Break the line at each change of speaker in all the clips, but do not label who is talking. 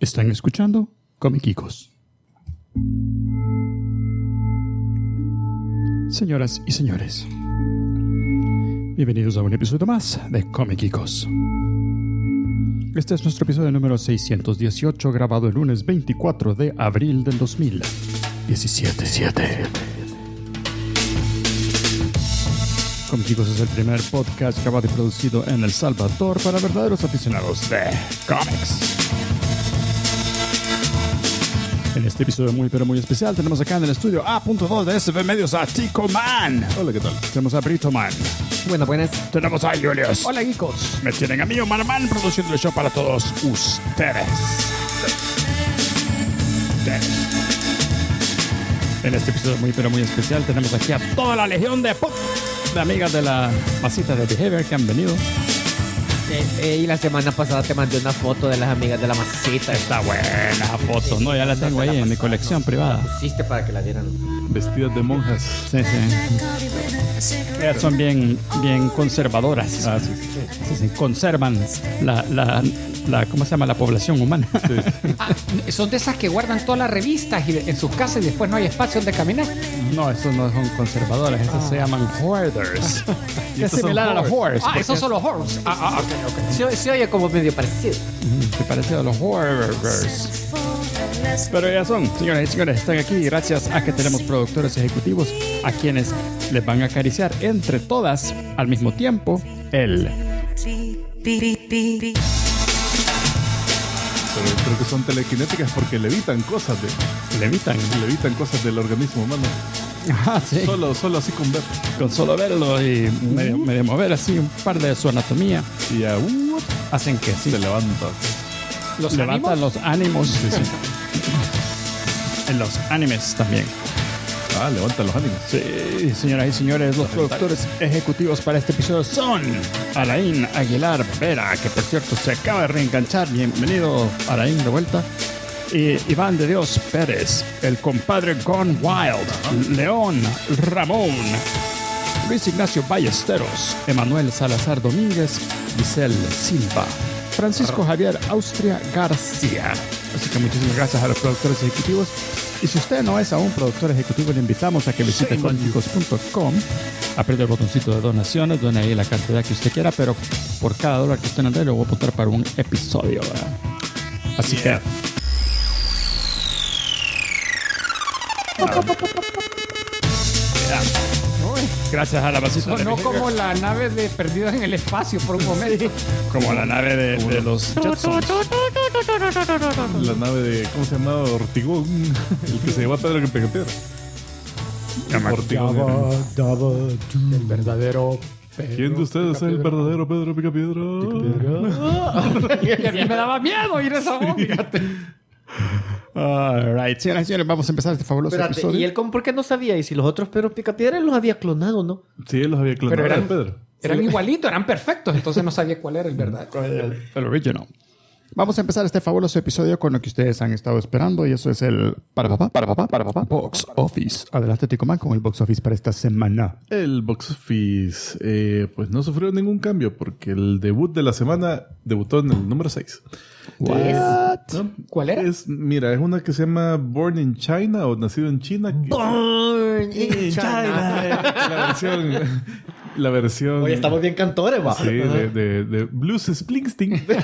Están escuchando Comiquicos. Señoras y señores, bienvenidos a un episodio más de Comiquicos. Este es nuestro episodio número 618, grabado el lunes 24 de abril del 2017. Comiquicos es el primer podcast grabado y producido en El Salvador para verdaderos aficionados de cómics. En este episodio muy pero muy especial tenemos acá en el estudio A.2 de SB Medios a Tico Man.
Hola, ¿qué tal?
Tenemos a Brito Man.
Buenas.
Tenemos a Julius.
Hola, geekos.
Me tienen a mí, Omar Man, produciendo el show para todos ustedes. En este episodio muy pero muy especial tenemos aquí a toda la legión de amigas de la masita de Behavior que han venido.
Y la semana pasada te mandé una foto de las amigas de la masita.
Está buena foto, ¿no? Ya la tengo ahí en mi colección privada.
Pusiste para que la dieran.
Vestidas de monjas.
Sí. Ellas son bien conservadoras.
Ah, sí.
Sí. Conservan la ¿cómo se llama? La población humana.
Sí.
Son de esas que guardan todas las revistas en sus casas y después no hay espacio donde caminar.
No, esos no son conservadoras. Esos se llaman hoarders. Es similar a los hoarders.
Esos son los horrors. Ok.
Se oye como medio parecido.
Se parece a los hoarders. Pero ya son, señoras y señores, están aquí gracias a que tenemos productores ejecutivos a quienes les van a acariciar entre todas al mismo tiempo el...
Pero creo que son telequinéticas porque levitan cosas
Levitan.
cosas del organismo humano.
Ajá, sí.
Solo así con ver.
Con solo verlo y medio mover así un par de su anatomía
Y ya
hacen que sí,
se levanta.
¿Los
levantan
ánimos?
los ánimos. Sí. En los animes también.
Ah, levanta los ánimos.
Sí, señoras y señores, los productores ejecutivos para este episodio son Alain Aguilar Vera, que por cierto se acaba de reenganchar. Bienvenido, Alain, de vuelta. Y Iván de Dios Pérez, el compadre Gone Wild, León Ramón, Luis Ignacio Ballesteros, Emanuel Salazar Domínguez, Giselle Silva, Francisco Javier Austria García. Así que muchísimas gracias a los productores ejecutivos. Y si usted no es aún productor ejecutivo, le invitamos a que visite comiquicos.com, apriete el botoncito de donaciones, done ahí la cantidad que usted quiera, pero por cada dólar que usted nos dé, lo voy a apuntar para un episodio, ¿verdad? Así que... Gracias a la masita.
No como la nave de Perdidos en el Espacio por un momento.
Como la nave de los Jetsons.
La nave de, ¿cómo se llamaba? Ortigón. El que se llevó a Pedro que pega piedra. Ortigón.
El verdadero
¿Quién de ustedes es el verdadero Pedro Picapiedra?
Y a mí me daba miedo oír esa voz, fíjate.
All right, señoras y señores, vamos a empezar este fabuloso
Espérate,
episodio.
¿y él por qué no sabía? ¿Y si los otros Pedro Picapiedra los había clonado, no?
Sí, él los había clonado.
Pero eran-
Pedro.
Eran igualitos, eran perfectos, entonces no sabía cuál era el verdadero.
El original. Vamos a empezar este fabuloso episodio con lo que ustedes han estado esperando, y eso es el para papá Box Office. Adelante, Ticomán, con el Box Office para esta semana.
El box office pues no sufrió ningún cambio porque el debut de la semana debutó en el número 6.
What?
¿No?
¿Cuál era?
Es una que se llama Born in China o Nacido en China.
Born in China.
La versión...
Oye, estamos bien cantores, va.
Sí, de Blues Springsteen. Sí,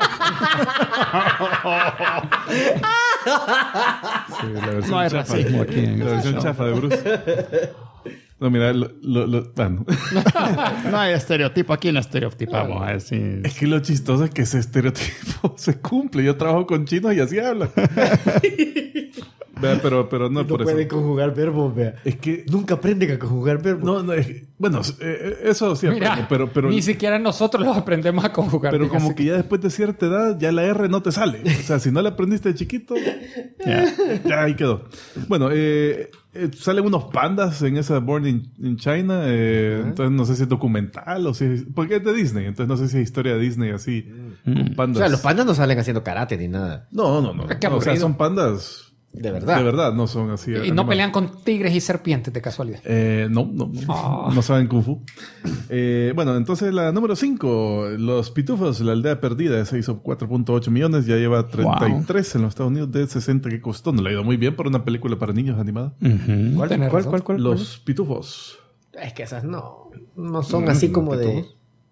la versión
No hay
chafa.
racismo aquí en
La
este
versión
show.
chafa de Bruce. No, mira, bueno.
No hay estereotipo, aquí no estereotipamos. Así.
Es que lo chistoso es que ese estereotipo se cumple. Yo trabajo con chinos y así hablan. Vea, pero no
No
por
pueden
eso.
conjugar verbos, vea.
Es que...
Nunca aprenden a conjugar verbos.
No, bueno, eso sí
Mira,
aprendo, pero
ni siquiera nosotros los aprendemos a conjugar.
pero
bien,
como
así
que ya después de cierta edad, ya la R no te sale. O sea, si no la aprendiste de chiquito, ya ahí quedó. Bueno, salen unos pandas en esa Born in China. Entonces no sé si es documental o si es... Porque es de Disney. Entonces no sé si es historia de Disney así. Con
O
pandas.
sea, los pandas no salen haciendo karate ni nada.
No.
Qué
O sea,
aburrido.
son pandas
De verdad.
De verdad, no son así.
Y no
animados.
pelean con tigres y serpientes de casualidad.
No saben Kung Fu. Bueno, entonces la número 5, Los Pitufos, La Aldea Perdida, esa hizo 4.8 millones, ya lleva 33 en los Estados Unidos de 60 que costó. No le ha ido muy bien por una película para niños animada.
¿Cuál?
Los Pitufos.
Es que esas no son así como de...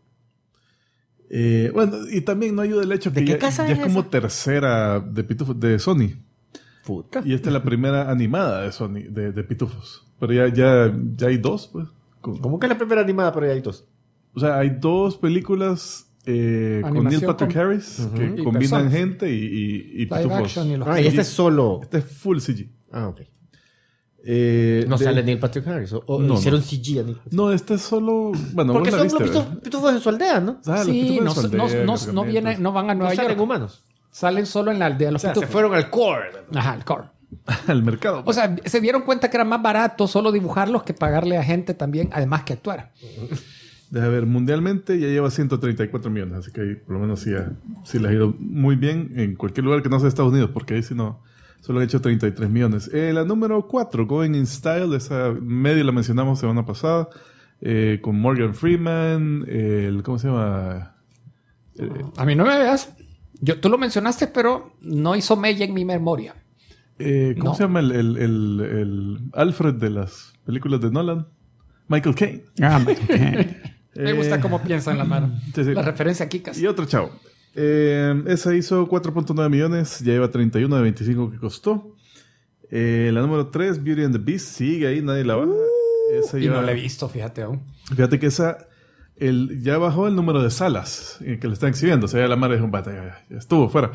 Bueno, y también no ayuda el hecho
¿De
que
qué
ya
casa
es
es
como
esa?
tercera de Pitufos de Sony.
Puta.
Y esta es la primera animada de Sony, de Pitufos. Pero ya hay dos, pues.
¿Cómo que la primera animada por ahí hay dos?
O sea, hay dos películas con
Animación
Neil Patrick
con-
Harris que
Y
combinan
personas.
gente y
Live
Pitufos.
action y los...
Ah, y este es solo...
Este es full CG.
Ah, ok.
De-
No sale Neil Patrick Harris. O
No,
hicieron CG a Neil Patrick.
No, este es solo... Bueno,
Porque
vos la
son
viste,
los
¿verdad?
pitufos en su aldea, ¿no?
Ah, los
Sí,
Pitufos
no,
de su aldea,
no vienen, no van a
No
Nueva
salen
York.
humanos.
Salen solo en la aldea de
O
los
sea, se
pitufos.
fueron al core.
Ajá, el core.
al mercado.
O sea, se dieron cuenta que era más barato solo dibujarlos que pagarle a gente también, además que actuara.
Deja ver, mundialmente ya lleva 134 millones, así que ahí por lo menos sí le ha ido muy bien en cualquier lugar que no sea Estados Unidos, porque ahí sí no, solo ha hecho 33 millones. La número 4, Going in Style, esa medio la mencionamos semana pasada, con Morgan Freeman, ¿cómo se llama?
A mí no me veas. Tú lo mencionaste, pero no hizo mella en mi memoria.
¿Cómo
No.
se llama el Alfred de las películas de Nolan? Michael Caine.
Ah, ok.
Me gusta cómo piensa en la mano.
sí.
La referencia a Kikas.
Y otro chavo. Esa hizo 4.9 millones, ya lleva 31 de 25 que costó. La número 3, Beauty and the Beast, sigue ahí, nadie la baja. Esa
Y
lleva-
no la he visto, fíjate aún.
Fíjate que esa ya bajó el número de salas que le están exhibiendo. O sea, ya la madre dijo, ya estuvo fuera.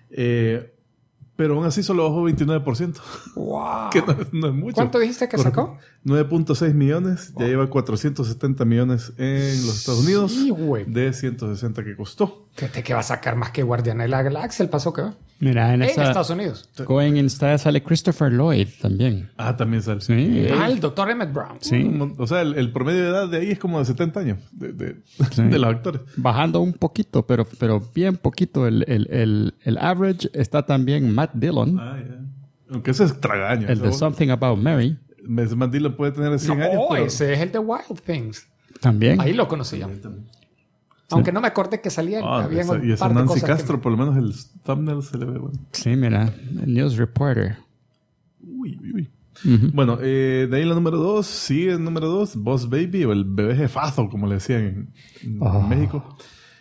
Pero aún así solo bajó 29%.
¡Wow!
Que no es mucho.
¿Cuánto dijiste que sacó?
9.6 millones. Ya lleva 470 millones en los Estados Unidos.
Sí, güey.
De 160 que costó.
Fíjate que va a sacar más que Guardiana de la Galaxia, el paso que va.
Mira, en
En
esa
Estados Unidos.
Going in Style sale Christopher Lloyd también.
Ah, también sale.
Sí.
El doctor Emmett Brown.
Sí.
O sea, el promedio de edad de ahí es como de 70 años de
Sí.
de los actores.
Bajando un poquito, pero bien poquito. El average está también Matt Dillon,
Ah, ya. Aunque ese es tragaño.
el de Something About Mary,
Matt Dillon puede tener 100 años.
No,
pero-
ese es el de Wild Things.
también.
Ahí lo conocí yo. Aunque no me acordé que salía.
Ah,
había
esa-
un
y esa
par de
Nancy
cosas que
Castro, por lo menos el thumbnail se le ve bueno.
Sí, mira, el News Reporter.
Uy. Bueno, de ahí la número 2, sigue el número 2, Boss Baby o el bebé jefazo, como le decían en México.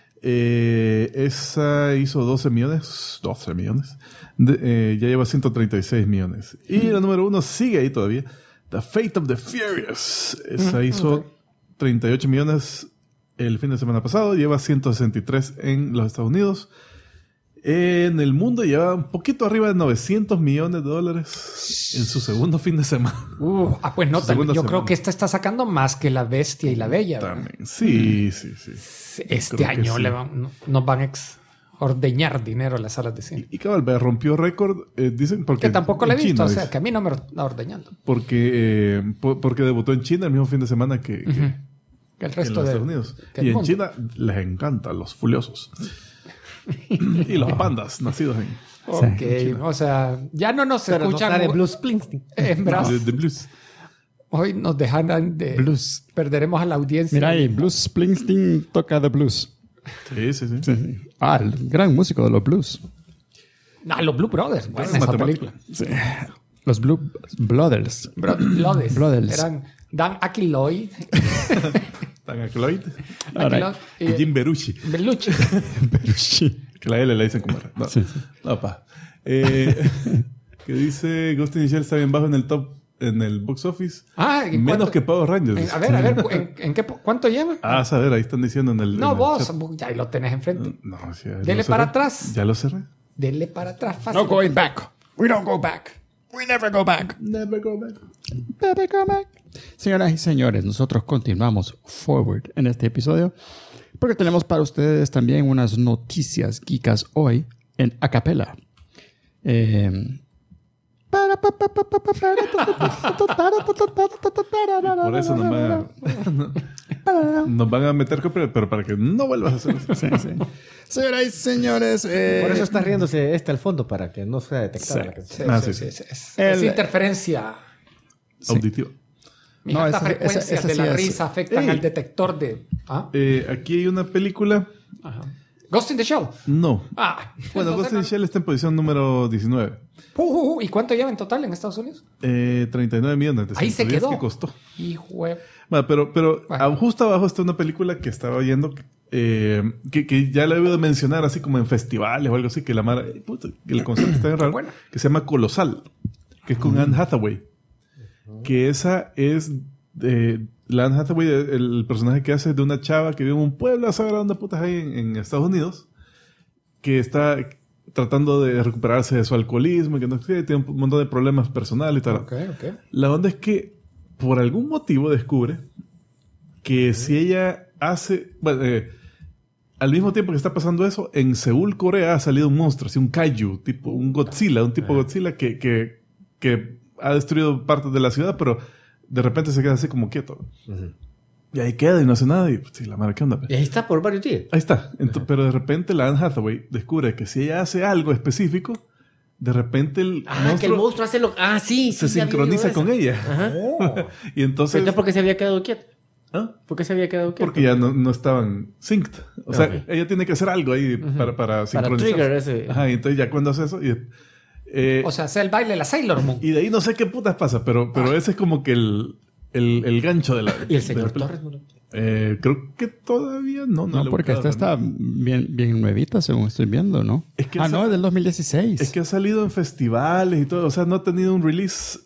Esa hizo 12 millones. Ya lleva 136 millones. Y la número 1 sigue ahí todavía. The Fate of the Furious. Esa hizo 38 millones el fin de semana pasado. Lleva 163 en los Estados Unidos. En el mundo lleva un poquito arriba de 900 millones de dólares en su segundo fin de semana.
pues no,
Segunda
yo
semana.
creo que esta está sacando más que La Bestia y la Bella. ¿verdad?
También. Sí.
Este
Creo que
año
sí.
nos van a ordeñar dinero en las salas de cine.
Y cabal, rompió récord, dicen, porque...
Que tampoco la he
en
visto,
China,
o sea,
dice.
que a mí no me está ordeñando.
Porque debutó en China el mismo fin de semana que
Que el
en
resto
los
de
Estados Unidos.
que el
Y en
mundo.
China les encantan los furiosos. Y los pandas nacidos
Ok, o sea, ya no nos
Pero no
escuchan
sale Bruce Springsteen.
en Brasil.
de blues.
Hoy nos dejarán de...
Blues.
Perderemos a la audiencia.
Mira ahí, Blues Springsteen toca the blues.
Sí.
Ah, el gran músico de los blues.
Ah, los Blue Brothers. Buena esa
matemático.
película.
Sí. Los Blue Brothers.
Brothers.
Brothers.
Eran Dan Aykroyd.
Tan Aykroyd
Ahora,
y Jim Belushi.
Belushi.
sí.
Que la L le dicen como era. No, no pa. Que dice Ghost in the Shell está bien bajo en el top, en el box office.
Ah, ¿y
Menos
cuánto?
que Power Rangers.
A ver, ¿en qué, ¿cuánto lleva?
Ah, a ver, ahí están diciendo en el...
No,
en el
vos,
chat.
ya ahí lo tenés enfrente.
No, sí, ya
Dele
lo cerré.
para atrás.
Ya lo cerré.
Denle para atrás fácil.
No going back. We don't go back. We never go back.
Never go back.
Never go back. Señoras y señores, nosotros continuamos forward en este episodio porque tenemos para ustedes también unas noticias geekas hoy en acapella.
Por eso nomás... Nos van a meter copyright, pero para que no vuelvas a hacer eso.
Sí, sí. Señoras y señores,
Por eso está riéndose al fondo, para que no sea detectada la canción.
Sí.
Es interferencia.
Auditivo.
Mis
No,
altas
esa
frecuencias
sí
de la
es.
risa afectan
Ey.
al detector de... ¿Ah?
Aquí hay una película.
Ajá. Ghost in the Shell.
No.
Ah.
Bueno, Ghost in the Shell está en posición número 19.
¿Y cuánto lleva en total en Estados Unidos?
39 millones.
Ahí se quedó.
¿Qué costó?
Hijo de...
Bueno, pero
Bueno.
justo abajo está una película que estaba viendo que ya la he oído mencionar así como en festivales o algo así, que la mara, puta, que el concepto está bien raro,
Bueno.
que se llama Colosal, que es con Anne Hathaway. Que esa es la Anne Hathaway, el personaje que hace de una chava que vive en un pueblo a saber dónde putas hay en Estados Unidos, que está tratando de recuperarse de su alcoholismo, que no sé, tiene un montón de problemas personales y tal.
Ok.
La onda es que por algún motivo descubre que si ella hace... Bueno, al mismo tiempo que está pasando eso, en Seúl, Corea, ha salido un monstruo, así un kaiju, tipo un Godzilla, un tipo Godzilla que ha destruido partes de la ciudad, pero de repente se queda así como quieto. Y ahí queda y no hace nada. Y pues, sí, la madre, ¿qué onda?
Y ahí está por varios días.
Ahí está. Pero de repente la Anne Hathaway descubre que si ella hace algo específico, de repente el
Que el monstruo hace lo... sí.
se
sí, ya vi
sincroniza
eso.
con ella.
Ajá.
Y entonces...
Entonces, ¿por qué se había quedado quieto?
¿Ah?
¿Por qué se había quedado quieto?
Porque ya no estaban synced. O sea,
Ok.
ella tiene que hacer algo ahí para sincronizar.
trigger ese.
Ajá, y entonces ya cuando hace eso...
O sea, hace el baile de la Sailor Moon.
y de ahí no sé qué putas pasa, pero ese es como que el gancho de la...
¿Y el señor
de la
Torres? ¿No?
creo que todavía no.
No,
le he
porque
buscado,
esta está bien nuevita, según estoy viendo, ¿no?
Es que
no, es del 2016.
Es que ha salido en festivales y todo. O sea, no ha tenido un release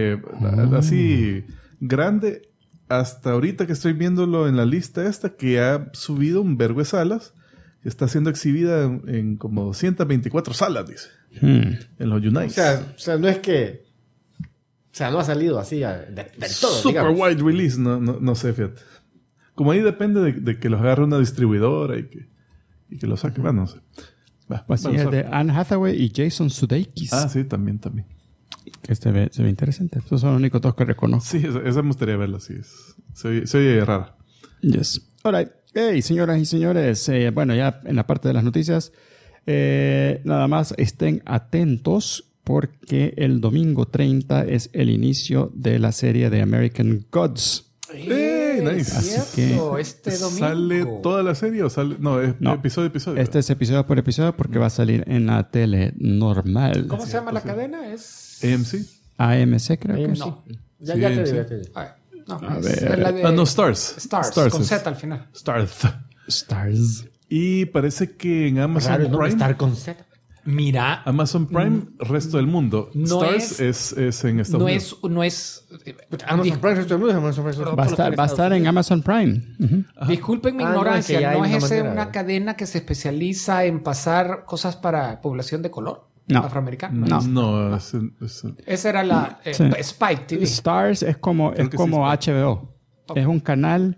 así grande hasta ahorita que estoy viéndolo en la lista esta, que ha subido un vergo de salas. Está siendo exhibida en como 224 salas, dice. En los United.
O sea, no es que... O sea, no ha salido así del todo,
Super
digamos.
wide release, no sé, fíjate. Como ahí depende de que los agarre una distribuidora y que los saque. Bueno, no sé.
Pues sí, es de Anne Hathaway y Jason Sudeikis.
Ah, sí, también.
Que se ve interesante. Esos son los únicos dos que reconozco.
Sí, esa me gustaría verla, sí. Se oye rara.
Yes. All right. Hey, señoras y señores. Bueno, ya en la parte de las noticias, nada más estén atentos porque el domingo 30 es el inicio de la serie de American Gods.
Nice.
Así
Cierto, este domingo.
¿Sale toda la serie o sale...? No, es
No.
episodio a episodio.
Este es episodio por episodio porque va a salir en la tele normal.
¿Cómo se llama la cadena? Es...
AMC.
AMC creo que
No.
sí.
Ya
Sí,
te
sí.
digo, ya te digo.
A ver, no,
A
es
ver.
la de...
No, Stars.
Stars, con
es-
Z al final.
Stars.
Stars.
Y parece que en Amazon
Raro el nombre,
Prime...
Star con Z.
Mira,
Amazon Prime, resto del mundo.
no
Stars es en Estados
no
Unidos.
Amazon Prime, resto del mundo, Amazon Prime,
Va a estar en Amazon Prime. Ujú.
disculpen mi
Ah, no,
ignorancia,
es que ya hay
¿no
una
es
manera,
una
¿no?
cadena que se especializa en pasar cosas para población de color?
No.
Afroamericana.
No.
Esa era la
Sí.
Spike TV.
Stars es como
Creo que sí,
HBO. Es un canal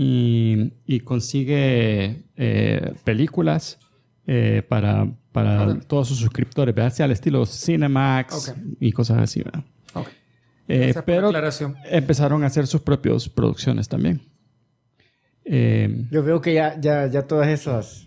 y consigue películas para todos sus suscriptores, ¿verdad? Sea al estilo Cinemax
Ok.
y cosas así, ¿verdad?
Ok. Gracias por la
Pero
aclaración.
empezaron a hacer sus propias producciones también.
Yo veo que ya todas esas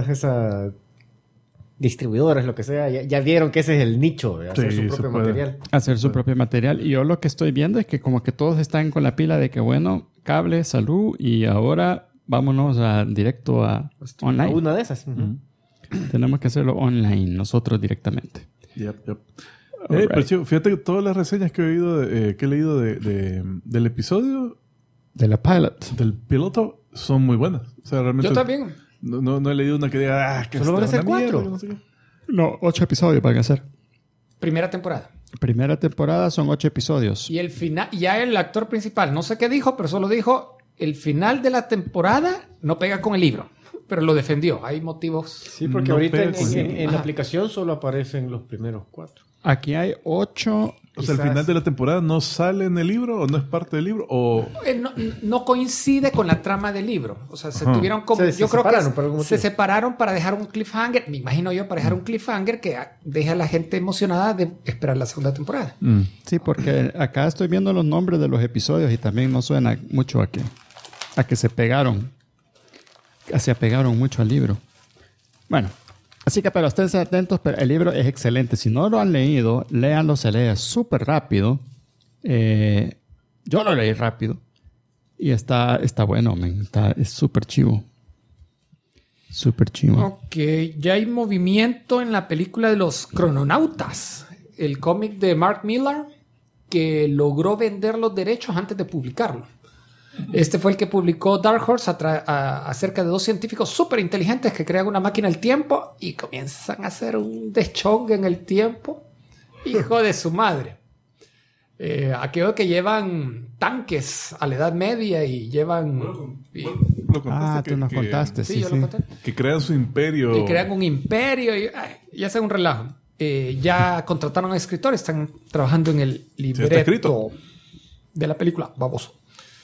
distribuidoras, lo que sea, ya vieron que ese es el nicho de hacer
Sí,
su
se
propio
puede.
material.
Hacer su propio material. Y yo lo que estoy viendo es que como que todos están con la pila de que, bueno, cable, salud, y ahora vámonos directo a online.
Una de esas.
Tenemos que hacerlo online, nosotros directamente.
Yep.
Alright.
Pero chico, fíjate que todas las reseñas que he leído del episodio,
De la pilot.
del piloto, son muy buenas. O sea, realmente...
Yo también.
No he leído una que diga, que
Solo van a
está
ser
una mierda,
4.
que no sé qué.
No, 8 episodios van a ser.
Primera temporada.
Primera temporada son 8 episodios.
Y el final, ya el actor principal, no sé qué dijo, pero solo dijo, el final de la temporada no pega con el libro. Pero lo defendió. Hay motivos.
Sí, porque
No
ahorita
pega con
en la
Ajá.
aplicación solo aparecen los primeros 4.
Aquí hay 8.
O sea, el final de la temporada no sale en el libro o no es parte del libro o...
No coincide con la trama del libro. O sea, se tuvieron como...
Se
yo creo
separaron
que
por algún
se
motivo.
separaron para dejar un cliffhanger. Me imagino yo, para dejar un cliffhanger que deja a la gente emocionada de esperar la segunda temporada.
Sí, porque acá estoy viendo los nombres de los episodios y también no suena mucho aquí. a que se apegaron mucho al libro. Bueno, así que pero estén atentos, pero el libro es excelente. Si no lo han leído, léanlo, se lee súper rápido. Yo lo leí rápido. Y está bueno, man. Es súper chivo. Súper chivo.
Ok, ya hay movimiento en la película de los Crononautas. El cómic de Mark Millar, que logró vender los derechos antes de publicarlo. Este fue el que publicó Dark Horse acerca de dos científicos súper inteligentes que crean una máquina del tiempo y comienzan a hacer un deschongue en el tiempo. Hijo de su madre. Aquello que llevan tanques a la Edad Media y llevan...
Lo contaste
tú nos contaste,
Sí,
sí,
yo
sí.
lo conté.
Que crean su imperio.
Y crean un imperio y hacen un relajo. Ya contrataron a escritores, están trabajando en el
está
libreto
escrito.
de la película. Baboso.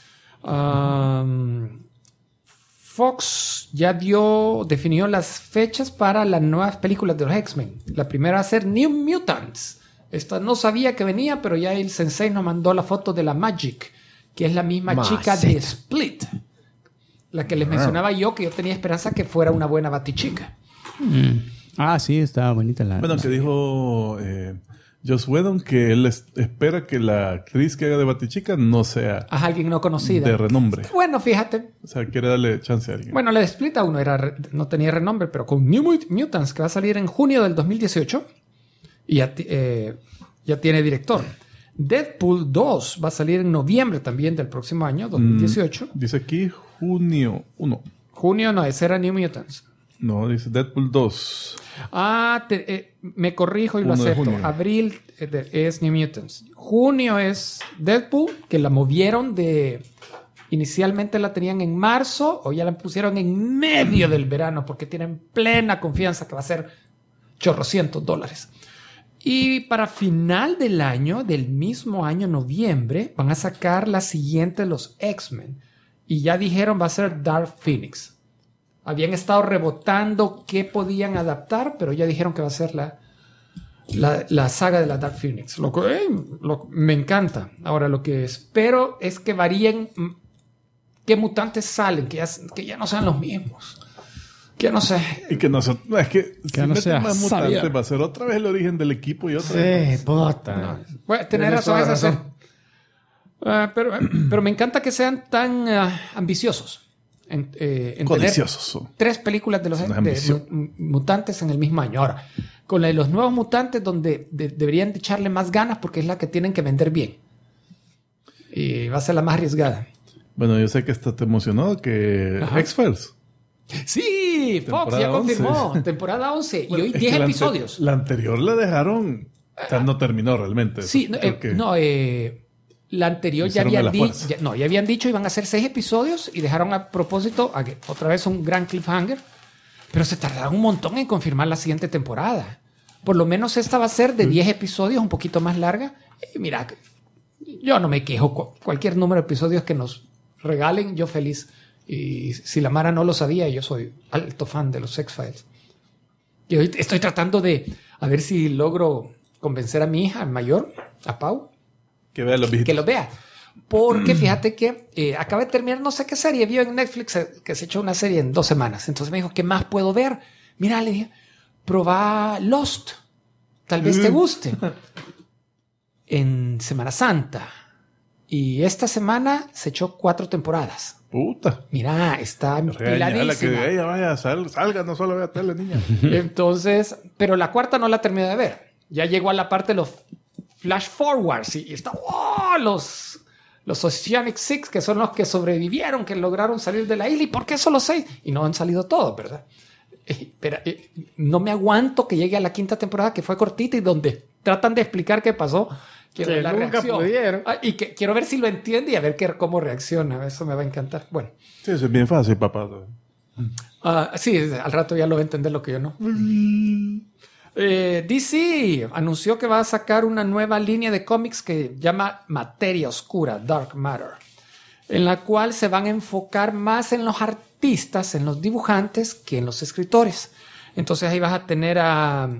Fox ya definió las fechas para las nuevas películas de los X-Men. La primera va a ser New Mutants. Esta no sabía que venía, pero ya el sensei nos mandó la foto de la Magic, que es la misma chica de Split. La que les mencionaba yo, que yo tenía esperanza que fuera una buena Batichica.
Sí, estaba bonita la...
Bueno, que dijo Joss Whedon que él espera que la actriz que haga de Batichica no sea
A alguien no conocida.
de renombre.
Bueno, fíjate.
O sea, quiere darle chance a alguien.
Bueno, la de Split aún no tenía renombre, pero con New Mutants, que va a salir en junio del 2018, y ya tiene director. Deadpool 2 va a salir en noviembre también del próximo año, 2018.
Dice aquí junio 1.
Junio no, ese era New Mutants.
No, dice Deadpool 2.
Me corrijo y lo
1 de
acepto.
junio.
Abril es New Mutants. Junio es Deadpool, que la movieron de... Inicialmente la tenían en marzo, o ya la pusieron en medio del verano, porque tienen plena confianza que va a ser $100,000. Y para final del año, del mismo año, noviembre, van a sacar la siguiente de los X-Men. Y ya dijeron va a ser Dark Phoenix. Habían estado rebotando qué podían adaptar, pero ya dijeron que va a ser la saga de la Dark Phoenix. Me encanta. Ahora, lo que espero es que varíen qué mutantes salen, que ya no sean los mismos. Que no sé.
Y que no es que si
no
meten
sea
más mutantes
Xavier.
va a ser otra vez el origen del equipo y otra
Sí,
vez.
puta.
Bueno, tener
Tienes
razón
toda
es
la
hacer.
razón.
Pero me encanta que sean tan ambiciosos en tener
Codiciosos.
3 películas de los
Una ambición.
mutantes en el mismo año. Ahora, con la de los nuevos mutantes, donde deberían de echarle más ganas porque es la que tienen que vender bien. Y va a ser la más arriesgada.
Bueno, yo sé que esto te emocionó, que
Ajá.
X-Files.
Sí, Fox
Temporada
ya confirmó.
11.
Temporada 11.
Bueno,
y hoy
es
10
que
episodios.
La anterior la dejaron... O sea, no terminó realmente.
Sí,
Creo que
la anterior
lo
ya
hicieron a la
habían,
fuerza.
ya habían dicho iban a ser 6 episodios y dejaron a propósito otra vez un gran cliffhanger, pero se tardaron un montón en confirmar la siguiente temporada. Por lo menos esta va a ser de 10 episodios, un poquito más larga. Y mira, yo no me quejo. Cualquier número de episodios que nos regalen, yo feliz. Y si la Mara no lo sabía, yo soy alto fan de los X-Files. Y hoy estoy tratando de a ver si logro convencer a mi hija, al mayor, a Pau,
Que vea los
que
viejitos.
lo vea. Porque fíjate que acaba de terminar no sé qué serie. Vio en Netflix que se echó una serie en 2 semanas. Entonces me dijo, ¿qué más puedo ver? Mira, le dije, probá Lost. Tal vez te guste. En Semana Santa. Y esta semana se echó 4 temporadas.
Puta.
Mira, está
Regañala que
empiladísima.
ella vaya, salga, no solo vea tele, niña.
Entonces, pero la cuarta no la terminé de ver. Ya llegó a la parte de los flash forwards y está los Oceanic Six, que son los que sobrevivieron, que lograron salir de la isla. ¿Y por qué solo 6? Y no han salido todos, ¿verdad? Pero no me aguanto que llegue a la 5ª temporada, que fue cortita y donde tratan de explicar qué pasó. Quiero
Que
ver la
nunca
reacción.
pudieron.
Y que quiero ver si lo entiende y a ver cómo reacciona. Eso me va a encantar. Bueno.
Sí, eso es bien fácil, papá.
Sí, al rato ya lo va a entender lo que yo no. DC anunció que va a sacar una nueva línea de cómics que llama Materia Oscura, Dark Matter, en la cual se van a enfocar más en los artistas, en los dibujantes, que en los escritores. Entonces ahí vas a tener a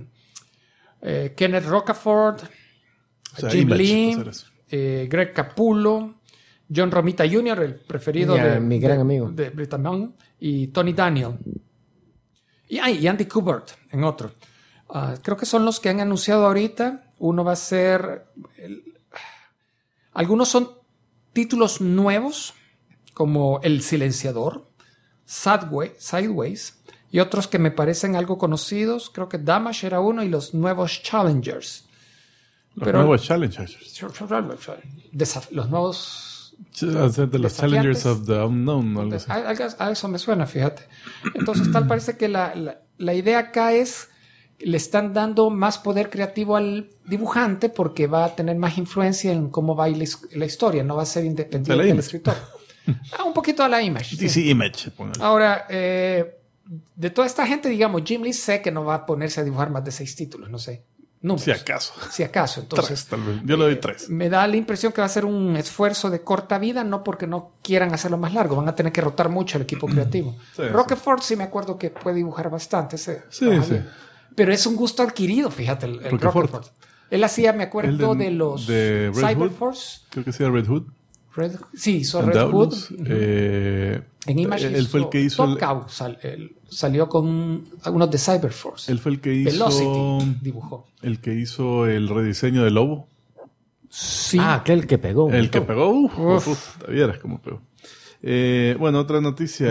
Kenneth Rocafort,
O sea,
Jim
Image,
Lee,
hacer eso.
Greg Capullo, John Romita Jr., el preferido
Mi gran amigo.
de Britta Milner, y Tony Daniel. Y Andy Kubert en otro. Creo que son los que han anunciado ahorita. Uno va a ser... algunos son títulos nuevos, como El Silenciador, Sideways, y otros que me parecen algo conocidos. Creo que Damage era uno y los nuevos Challengers.
Los nuevos Challengers.
Los nuevos...
De los Challengers of the Unknown o algo así.
A eso me suena, fíjate. Entonces, tal parece que la idea acá es... Le están dando más poder creativo al dibujante porque va a tener más influencia en cómo va la historia. No va a ser independiente del escritor. Un poquito a la Image.
DC
sí.
Image. Póngale.
Ahora, de toda esta gente, digamos, Jim Lee sé que no va a ponerse a dibujar más de 6 títulos. No sé. Números.
Si acaso.
Entonces,
3, tal vez. Yo le doy 3.
Me da la impresión que va a ser un esfuerzo de corta vida, no porque no quieran hacerlo más largo. Van a tener que rotar mucho el equipo creativo.
Sí,
Roquefort sí me acuerdo que puede dibujar bastante.
Sí.
Pero es un gusto adquirido, fíjate, el Roquefort. Él hacía, me acuerdo, de los Cyberforce.
Creo que sea Red Hood.
Sí, hizo Red Hood. En Image
él fue el que hizo...
Top Cow salió con algunos de Cyberforce.
Él fue el que hizo...
Velocity dibujó.
El que hizo el rediseño de Lobo.
Sí.
Aquel que pegó.
El que pegó. Vieras cómo pegó. Bueno, otra noticia.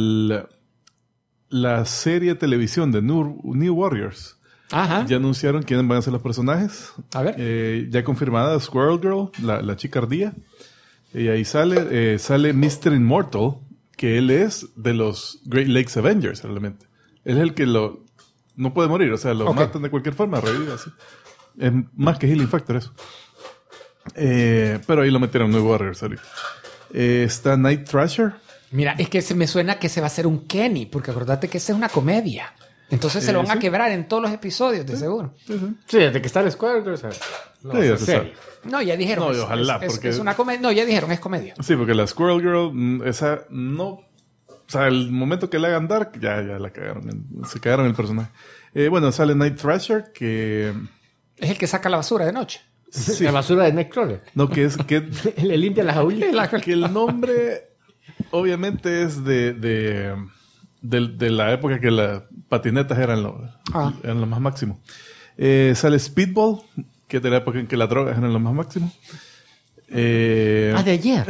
La serie de televisión de New Warriors.
Ajá.
Ya anunciaron quiénes van a ser los personajes.
A ver.
Ya confirmada Squirrel Girl, la chica ardilla. Y ahí sale Mr. Immortal, que él es de los Great Lakes Avengers, realmente. Él es el que no puede morir, o sea, lo matan de cualquier forma, revive así. Es más que Healing Factor eso. Pero ahí lo metieron New Warriors ahorita. Está Night Thrasher.
Mira, es que me suena que se va a hacer un Kenny, porque acordate que esa es una comedia. Entonces se lo van a quebrar en todos los episodios, de seguro.
Sí, desde que está el Square, o sea,
ya se sabe.
No, ya dijeron.
No, ojalá, porque...
es una comedia. No, ya dijeron, es comedia.
Sí, porque la Squirrel Girl, esa no... O sea, el momento que la hagan Dark, ya la cagaron. Se cagaron el personaje. Bueno, sale Night Thrasher, que...
Es el que saca la basura de noche.
Sí.
La basura de Nightcrawler.
No, que
Le limpia las jaulillas.
que el nombre obviamente es de la época que las patinetas eran lo más máximo. Sale Speedball, que es de la época en que las drogas eran lo más máximo.
De ayer.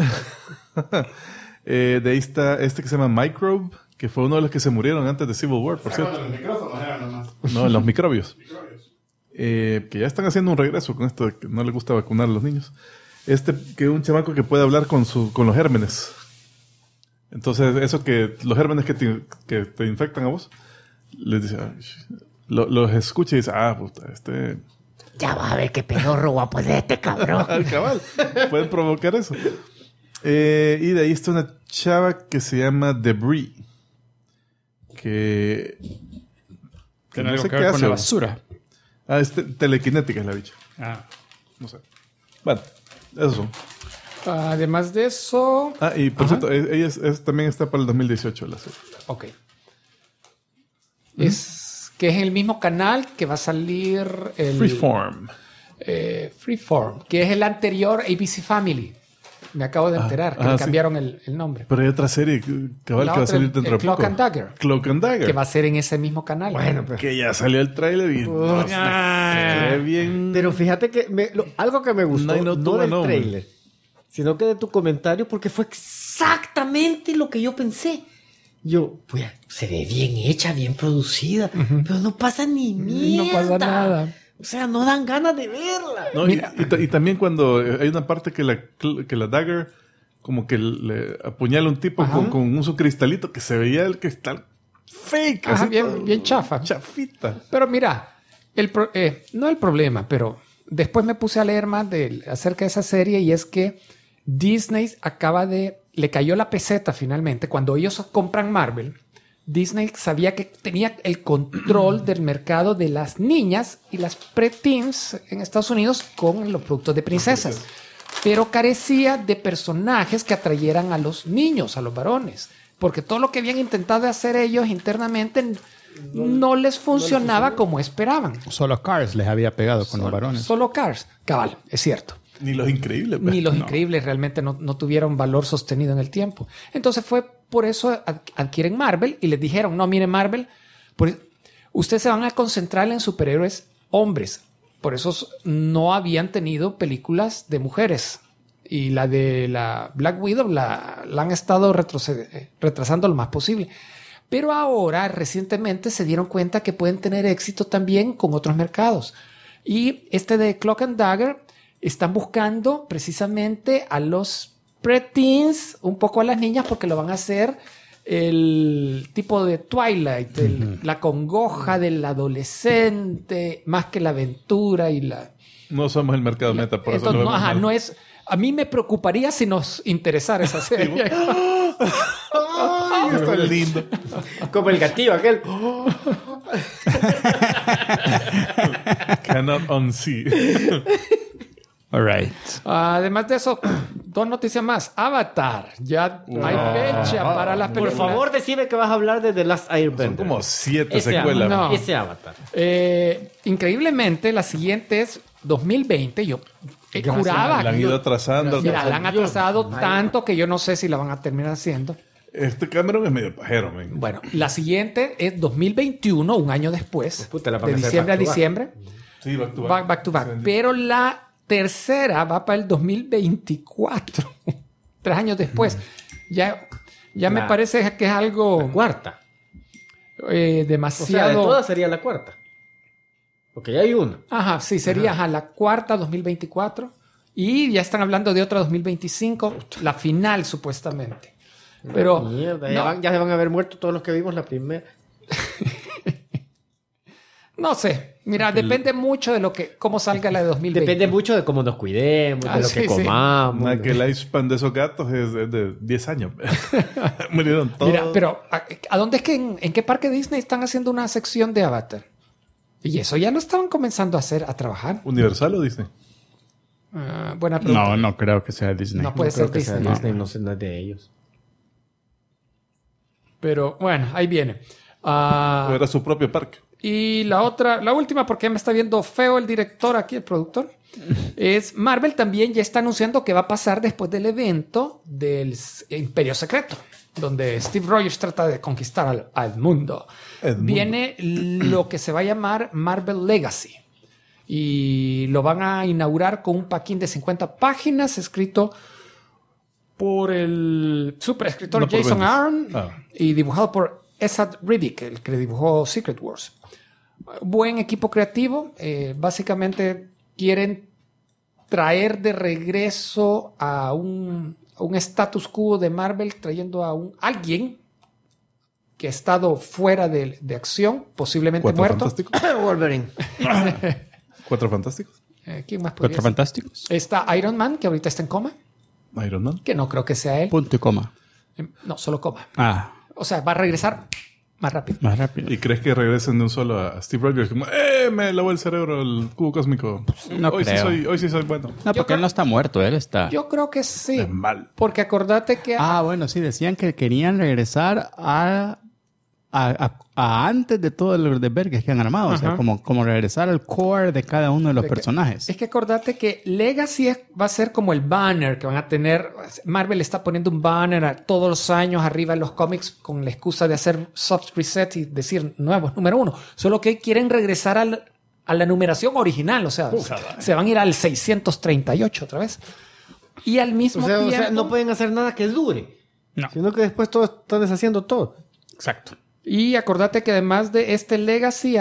De ahí está este que se llama Microbe, que fue uno de los que se murieron antes de Civil War, por cierto.
Los micrófonos eran nomás.
No, los microbios. Que ya están haciendo un regreso con esto de que no les gusta vacunar a los niños. Que es un chamaco que puede hablar con los gérmenes. Entonces, eso que los gérmenes que te infectan a vos, les dice, los escucha y dice, puta,
Ya va a ver qué pedorro guapo es este cabrón.
al cabal, pueden provocar eso. Y de ahí está una chava que se llama Debris, que
Tiene
no
algo
sé
que
qué
ver con
hace.
la basura.
Telequinética es la bicha. No sé. Bueno, esos son.
Además de eso...
Y por cierto, ella también está para el 2018 la serie.
Ok. Es que es el mismo canal que va a salir el...
Freeform.
Freeform, que es el anterior ABC Family. Me acabo de enterar que le cambiaron el nombre.
Pero hay otra serie cabal que va a salir dentro de poco.
Cloak and Dagger.
Cloak and Dagger.
Que va a ser en ese mismo canal.
Bueno, pues.
Que ya salió el tráiler y... se ve bien...
Pero fíjate que algo que me gustó, no del trailer, sino que de tu comentario, porque fue exactamente lo que yo pensé. Yo, pues, se ve bien hecha, bien producida, pero no pasa ni mierda.
No pasa nada.
O sea, no dan ganas de verla.
No, y también cuando hay una parte que la Dagger como que le apuñala a un tipo con un su cristalito que se veía el cristal fake.
Ajá,
así
bien chafa.
Chafita.
Pero mira, no el problema, pero después me puse a leer más acerca de esa serie y es que Disney le cayó la peseta finalmente. Cuando ellos compran Marvel, Disney sabía que tenía el control del mercado de las niñas y las preteens en Estados Unidos con los productos de princesas, pero carecía de personajes que atrayeran a los niños, a los varones, porque todo lo que habían intentado hacer ellos internamente no les funcionaba como esperaban.
Solo Cars les había pegado con los varones.
Solo Cars. Cabal, es cierto.
Ni Los Increíbles.
Ni Los Increíbles realmente no tuvieron valor sostenido en el tiempo. Entonces fue por eso adquieren Marvel y les dijeron, no, miren Marvel, ustedes se van a concentrar en superhéroes hombres. Por eso no habían tenido películas de mujeres. Y la de la Black Widow la han estado retrasando lo más posible. Pero ahora, recientemente, se dieron cuenta que pueden tener éxito también con otros mercados. Y de Cloak and Dagger están buscando precisamente a los preteens, un poco a las niñas, porque lo van a hacer el tipo de Twilight, la congoja del adolescente, más que la aventura y la...
No somos el mercado meta, por eso
Entonces,
lo vemos.
no es... A mí me preocuparía si nos interesara esa serie.
Ay, está lindo.
Como el gatillo aquel.
Cannot unsee.
All right.
Además de eso, 2 noticias más. Avatar. Ya hay fecha para las
Por
películas.
favor, decime que vas a hablar de The Last Airbender.
Son como 7
Ese
secuelas.
No.
Ese Avatar.
Increíblemente, la siguiente es 2020. Yo juraba
La han
que
ido atrasando.
mira, la han atrasado tanto que yo no sé si la van a terminar haciendo.
Este Cameron es medio pajero, man.
Bueno, la siguiente es 2021, un año después.
Pues puta, la van
de
a hacer
diciembre a
back to back.
diciembre.
Sí, back to back.
Back to back. Pero la tercera va para el 2024. 3 años después. Ya me parece que es algo
Cuarta. O sea,
demasiado...
de todas sería la cuarta. Porque ya hay una.
Ajá, sí, sería la cuarta 2024. Y ya están hablando de otra 2025. La final, supuestamente. Pero...
Mierda,
no,
ya se van a haber muerto todos los que vimos la primera.
no sé. Mira, depende mucho de cómo salga la de 2020.
Depende mucho de cómo nos cuidemos, de lo
sí,
que
sí.
comamos.
Que el lifespan de esos gatos es de 10 años. Murieron todos.
Mira, pero ¿a dónde es que en qué parque Disney están haciendo una sección de Avatar? Y eso ya lo estaban comenzando a trabajar.
¿Universal o Disney?
Buena pregunta.
No creo que sea Disney.
No puede
Creo
ser
que sea
Disney.
Disney, no sé, no es de ellos.
Pero bueno, ahí viene.
¿O era su propio parque?
Y la última, porque me está viendo feo el director aquí, el productor, es Marvel también ya está anunciando que va a pasar después del evento del Imperio Secreto, donde Steve Rogers trata de conquistar al mundo. Viene lo que se va a llamar Marvel Legacy. Y lo van a inaugurar con un paquín de 50 páginas escrito por el superescritor
No por
Jason
Bendis.
Aaron y dibujado por Esad Ribic, el que dibujó Secret Wars. Buen equipo creativo. Básicamente quieren traer de regreso a un status quo de Marvel, trayendo a alguien que ha estado fuera de acción, posiblemente
4
muerto.
fantásticos.
Wolverine.
4 fantásticos.
¿Quién más podría
¿Cuatro
ser?
fantásticos?
Está Iron Man, que ahorita está en coma,
Iron Man.
que no creo que sea él.
Punto y coma.
No, solo coma.
Ah,
O sea, va a regresar más rápido.
más rápido.
¿Y crees que regresen de un solo a Steve Rogers? Como, me lavó el cerebro el cubo cósmico.
No
hoy,
creo.
hoy sí soy bueno.
No, porque
creo-
él no está muerto, él está...
Yo creo que sí.
Es mal.
Porque acordate que...
Bueno, sí, decían que querían regresar a antes de todo el de vergas que han armado. O sea,
Ajá.
como regresar al core de cada uno de los
de que-
personajes.
Es que acordate que Legacy va a ser como el banner que van a tener. Marvel está poniendo un banner todos los años arriba en los cómics con la excusa de hacer soft reset y decir nuevos número 1. Solo que quieren regresar a la numeración original. O sea, se van a ir al 638 otra vez. Y al mismo
O
tiempo...
sea, no pueden hacer nada que dure.
No.
Sino que después todos están deshaciendo todo.
Exacto.
Y acordate que además de este Legacy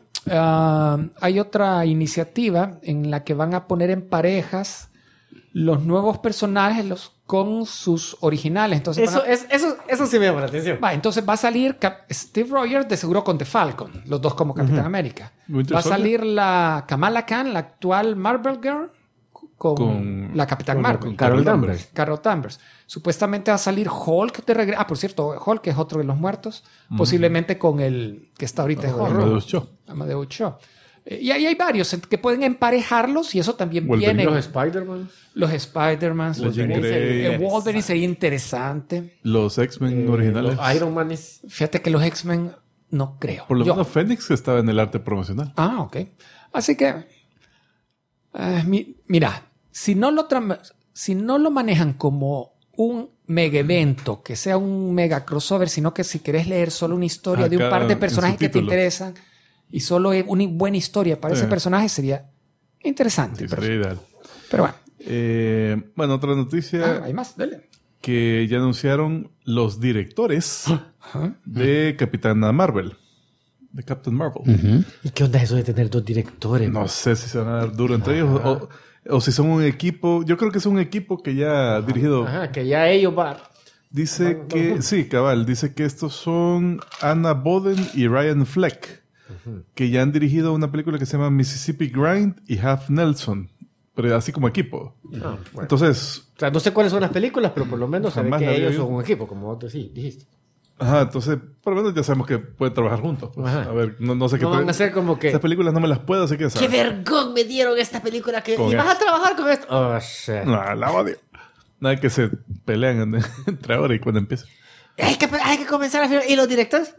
hay otra iniciativa en la que van a poner en parejas los nuevos personajes con sus originales. Entonces
Eso sí me llama la atención.
entonces va a salir Steve Rogers de seguro con The Falcon, los dos como Capitán América.
Winter
Va a
Soldier.
salir la Kamala Khan, la actual Marvel Girl, con la Capitán Marvel.
Carol Danvers.
Carol Danvers. Supuestamente va a salir Hulk de regreso. Por cierto, Hulk es otro de los muertos. Posiblemente con el que está ahorita en Hulk.
Amadeus Cho.
Amadeus Cho. Y ahí hay varios que pueden emparejarlos y eso también
Wolverine.
viene.
Los Spider-Man.
Los Spider-Man.
Los Jean Grey.
Wolverine sería interesante.
Los X-Men originales.
Los Iron Man es...
Fíjate que los X-Men no creo.
Por lo
Yo-
menos Fénix estaba en el arte promocional.
Ok. Así que, mira, si no lo manejan como un mega evento, que sea un mega crossover, sino que si querés leer solo una historia de un par de personajes que te interesan y solo una buena historia para ese personaje, sería interesante.
Sí, sería ideal.
Pero bueno.
Bueno, otra noticia.
Hay más, dale.
Que ya anunciaron los directores de Capitana Marvel. De Captain Marvel.
¿Y qué onda eso de tener 2 directores?
No sé si se van a dar duro entre ellos o si son un equipo. Yo creo que es un equipo que ya ha dirigido.
Que ya ellos van.
Dice que, sí, cabal, dice que estos son Anna Boden y Ryan Fleck, que ya han dirigido una película que se llama Mississippi Grind y Half Nelson, pero así como equipo.
Bueno.
Entonces,
O sea, no sé cuáles son las películas, pero por lo menos se ve
jamás
que
la vi
ellos
yo.
son un equipo, como vos dijiste.
entonces, por lo menos ya sabemos que pueden trabajar juntos. Pues.
Ajá.
A ver, no sé qué.
No van a ser como que...
Esas películas no me las puedo, así que
¡Qué
sabes.
vergón me dieron esta película!
Con
¿Y vas
esto.
a trabajar con esto? Oh, shit.
No, la odio. Nada que se pelean entre ahora y cuando empieza.
Hay que comenzar a filmar. ¿Y los directores?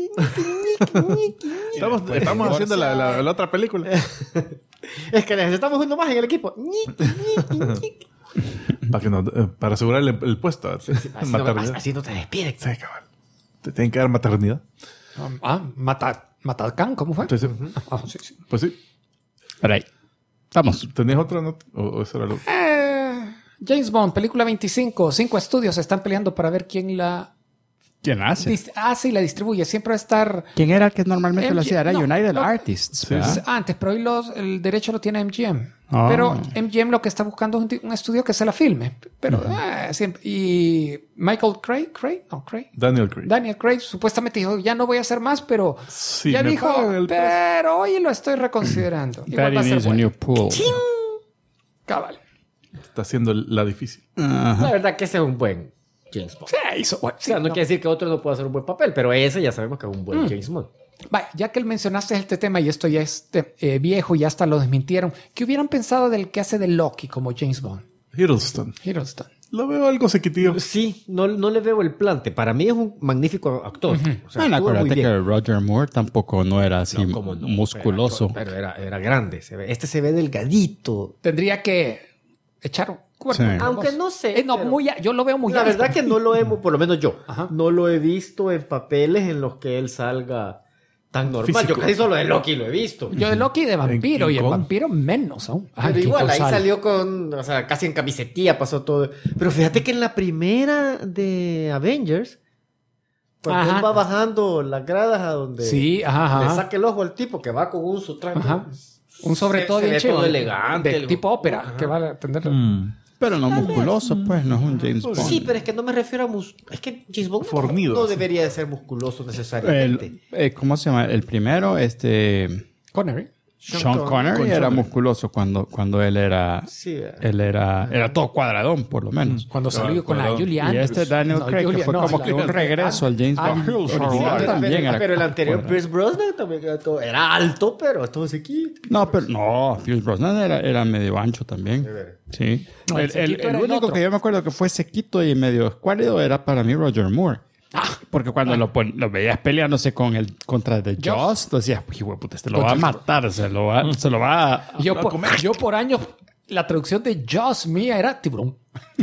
Estamos haciendo la otra película.
Es que necesitamos uno más en el equipo.
Para asegurar el puesto. Maternidad.
Así no te despiden.
Sí, cabal. Te tienen que dar maternidad.
Matacán, ¿cómo fue?
Entonces,
Sí.
pues sí.
Pero ahí. Vamos.
¿Tenías otra nota? ¿O eso era lo
James Bond, película 25. 5 estudios están peleando para ver quién la hace y la distribuye. Siempre va a estar...
¿Quién era el que normalmente lo hacía? Era
no,
United
no.
Artists.
Sí.
¿verdad?
Antes, pero hoy el derecho lo tiene MGM.
Ah.
Pero MGM lo que está buscando es un estudio que se la filme. Pero siempre. Y Michael Craig.
Daniel Craig.
Supuestamente dijo, ya no voy a hacer más, pero
Sí,
ya
me
dijo,
pagan el
pero hoy lo estoy reconsiderando. Igual va a
Daddy
ser
needs a
bueno.
new pool.
Cabal.
Está haciendo la difícil.
La verdad que ese es un buen James Bond.
Sí, hizo bueno.
O sea, no quiere decir que otro no pueda hacer un buen papel, pero ese ya sabemos que es un buen James Bond.
Vaya, ya que mencionaste este tema y esto ya es viejo y hasta lo desmintieron, ¿qué hubieran pensado del que hace de Loki como James Bond?
Hiddleston. Lo veo algo sequitillo.
Sí, no le veo el plante. Para mí es un magnífico actor. O sea,
Bueno,
actúa muy
acuérdate
bien.
que Roger Moore tampoco no era así
¿Cómo no?
musculoso.
Pero era grande. Este se ve delgadito.
Tendría que echar un cuerpo.
Sí.
Aunque no sé.
No,
pero
yo lo veo muy
la
alto.
verdad que no lo hemos, por lo menos yo,
Ajá.
no lo he visto en papeles en los que él salga tan normal.
Físico.
Yo casi solo de Loki lo he visto.
Yo de Loki de vampiro
¿En
y el
Kong?
vampiro menos aún. Ay,
Pero
qué
igual, ahí
causal.
salió con, o sea, casi en camisetilla pasó todo. Pero fíjate que en la primera de Avengers, cuando
Ajá.
él va bajando las gradas a donde
Sí, ajá.
le saca el ojo al tipo que va con un sotraje.
Ajá. Un sobre todo
se
bien
ve
chido.
todo elegante.
De tipo ópera, que va a atender.
Pero no musculoso, pues, no es un James Bond.
Sí, pero es que no me refiero a es que James Bond
Fornido,
no
sí.
debería de ser musculoso necesariamente.
¿Cómo se llama? El primero,
Connery.
Sean Connery era musculoso cuando él era...
Sí,
Él era todo cuadradón, por lo menos.
Cuando salió con la
claro.
Julie
Y
Andrews.
este Daniel
No,
Craig, que
Julia,
fue
no,
como
la-
que un regreso al James Bond original también era
pero el anterior
cuadrado.
Pierce Brosnan también era alto, pero todo sequito.
No, pero no, Pierce Brosnan era medio ancho también. Sí.
No, el sequito era el
único
otro.
que yo me acuerdo que fue sequito y medio escuálido era para mí Roger Moore. Porque cuando lo veías peleándose contra The Jaws, tú decías, hijo de puta, este lo va a matar, se lo va a...
Yo por años, la traducción de Jaws mía era tiburón.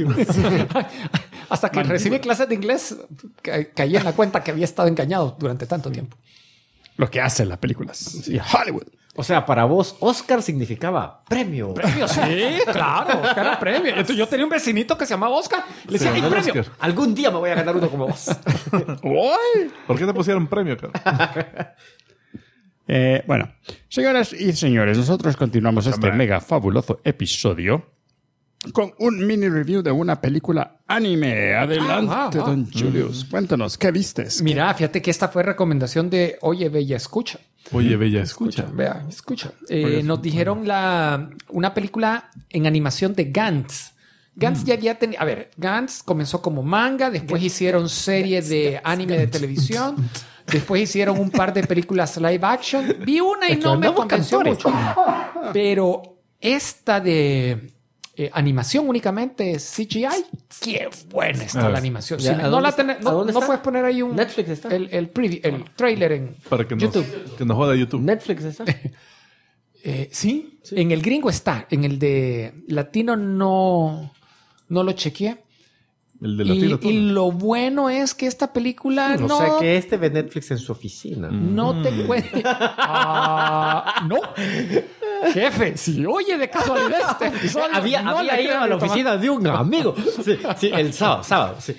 Hasta que recibí clases de inglés, caí en la cuenta que había estado engañado durante tanto tiempo.
Lo que hacen las películas. Sí, Hollywood.
O sea, para vos, Oscar significaba premio.
Premio, sí, claro, Oscar era premio. Entonces, yo tenía un vecinito que se llamaba Oscar. Le decía,
Sí,
¡ay,
no,
premio!
Oscar.
Algún día me voy a ganar uno como vos.
¿Por qué te pusieron premio, cara?
Bueno, señoras y señores, nosotros continuamos este mega fabuloso episodio con un mini review de una película anime. Adelante, don Julius. Cuéntanos, ¿qué vistes?
Mira, fíjate que esta fue recomendación de Oye, Bella, escucha.
Oye, bella, escucha.
Vea, escucha. Nos dijeron una película en animación de Gantz. Gantz ya había tenido... A ver, Gantz comenzó como manga, después hicieron serie de anime de televisión, después hicieron un par de películas live action. Vi una y no me convenció mucho. Pero esta de... animación únicamente CGI. Qué buena está la animación.
Ya,
Sí,
¿a
no
dónde
la
está?
tenés-
¿A
no
dónde está?
puedes poner ahí un
Netflix está.
el trailer en
Para que nos,
YouTube.
que nos joda YouTube.
Netflix está.
Sí, en el gringo está. En el de latino no lo chequeé.
El de latino.
Y lo bueno es que esta película
O sea que ve Netflix en su oficina.
no te cuenta. No. Jefe, si oye de casualidad este episodio,
Había ido a la oficina de un amigo. Sí, el sábado. Sí.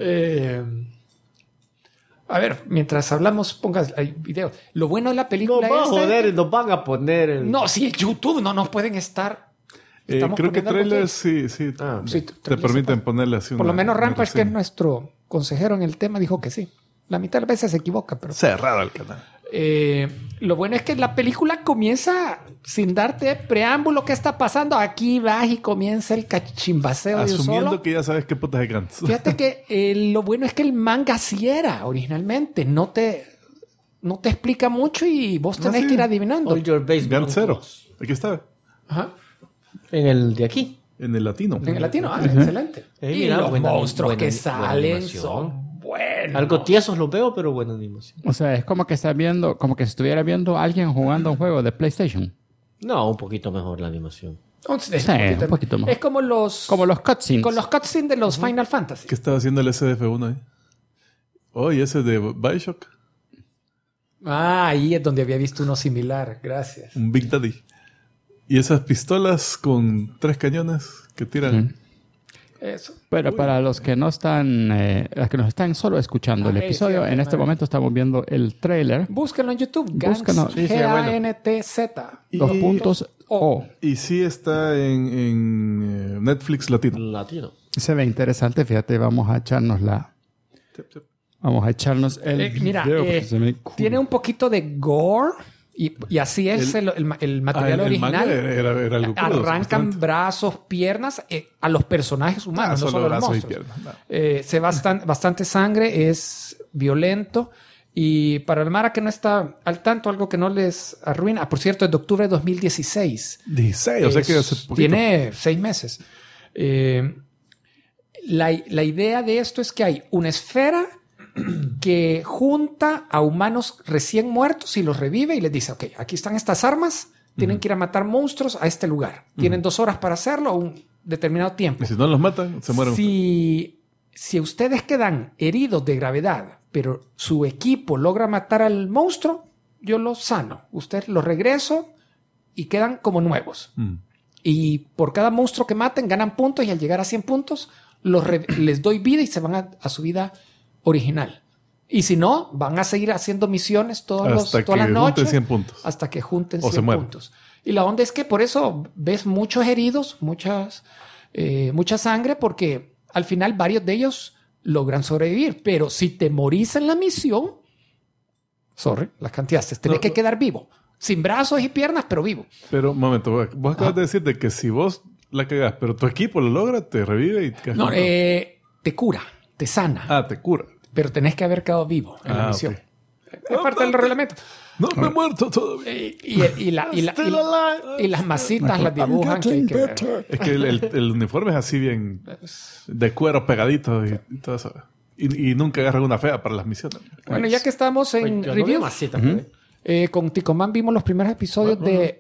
A ver, mientras hablamos, pongas el video. Lo bueno de la película
Nos van a poner...
No, si en YouTube no nos pueden estar...
creo que trailers sí, te permiten ponerle así.
Por lo menos Rampage, que es nuestro consejero en el tema, dijo que sí. La mitad de las veces se equivoca, pero...
Cerrado el canal.
Lo bueno es que la película comienza sin darte preámbulo. ¿Qué está pasando? Aquí vas y comienza el cachimbaceo de
Asumiendo
solo.
que ya sabes qué putas de Gantz.
Fíjate que lo bueno es que el manga sí era originalmente. No te explica mucho y vos tenés que ir adivinando.
All Your Base
Gantz 0. Aquí está.
Ajá.
En el de aquí.
En el latino.
En el latino. Excelente. Y
mira,
los monstruos que salen
animación.
son buenos.
Algo tiesos los veo, pero buena animación.
O sea, es como que estás viendo, como que si estuviera viendo a alguien jugando un juego de PlayStation.
No, un poquito mejor la animación.
Es
un poquito más.
Es como los
cutscenes.
con los cutscenes de los Final Fantasy.
¿Qué estaba haciendo el SDF1 ahí? Oh, y ese de Bioshock.
Ahí es donde había visto uno similar. Gracias.
Un Big Daddy. Y esas pistolas con 3 cañones que tiran.
Eso.
Pero para los que no están, los que nos están solo escuchando el episodio, en este momento estamos viendo el trailer.
Búsquenlo en YouTube.
Búsquenlo.
G-A-N-T-Z.
Los puntos O.
Y sí está en Netflix latino.
Se ve interesante, fíjate, vamos a echarnos el
mira,
video porque se ve cool.
tiene un poquito de gore y así es el material original.
Era algo crudo,
arrancan brazos, piernas a los personajes humanos, no solo los
brazos y
monstruos.
piernas.
Se bastante sangre, es violento. Y para el Mara que no está al tanto, algo que no les arruina. Por cierto, es de octubre de 2016.
16, o sea que hace poquito.
Tiene 6 meses. La idea de esto es que hay una esfera que junta a humanos recién muertos y los revive y les dice, ok, aquí están estas armas, tienen que ir a matar monstruos a este lugar. Tienen 2 horas para hacerlo, un determinado tiempo.
Y si no los matan, se mueren.
Si ustedes quedan heridos de gravedad, pero su equipo logra matar al monstruo, yo los sano. Usted los regreso y quedan como nuevos. Y por cada monstruo que maten, ganan puntos y al llegar a 100 puntos, les doy vida y se van a su vida original. Y si no, van a seguir haciendo misiones todas las noches
100 puntos.
hasta que junten
O
100 puntos. Y la onda es que por eso ves muchos heridos, mucha sangre, porque al final varios de ellos logran sobrevivir. Pero si te morís en la misión, las canteaste. Tenés que quedar vivo. Sin brazos y piernas, pero vivo.
Pero, un momento, vos acabas de decir de que si vos la cagás, pero tu equipo lo logra, te revive y te...
No, te cura, te sana.
Te cura.
Pero tenés que haber quedado vivo en la misión.
Okay.
Es parte del reglamento.
No me he muerto todavía.
Y las masitas las dibujan. Que hay que ver.
Es que el uniforme es así bien de cuero pegadito y todo eso. Y nunca agarran una fea para las misiones.
Bueno, ya que estamos en review, con Ticomán vimos los primeros episodios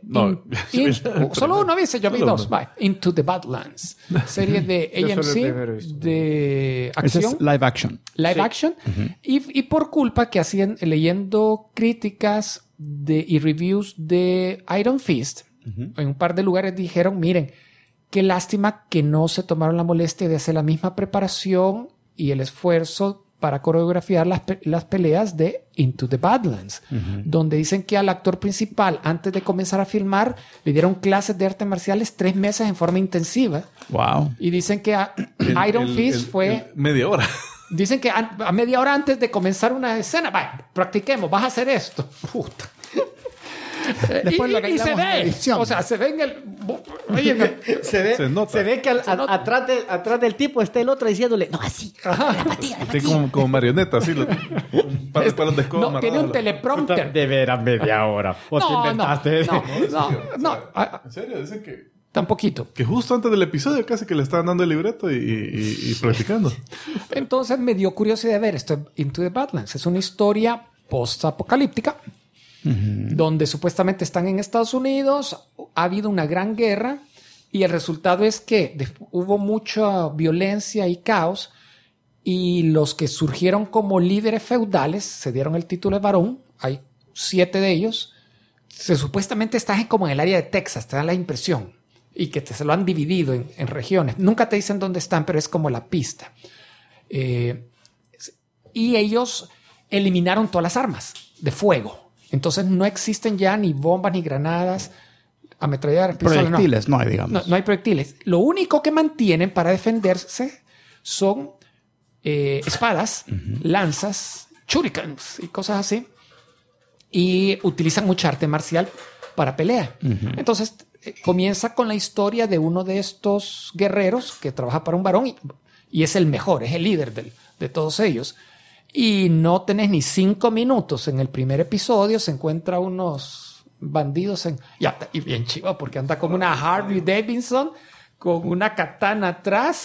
solo uno vez, yo vi 2. Into the Badlands, serie de AMC de acción.
Ese es live action.
Live action. Y por culpa que hacían leyendo críticas y reviews de Iron Fist, en un par de lugares dijeron, miren, qué lástima que no se tomaron la molestia de hacer la misma preparación y el esfuerzo para coreografiar las peleas de Into the Badlands, donde dicen que al actor principal, antes de comenzar a filmar, le dieron clases de artes marciales 3 meses en forma intensiva.
Wow.
Y dicen que Iron Fist fue...
media hora.
Dicen que a media hora antes de comenzar una escena, practiquemos, vas a hacer esto. Puta.
Después
y se ve, o sea, se ve en el...
Se ve que atrás del tipo está el otro diciéndole, no, así, la patilla.
Como marioneta, así. Un par de palos de escoba.
No, tiene un teleprompter.
De veras media hora. ¿O te inventaste?
No.
¿En serio? Dicen que...
Tan poquito.
Que justo antes del episodio casi que le estaban dando el libreto y practicando.
Entonces me dio curiosidad de ver esto. Into the Badlands es una historia post-apocalíptica donde supuestamente están en Estados Unidos, ha habido una gran guerra y el resultado es que hubo mucha violencia y caos y los que surgieron como líderes feudales se dieron el título de varón, hay 7 de ellos, supuestamente están como en el área de Texas, te da la impresión, y que se lo han dividido en regiones. Nunca te dicen dónde están, pero es como la pista. Y ellos eliminaron todas las armas de fuego. Entonces no existen ya ni bombas, ni granadas, ametralladoras, pistolas.
Proyectiles no hay, digamos.
No hay proyectiles. Lo único que mantienen para defenderse son espadas, lanzas, shurikens y cosas así. Y utilizan mucha arte marcial para pelea. Entonces comienza con la historia de uno de estos guerreros que trabaja para un varón y es el mejor, es el líder de todos ellos. Y no tenés ni 5 minutos en el primer episodio, se encuentra unos bandidos y bien chivo porque anda con una Harley Davidson con una katana atrás.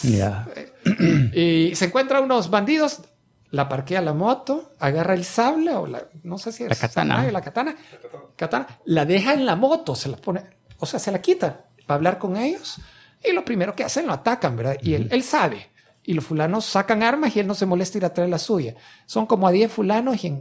Y se encuentra unos bandidos, la parquea la moto, agarra el sable o no sé si es
la katana.
La katana, la deja en la moto, se la pone, o sea, se la quita para hablar con ellos y lo primero que hacen lo atacan, ¿verdad? Y él sabe. Y los fulanos sacan armas y él no se molesta ir a traer la suya. Son como a 10 fulanos y en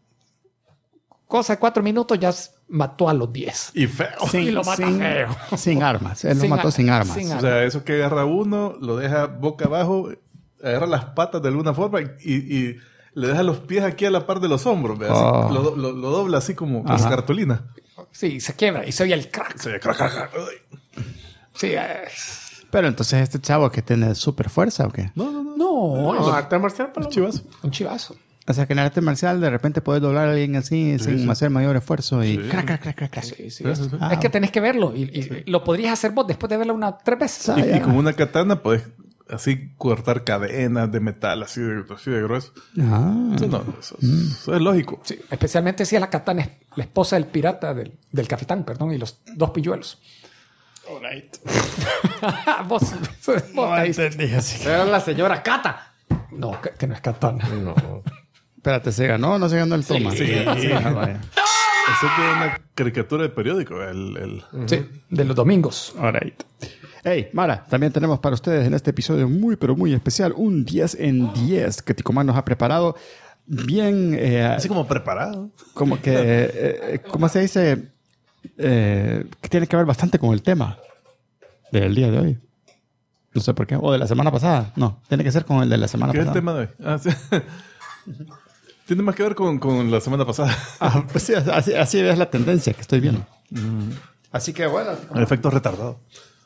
cosa de 4 minutos ya mató a los 10.
Y feo.
Y lo mata feo.
Sin armas. Él lo mató sin armas.
O sea, eso que agarra uno, lo deja boca abajo, agarra las patas de alguna forma y le deja los pies aquí a la par de los hombros. Así, lo dobla así como cartulina.
Sí, se quiebra y se oye el crack.
Se oye crack.
Sí,
Pero entonces este chavo que tiene super fuerza o qué?
No,
arte marcial para
Chivazo.
un chivazo.
O sea que en el arte marcial de repente puedes doblar a alguien así sin hacer mayor esfuerzo y crack.
Sí. Es que tenés que verlo y lo podrías hacer vos después de verlo 3 veces.
Y con una katana puedes así cortar cadenas de metal así de grueso. Eso es lógico.
Sí, especialmente si la katana es la esposa del pirata, del capitán, perdón, y los 2 pilluelos.
Alright.
vos
Entendí así.
Era la señora Kata.
No, que no es katana.
No.
Espérate, ¿se ganó o no se ganó el toma?
Sí.
Vaya.
Eso es de una caricatura de periódico.
Sí, de los domingos.
Alright. Hey, Mara, también tenemos para ustedes en este episodio muy, pero muy especial un 10 en 10 que Ticomán nos ha preparado bien...
así como preparado.
Como que... ¿cómo se dice? Que tiene que ver bastante con el tema del día de hoy. No sé por qué. O de la semana pasada. No, tiene que ser con el de la semana pasada.
¿Qué es el tema de hoy? Sí. Tiene más que ver con la semana pasada.
Pues sí, así es la tendencia que estoy viendo. Así que bueno.
El efecto retardado.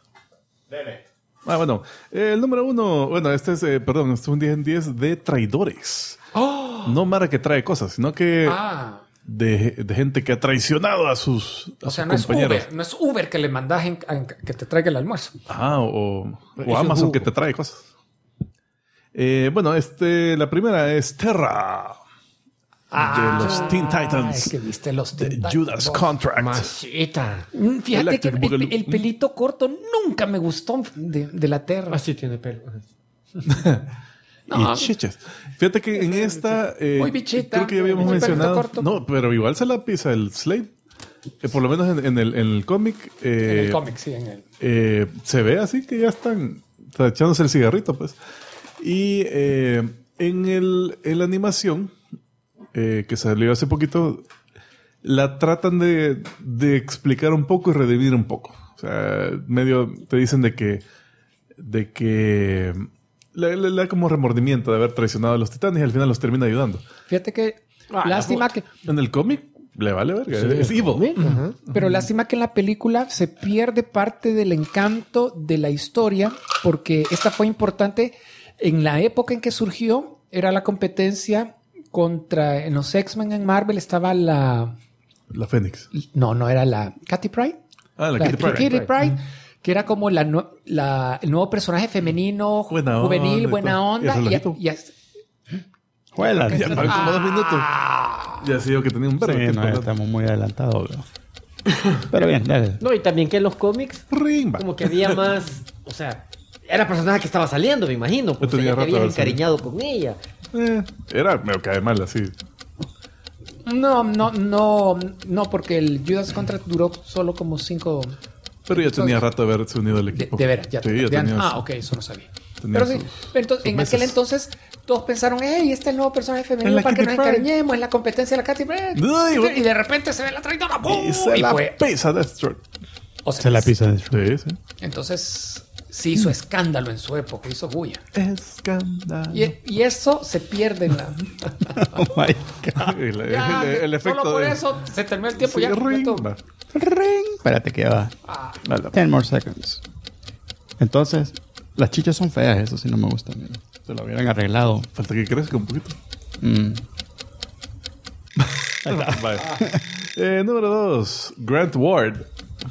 Bueno. El número 1. Bueno, este es un 10 en 10 de traidores. No Mara que trae cosas, sino que... De gente que ha traicionado a sus compañeros.
No es Uber que le mandas que te traiga el almuerzo.
O Amazon que te trae cosas. La primera es Terra. De los Teen Titans.
Que viste los Teen
de
Titans.
Judas Contract.
Masita.
Fíjate que el pelito corto nunca me gustó de la Terra.
Así tiene pelo.
Y chiches. Fíjate que en esta...
muy bichita.
Creo que ya habíamos
muy
mencionado...
corto.
No, pero igual se la pisa el Slade. Por lo menos en el cómic...
en el cómic, sí.
Se ve así que ya están echándose el cigarrito, pues. Y en la animación, que salió hace poquito, la tratan de explicar un poco y redimir un poco. O sea, medio te dicen de que le da como remordimiento de haber traicionado a los titanes y al final los termina ayudando.
Fíjate que lástima que...
En el cómic le vale verga. Es evil.
Pero lástima que en la película se pierde parte del encanto de la historia porque esta fue importante en la época en que surgió. Era la competencia contra... En los X-Men en Marvel estaba la...
La Fénix.
No era la... Katy Pryde.
La Kitty
Pryde. Que era como el nuevo personaje femenino, juvenil, buena onda.
Juela.
Ya pagan como 2 minutos. Ya ha sido que tenía un perro.
Sí, no, estamos muy adelantados. Pero bien, dale.
No, y también que en los cómics como que había más... O sea, era personaje que estaba saliendo, me imagino. Pues ya te habías encariñado con ella.
Me cae mal así.
No, porque el Judas Contract duró solo como 5.
Pero ya tenía rato de haberse unido al equipo.
De veras, ya.
Sí, ya tenía.
Ok, eso no sabía.
Tenía
Pero sí, entonces, en aquel entonces todos pensaron, hey, este es el nuevo personaje femenino para que nos encariñemos en la competencia de la Katy Perry. Y de repente se ve la traidora. ¡Bum!
Y se la pesa Deathstroke.
O sea,
Se la pisa.
Sí, sí.
entonces sí hizo escándalo en su época, hizo bulla.
Escándalo.
Y eso se pierde en la...
Oh my God.
El efecto
solo por
de...
eso se terminó el tiempo.
Sí,
ya
ring.
completo.
Ring. Espérate que va. 10 more seconds. Entonces, las chichas son feas, eso sí no me gusta. Mira. Se lo hubieran arreglado.
Falta que crezca un poquito. Vale. Número 2. Grant Ward.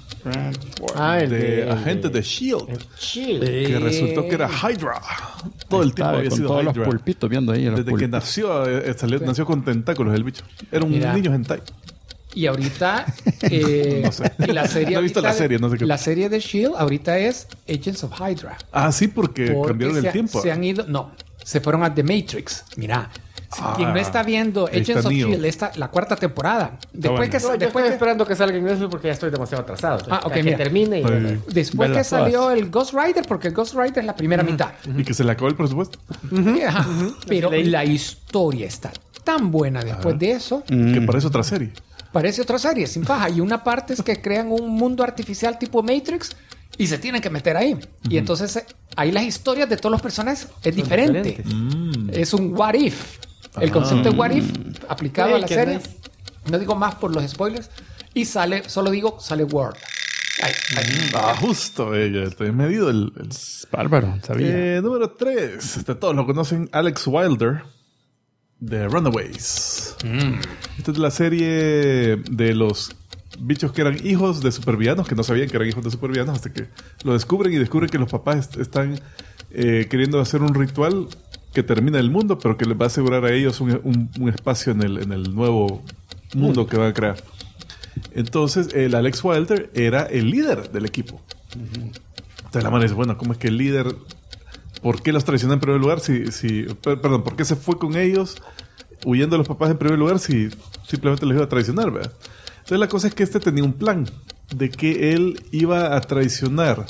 El
de agente de S.H.I.E.L.D.
Chile.
Que resultó que era Hydra. Todo el tiempo había
con
sido
todos
Hydra.
los pulpitos viendo ahí.
Desde que nació, nació con tentáculos el bicho. Era un
Mira.
niño hentai.
Y ahorita...
No sé.
y la serie
No he visto
ahorita
la serie, no sé qué.
La serie de S.H.I.E.L.D. ahorita es Agents of Hydra.
Ah, sí, porque cambiaron el tiempo.
Se han ido... No, se fueron a The Matrix. Mira... Quien no está viendo
ahí
Agents
está
of
Neo.
S.H.I.E.L.D. la cuarta temporada. Después
Yo estoy esperando que salga en Netflix porque ya estoy demasiado atrasado.
Ok,
que
mira.
termine.
Después que
Verlas todas.
salió el Ghost Rider, porque el Ghost Rider es la primera mitad.
Y que se le acabó el presupuesto.
Ajá. Pero la historia está tan buena después de eso.
Que parece otra serie.
Parece otra serie, sin paja. Y una parte es que crean un mundo artificial tipo Matrix y se tienen que meter ahí. Y entonces ahí las historias de todos los personajes es diferente. Es un what if. El concepto de what if aplicado a la
qué
serie.
nice.
No digo más por los spoilers. Y sale Word. Ahí.
Justo. Estoy medido el...
Bárbaro, sabía.
Número 3. Todos lo conocen. Alex Wilder. De Runaways. Esta es la serie de los bichos que eran hijos de supervillanos, que no sabían que eran hijos de supervillanos hasta que lo descubren y descubren que los papás están queriendo hacer un ritual que termina el mundo, pero que les va a asegurar a ellos un espacio en el nuevo mundo que van a crear. Entonces, el Alex Wilder era el líder del equipo. Entonces la madre dice, bueno, ¿cómo es que el líder... ¿Por qué los traicionó en primer lugar? Perdón, ¿por qué se fue con ellos huyendo de los papás en primer lugar si simplemente los iba a traicionar, ¿verdad? Entonces la cosa es que tenía un plan de que él iba a traicionar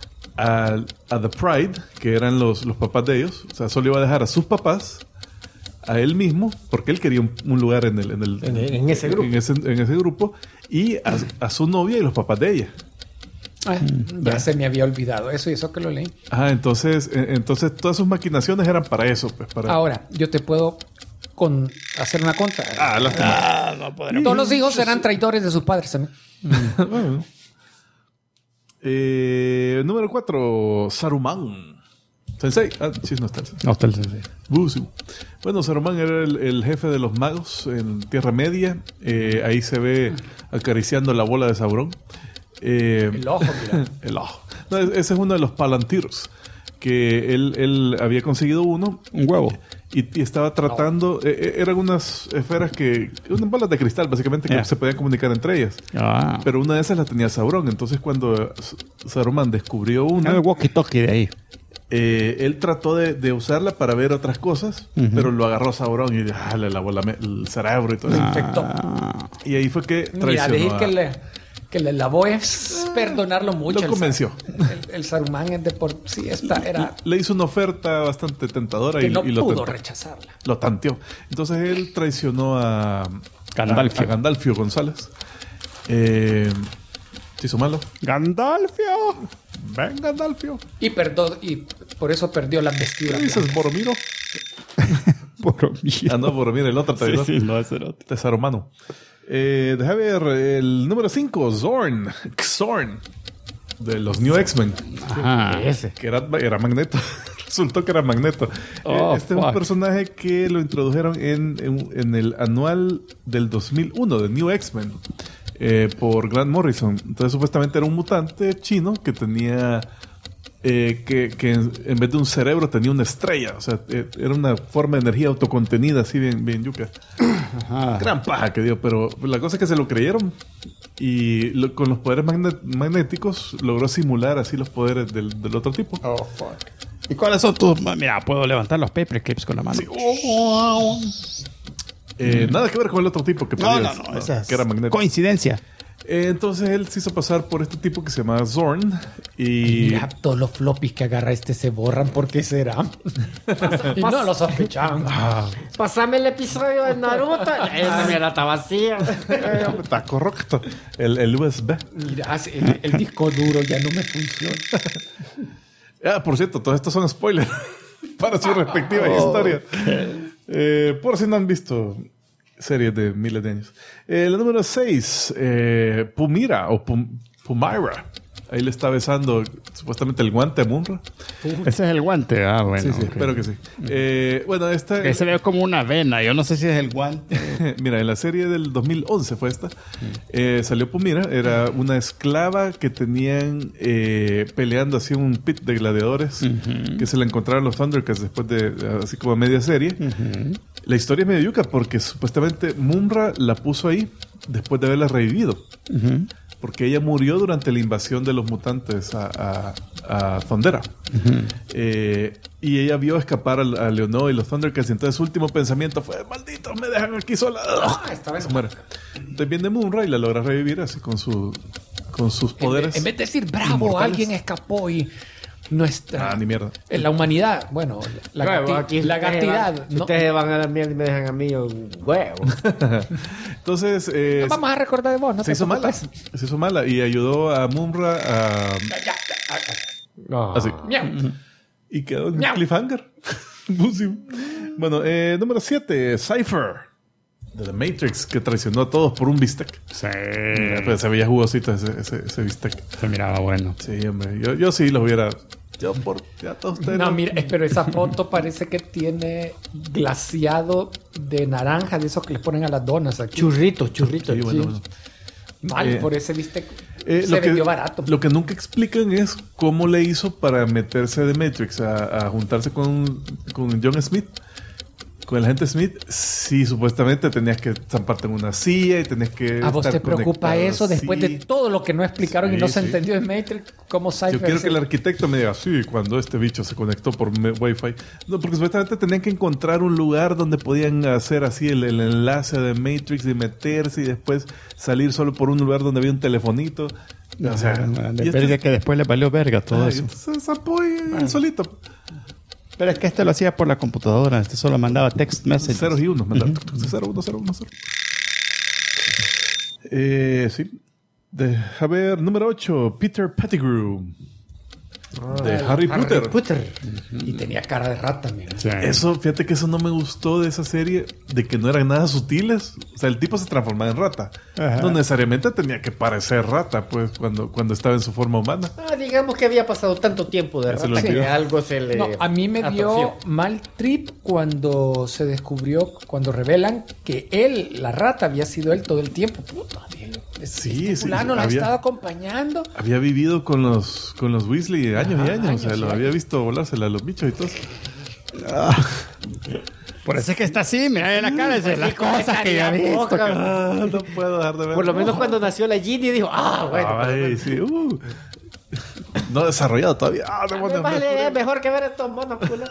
a The Pride, que eran los papás de ellos. O sea, solo iba a dejar a sus papás, a él mismo, porque él quería un lugar en ese grupo. En ese grupo, y a su novia y los papás de ella.
Ya se me había olvidado eso y eso que lo leí.
Entonces todas sus maquinaciones eran para eso. Pues,
Ahora, yo te puedo hacer una contra.
Lástima.
No podremos.
Todos los hijos eran traidores de sus padres también.
Bueno. Número 4. Saruman. Sensei. Sí, no está el Sensei.
No está el sensei.
Sí. Bueno, Saruman era el jefe de los magos en Tierra Media. Ahí se ve acariciando la bola de Sauron.
El ojo, mira.
El ojo. No, ese es uno de los Palantiros. Que él había conseguido uno.
Un huevo.
Y estaba tratando... eran unas esferas unas bolas de cristal, básicamente, que se podían comunicar entre ellas. Pero una de esas la tenía Sauron. Entonces, cuando Saruman descubrió una...
El walkie-talkie de ahí.
Él trató de usarla para ver otras cosas, pero lo agarró Sauron y le lavó el cerebro y todo eso.
Infectó.
Y ahí fue que
Mira,
traicionó
decir que le lavó es perdonarlo mucho.
Lo convenció.
El Saruman es de por sí era...
Le hizo una oferta bastante tentadora
que
y
no
lo
pudo
tentó.
rechazarla.
Lo tanteó. Entonces él traicionó a Gandalfio González. Se hizo malo.
¡Gandalfio!
¡Ven, Gandalfio!
Y por eso perdió las vestiduras.
¿Qué dices, Boromiro?
Boromir.
No, Boromir, el otro traidor.
Sí, no, ese otro.
Tesarumano. Deja ver el número 5, Xorn, de los New X-Men.
Ese.
Que era Magneto. Resultó que era Magneto. Es un personaje que lo introdujeron en el anual del 2001 de New X-Men por Grant Morrison. Entonces supuestamente era un mutante chino que tenía... que en vez de un cerebro tenía una estrella. O sea, era una forma de energía autocontenida, así bien yuca. Gran paja que dio, pero la cosa es que se lo creyeron y con los poderes magnéticos logró simular así los poderes del otro tipo.
Oh, fuck.
¿Y cuáles son tus...? Mira, puedo levantar los paperclips con la mano.
Sí. Nada que ver con el otro tipo que pedías,
No. Esa es
que era magnético.
coincidencia.
Entonces él se hizo pasar por este tipo que se llama Zorn. Y
Mira, todos los floppies que agarra se borran. ¿Por qué será? Y no lo sospechaban.
Pásame el episodio de Naruto. Esa mierda está vacía.
está correcto. El USB.
Mira, el disco duro ya no me funciona.
Por cierto, todos estos son spoilers para su respectiva historia. Por si no han visto series de miles de años. La número 6, Pumira o Pumira. Ahí le está besando supuestamente el guante a Munra.
Ese es el guante. Bueno.
Sí, espero que sí. Bueno, esta...
Que se ve como una vena. Yo no sé si es el guante.
Mira, en la serie del 2011 fue esta. Salió Pumira. Era una esclava que tenían peleando así un pit de gladiadores. Que se la encontraron los Thundercats después de... Así como a media serie. La historia es medio yuca porque supuestamente Munra la puso ahí después de haberla revivido. Porque ella murió durante la invasión de los mutantes a Thundera. Y ella vio escapar a Leonor y los Thundercats. Y entonces su último pensamiento fue: malditos, me dejan aquí sola.
Esta vez
Muere. Entonces viene Munra y la logra revivir así con sus poderes.
En vez de decir bravo,
inmortales.
Alguien escapó y nuestra...
ni mierda.
En la humanidad, bueno, la gatidad.
Si ustedes van a la mierda y me dejan a mí, huevo.
Entonces...
Vamos a recordar de vos, ¿no?
Se hizo mala. Se hizo mala y ayudó a Munra a... Así.
Miau.
Y quedó en
Miau.
cliffhanger. Bueno, número 7, Cypher. De The Matrix, que traicionó a todos por un bistec.
Sí.
Mira, pues se veía jugosito ese bistec.
Se miraba bueno.
Sí, hombre. Yo sí los hubiera... Yo por... Ya todos ustedes...
No, mira, pero esa foto parece que tiene glaseado de esos que les ponen a las donas aquí.
Churritos.
Sí, bueno.
Mal, por ese viste.
Lo
Se
que,
vendió barato.
Lo que nunca explican es cómo le hizo para meterse de Matrix a juntarse con John Smith, con el agente Smith. Sí, supuestamente tenías que zamparte en una silla y tenías que...
¿A vos
estar
te preocupa
conectado
eso después
así.
de todo lo que no explicaron y
Sí,
no se
sí.
entendió en Matrix? ¿Cómo Cypher?
Yo quiero que el arquitecto me diga, sí, cuando este bicho se conectó por Wi-Fi. No, porque supuestamente tenían que encontrar un lugar donde podían hacer así el enlace de Matrix y meterse y después salir solo por un lugar donde había un telefonito. O sea,
de
y
verga que después le valió verga todo eso.
Se zapó y solito.
Pero es que este lo hacía por la computadora. Este solo mandaba text messages.
Ceros y unos. 0, 1, 0, 1, 0. Sí. A ver, número 8. Peter Pettigrew. De Harry Potter.
Y tenía cara de rata, mira.
Sí.
Eso, fíjate que eso no me gustó de esa serie, de que no eran nada sutiles. O sea, el tipo se transformaba en rata.
Ajá.
No necesariamente tenía que parecer rata, pues, cuando estaba en su forma humana.
Digamos que había pasado tanto tiempo de
Ya se lo
rata que
olvidó.
algo se le...
No, a mí me dio
atrofió.
mal trip cuando se descubrió, cuando revelan que él, la rata, había sido él todo el tiempo. Puta, Dios.
Sí,
fulano la ha estado acompañando.
Había vivido con los Weasley años y años.
Años
O sea,
y
los había
años.
visto volársela a los bichos y todo.
Por eso es que está así. Mira en la cara. Es las cosas que ya he visto.
No puedo dejar de ver.
Por lo menos cuando nació la Ginny dijo, bueno.
Ay, sí. No desarrollado todavía.
Me vale, mejor que ver estos monos, culo.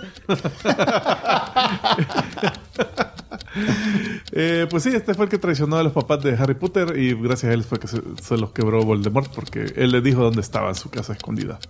Pues sí, este fue el que traicionó a los papás de Harry Potter y gracias a él fue que se los quebró Voldemort porque él le dijo dónde estaba en su casa escondida.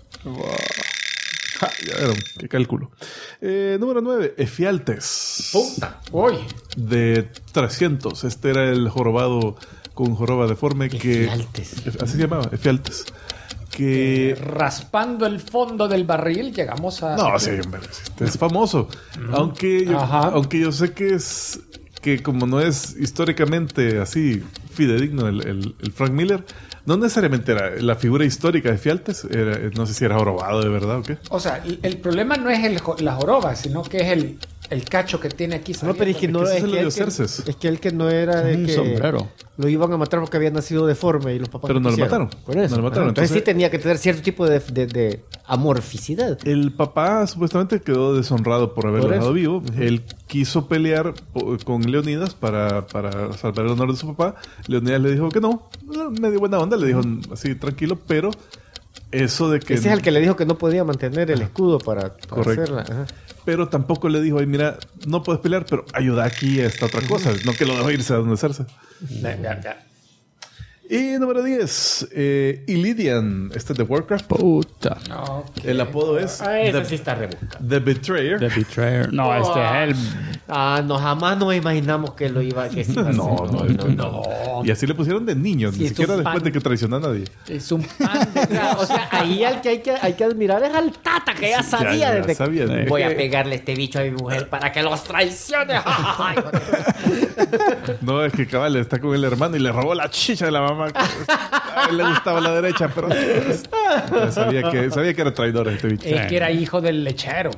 Ya vieron, qué cálculo. Número 9, Efialtes.
Uy,
De 300. Este era el jorobado con joroba deforme que...
Efialtes.
Así se llamaba, Efialtes. Que...
raspando el fondo del barril, llegamos a...
No, sí, hombre, este es famoso. Aunque yo sé que es que como no es históricamente así fidedigno el Frank Miller, no necesariamente era la figura histórica de Efialtes, no sé si era jorobado de verdad o qué.
O sea, el problema no es la joroba, sino que es el cacho que tiene aquí.
No, pero es que no
Es que
es
ese
que,
lo dio
él que,
Cerces.
es que él que no era de
Un
que
sombrero.
lo iban a matar porque había nacido deforme y los papás
Pero no lo
quisieron.
mataron.
Por eso.
No lo mataron.
Entonces sí
Entonces-
tenía que tener cierto tipo de amorficidad.
El papá supuestamente quedó deshonrado por haberlo
Por eso.
dejado vivo. Él quiso pelear con Leonidas para salvar el honor de su papá. Leonidas le dijo que no. Medio buena onda, le dijo así tranquilo, pero eso de que...
Ese es el que le dijo que no podía mantener el escudo para
Correcto.
hacerla. Ajá.
pero tampoco le dijo, mira, no puedes pelear, pero ayuda aquí a esta otra cosa. No que lo dejó irse a donde hacerse. Y número 10, Illidian. Este es de Warcraft.
Puta.
Okay.
El apodo es
Ese sí está rebuscado.
The Betrayer.
The Betrayer. No, este es él.
No, jamás nos imaginamos que lo iba a decir.
No. Y así le pusieron de niño,
Sí,
ni
es
siquiera
un
después
pan.
de que traicionó a nadie.
Es un pan de
O sea, ahí al que hay que admirar es al Tata, que ya sabía
Ya
desde
sabía.
que voy a pegarle este bicho a mi mujer para que los traicione.
No, es que cabal está con el hermano y le robó la chicha de la mamá. A él le gustaba la derecha, pero sabía que era traidor este bicho.
Es que era hijo del lechero.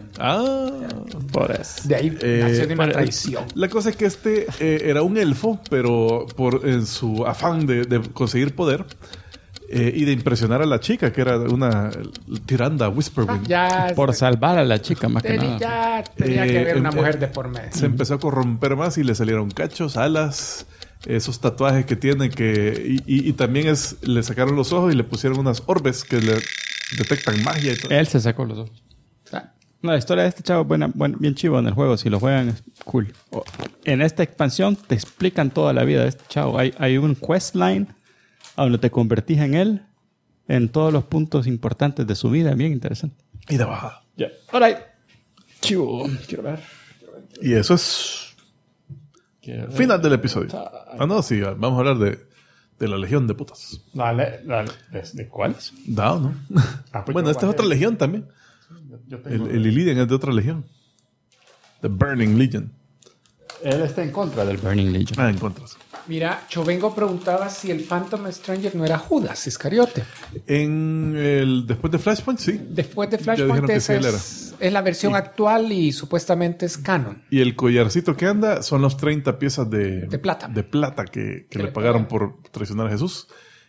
Por eso.
De ahí nació de una traición.
La cosa es que este era un elfo, pero en su afán de conseguir poder y de impresionar a la chica, que era una tiranda Whisperwind.
Por salvar a la chica, más que nada.
Ya tenía que haber una mujer de por medio.
Se empezó a corromper más y le salieron cachos, alas, esos tatuajes que tiene y también le sacaron los ojos y le pusieron unas orbes que le detectan magia y todo.
Él se sacó los ojos. No, la historia de este chavo es bien chivo en el juego. Si lo juegan, es cool. En esta expansión te explican toda la vida de este chavo. Hay un questline a donde te convertís en él en todos los puntos importantes de su vida. Bien interesante.
Y de bajada.
Ya. All right. Chivo. Quiero ver.
Y eso es final del episodio. No, sí, vamos a hablar de la legión de putas.
Dale. ¿De cuáles?
¿No?
Pues
Bueno, esta es otra legión también. El Illidian es de otra legión. The Burning Legion.
Él está en contra del Burning Legion.
En contra.
Mira, Chovengo preguntaba si el Phantom Stranger no era Judas Iscariote.
Después de Flashpoint, sí.
Después de
Ya
Flashpoint,
dijeron que
esa
sí, él
es la versión actual y supuestamente es canon.
Y el collarcito que anda son los 30 piezas de
plata.
De plata que
Que
le
le
pagaron
pagaron.
por traicionar a Jesús.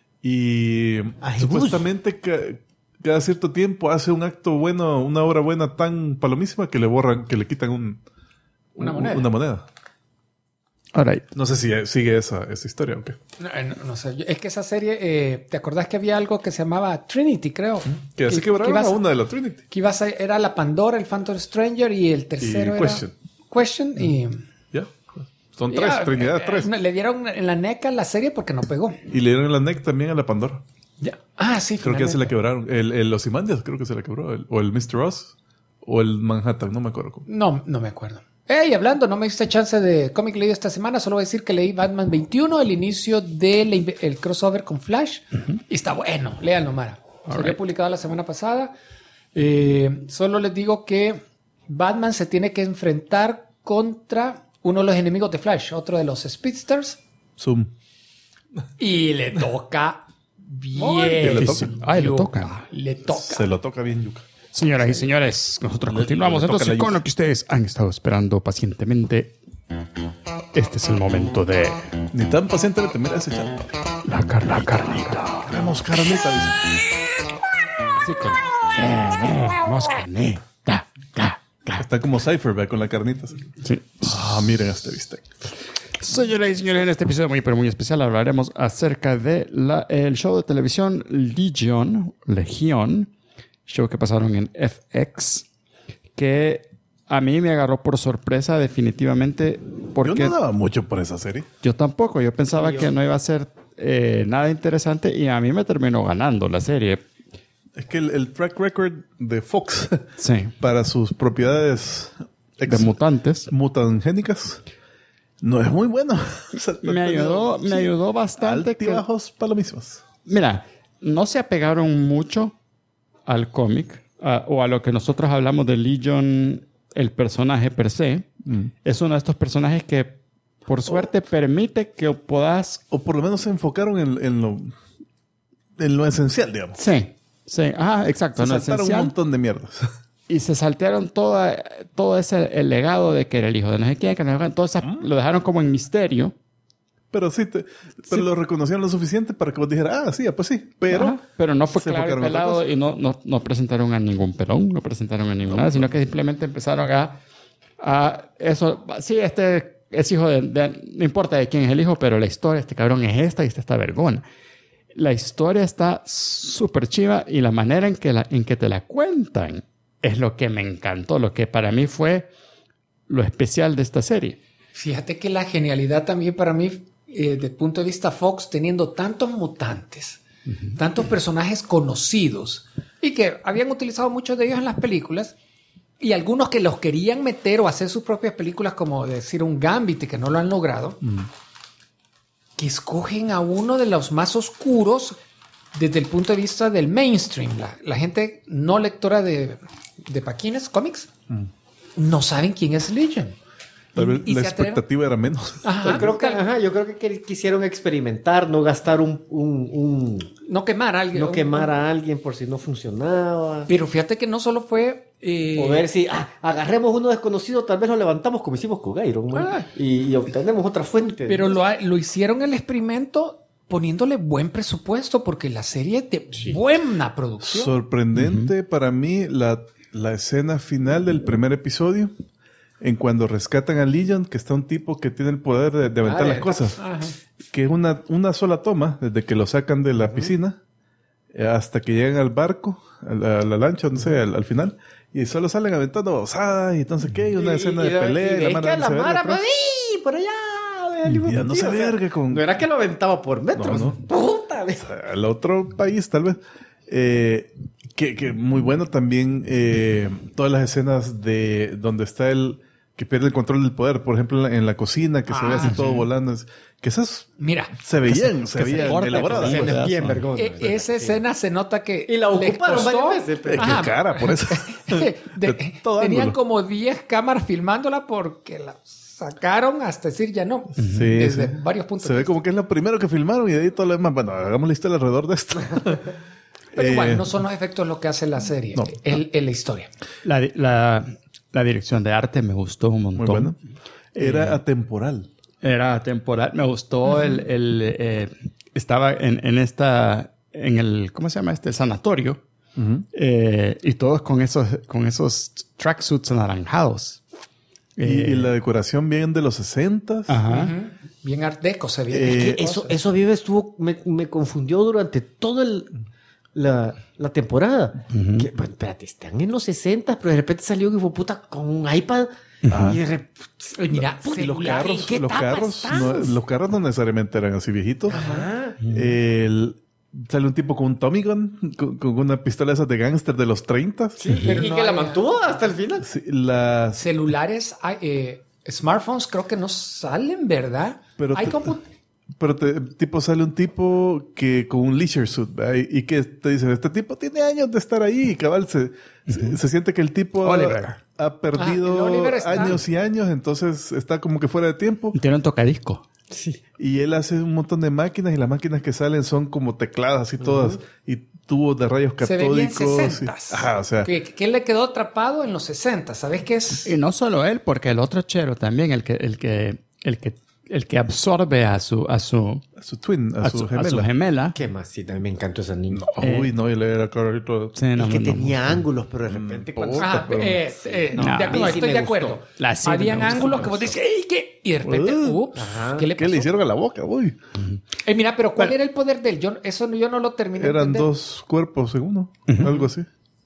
Y
¿A Jesús?
supuestamente cada cierto tiempo hace un acto bueno, una obra buena tan palomísima que le quitan
Una moneda.
una moneda.
All right.
No sé si sigue esa historia o qué.
No sé, es que esa serie, ¿te acordás que había algo que se llamaba Trinity, creo?
Que así quebraron a una de la Trinity.
Que era la Pandora, el Phantom Stranger y el tercero
Y
era
Question.
Question y...
¿Ya? Son tres,
Ya,
Trinidad 3.
le dieron en la NECA la serie porque no pegó.
Y le dieron la NEC también a la Pandora.
Sí,
Creo que ya se la
finalmente.
quebraron. El Ozymandias creo que se la quebró. O el Mr. Oz. O el Manhattan, no me acuerdo cómo.
No me acuerdo. Hablando, no me diste chance de cómic leído esta semana. Solo voy a decir que leí Batman 21, el inicio del el crossover con Flash. Y está bueno. Léanlo, Mara. Salió publicado la semana pasada. Solo les digo que Batman se tiene que enfrentar contra uno de los enemigos de Flash, otro de los Speedsters.
Zoom.
Y le toca bien.
que le toca.
Ay, le
yuca.
toca.
Le toca.
Se lo toca bien, Yuka.
Señoras y señores, nosotros continuamos
le toca
entonces
la
con
yuca.
lo que ustedes han estado esperando pacientemente. Este es el momento de
Ni tan pacientemente, mira ese chat.
la carnita.
Queremos carnita, dice.
Sí, queremos carnita.
Está como Cypher, ve, con la carnita.
Sí.
Miren este bistec.
Señoras y señores, en este episodio muy especial hablaremos acerca de el show de televisión Legion, show que pasaron en FX, que a mí me agarró por sorpresa definitivamente porque
Yo no daba mucho por esa serie.
yo tampoco, yo pensaba que no iba a ser nada interesante y a mí me terminó ganando la serie.
Es que el track record de Fox
Sí.
para sus propiedades
De mutantes.
mutangénicas no es muy bueno. O sea,
Me ayudó bastante.
Altibajos palomísimos.
Mira, no se apegaron mucho al cómic o a lo que nosotros hablamos de Legion, el personaje per se. Es uno de estos personajes que, por suerte, permite que puedas...
O por lo menos se enfocaron en lo esencial, digamos.
Sí, ajá, exacto.
Se
no,
saltaron un
esencial.
montón de mierdas.
Y se saltearon todo ese el legado de que era el hijo de no sé quién, que no sé cuál, todo lo dejaron como en misterio.
Pero pero lo reconocieron lo suficiente para que vos dijeras, pues sí. Pero,
Ajá, pero no fue
se
claro y
enfocaron en otra
pelado
cosa.
y no presentaron a ningún pelón, no presentaron a ningún nada, sino que simplemente empezaron a eso. Sí, este es hijo no importa de quién es el hijo, pero la historia, este cabrón es esta y esta está vergona. La historia está súper chiva y la manera en que te la cuentan es lo que me encantó, lo que para mí fue lo especial de esta serie.
Fíjate que la genialidad también para mí, desde el punto de vista Fox, teniendo tantos mutantes, tantos personajes conocidos y que habían utilizado muchos de ellos en las películas y algunos que los querían meter o hacer sus propias películas, como decir un Gambit, y que no lo han logrado, que escogen a uno de los más oscuros desde el punto de vista del mainstream. La gente no lectora de paquines, cómics, no saben quién es Legion.
Tal vez la expectativa era menos.
Yo creo que quisieron experimentar, no gastar
no quemar a alguien.
No quemar a alguien por si no funcionaba.
Pero fíjate que no solo fue...
O ver si agarremos uno desconocido, tal vez lo levantamos como hicimos con Iron Man y obtenemos otra fuente.
Pero lo hicieron el experimento poniéndole buen presupuesto, porque la serie es de buena producción.
Sorprendente para mí la escena final del primer episodio, en cuando rescatan a Legion, que está un tipo que tiene el poder de aventar las cosas. Que es una sola toma, desde que lo sacan de la piscina hasta que llegan al barco, a la lancha, no sé, al final. Y solo salen aventando osadas y entonces qué, y una escena de pelea.
Y la Mara por allá.
No se verga con...
No era que lo aventaba por metros.
No.
Puta.
O sea, al otro país, tal vez. Que muy bueno también todas las escenas de donde está el que pierde el control del poder. Por ejemplo, en la cocina, que se ve así todo volando. Que esas...
Mira.
Se veían elaboradas.
Bien vergüenza.
Esa escena se nota que...
Y la ocuparon varias veces.
Qué cara, por eso.
Tenían como 10 cámaras filmándola porque la sacaron hasta decir ya no.
Sí,
desde varios puntos
se ve como que es lo primero que filmaron y de ahí todo lo demás. Bueno, hagamos la historia alrededor de esto.
Pero igual, no son los efectos lo que hace la serie.
No.
Es la historia.
La dirección de arte me gustó un montón.
Muy bueno. Era atemporal.
Era atemporal. Me gustó estaba en el ¿cómo se llama? Sanatorio. Y todos con esos tracksuits anaranjados.
Y la decoración bien de los 60s.
Ajá.
Bien art deco se ve.
Es que eso a mí me confundió durante todo la temporada. Que, bueno, espérate, están en los 60, pero de repente salió un hijo de puta con un iPad. Y de repente,
mira,
y los carros no necesariamente eran así viejitos. Sale un tipo con un Tommy Gun, con una pistola esas de gángster de los 30.
Sí, y que la mantuvo hasta el final.
Sí,
celulares, smartphones creo que no salen, ¿verdad?
Pero tipo sale un tipo que con un leisure suit, ¿verdad? Y que te dice, este tipo tiene años de estar ahí y cabal se siente que el tipo ha perdido años y años, entonces está como que fuera de tiempo.
Tiene un tocadisco.
Sí. Y él hace un montón de máquinas y las máquinas que salen son como tecladas así todas y tubos de rayos catódicos.
Se veía en 60s.
Ajá, o sea.
Que él le quedó atrapado en los 60. ¿Sabes qué es?
Y no solo él, porque el otro chero también, el que absorbe a su
twin, a su
gemela.
¿Qué más? Sí, también me encantó esa niña.
Uy, no, y le era clarito.
Sí,
que tenía ángulos, pero de repente
estoy de acuerdo. Habían ángulos que vos decís, ¡ey, qué! Y de repente, ¿qué le pasó?
¿Qué le hicieron a la boca? Uy.
Mira, pero ¿cuál era el poder de él? Yo no lo terminé de
Eran
entender.
2 cuerpos en uno, algo así.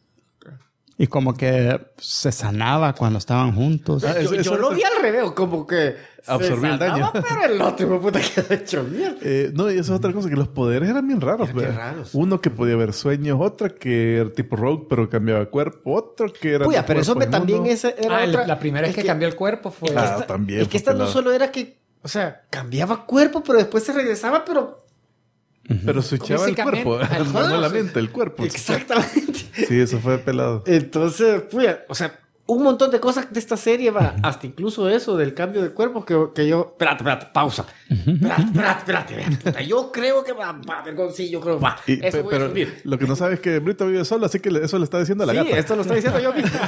Y como que se sanaba cuando estaban juntos.
Yo lo vi al revés, como que
absorbía el daño.
Pero el otro puta quedó hecho mierda.
No, y eso es otra cosa, que los poderes eran bien raros. Uno que podía ver sueños, otra que era tipo Rogue, pero cambiaba de cuerpo, otro que era...
Puya, pero eso también era otra...
La primera vez que cambió el cuerpo fue...
también.
Es que esta no solo era que... O sea, cambiaba cuerpo, pero después se regresaba, pero...
Pero switchaba el cuerpo, no la mente, el cuerpo.
Exactamente.
Sí, eso fue pelado.
Entonces, o sea, un montón de cosas de esta serie va, hasta incluso eso del cambio de cuerpo que yo... Espérate, pausa. Espérate. Puta, yo creo que va, sí, yo creo que va. Eso voy a subir.
Lo que no sabes es que Brito vive solo, así que eso le está diciendo a la gata.
Sí, esto lo está diciendo yo mismo.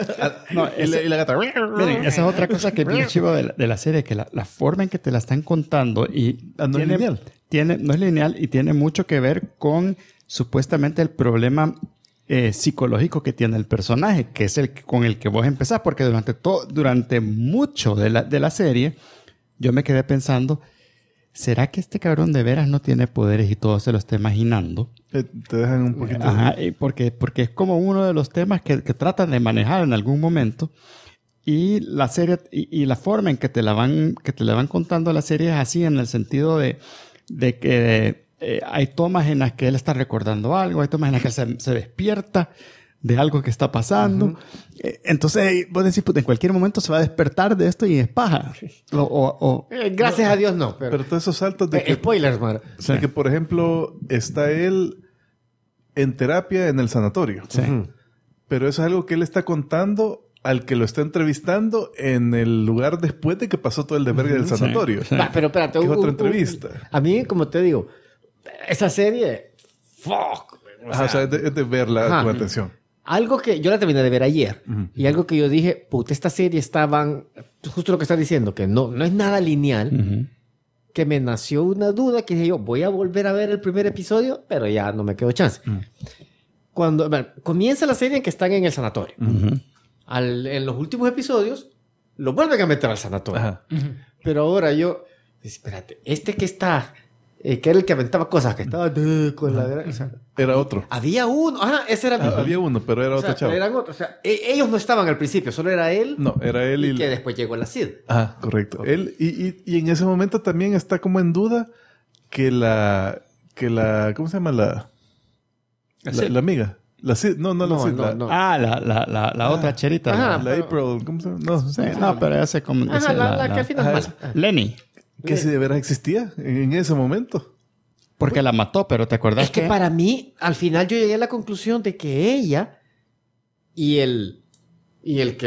Y la gata...
Miren, esa es otra cosa que es bien chivo de la serie, que la forma en que te la están contando y
no es lineal.
No es lineal y tiene mucho que ver con supuestamente el problema psicológico que tiene el personaje, que es el con el que vos empezás, porque durante mucho de la serie yo me quedé pensando, ¿será que este cabrón de veras no tiene poderes y todo se lo está imaginando?
Te dejan un poquito...
Ajá, porque es como uno de los temas que tratan de manejar en algún momento. Y la serie, y la forma en que te la van contando la serie es así, en el sentido de que hay tomas en las que él está recordando algo, hay tomas en las que él se despierta de algo que está pasando. Uh-huh. Entonces, vos decís, pues, en cualquier momento se va a despertar de esto y es paja.
Gracias a Dios no.
Pero todos esos saltos de que...
Spoilers, man.
O sea, que por ejemplo, está él en terapia en el sanatorio.
Sí.
Uh-huh. Pero eso es algo que él está contando al que lo está entrevistando en el lugar después de que pasó todo el desvergue del sanatorio.
Sí.
Pero espérate.
Es otra entrevista.
A mí, como te digo, esa serie... Fuck.
O sea, es de verla con atención.
Algo que yo la terminé de ver ayer. Uh-huh. Y algo que yo dije, puta, esta serie estaban... Justo lo que estás diciendo, que no es nada lineal. Uh-huh. Que me nació una duda que dije yo, voy a volver a ver el primer episodio, pero ya no me quedó chance. Uh-huh. Cuando comienza la serie en que están en el sanatorio. Uh-huh. En los últimos episodios, lo vuelven a meter al sanatorio. Uh-huh. Pero ahora yo... Espérate, que está... que era el que aventaba cosas, que estaba con la... O sea,
era otro.
Había uno. Ajá, ese era el mismo.
Había uno, pero era otro chavo.
Eran otros. O sea, ellos no estaban al principio, solo era él.
No, era él
y que después llegó la CID.
Ah, correcto. Okay. Él, y en ese momento también está como en duda que la ¿cómo se llama? La amiga. La CID. No, la CID.
No.
Ah, la otra cherita.
Ajá,
la April. ¿Cómo se llama? No,
sí, no, pero ella se como...
Ajá, la que al final es
Lenny.
Que si de veras existía en ese momento.
Porque la mató, pero ¿te acordás?
Es que para mí, al final yo llegué a la conclusión de que ella y el que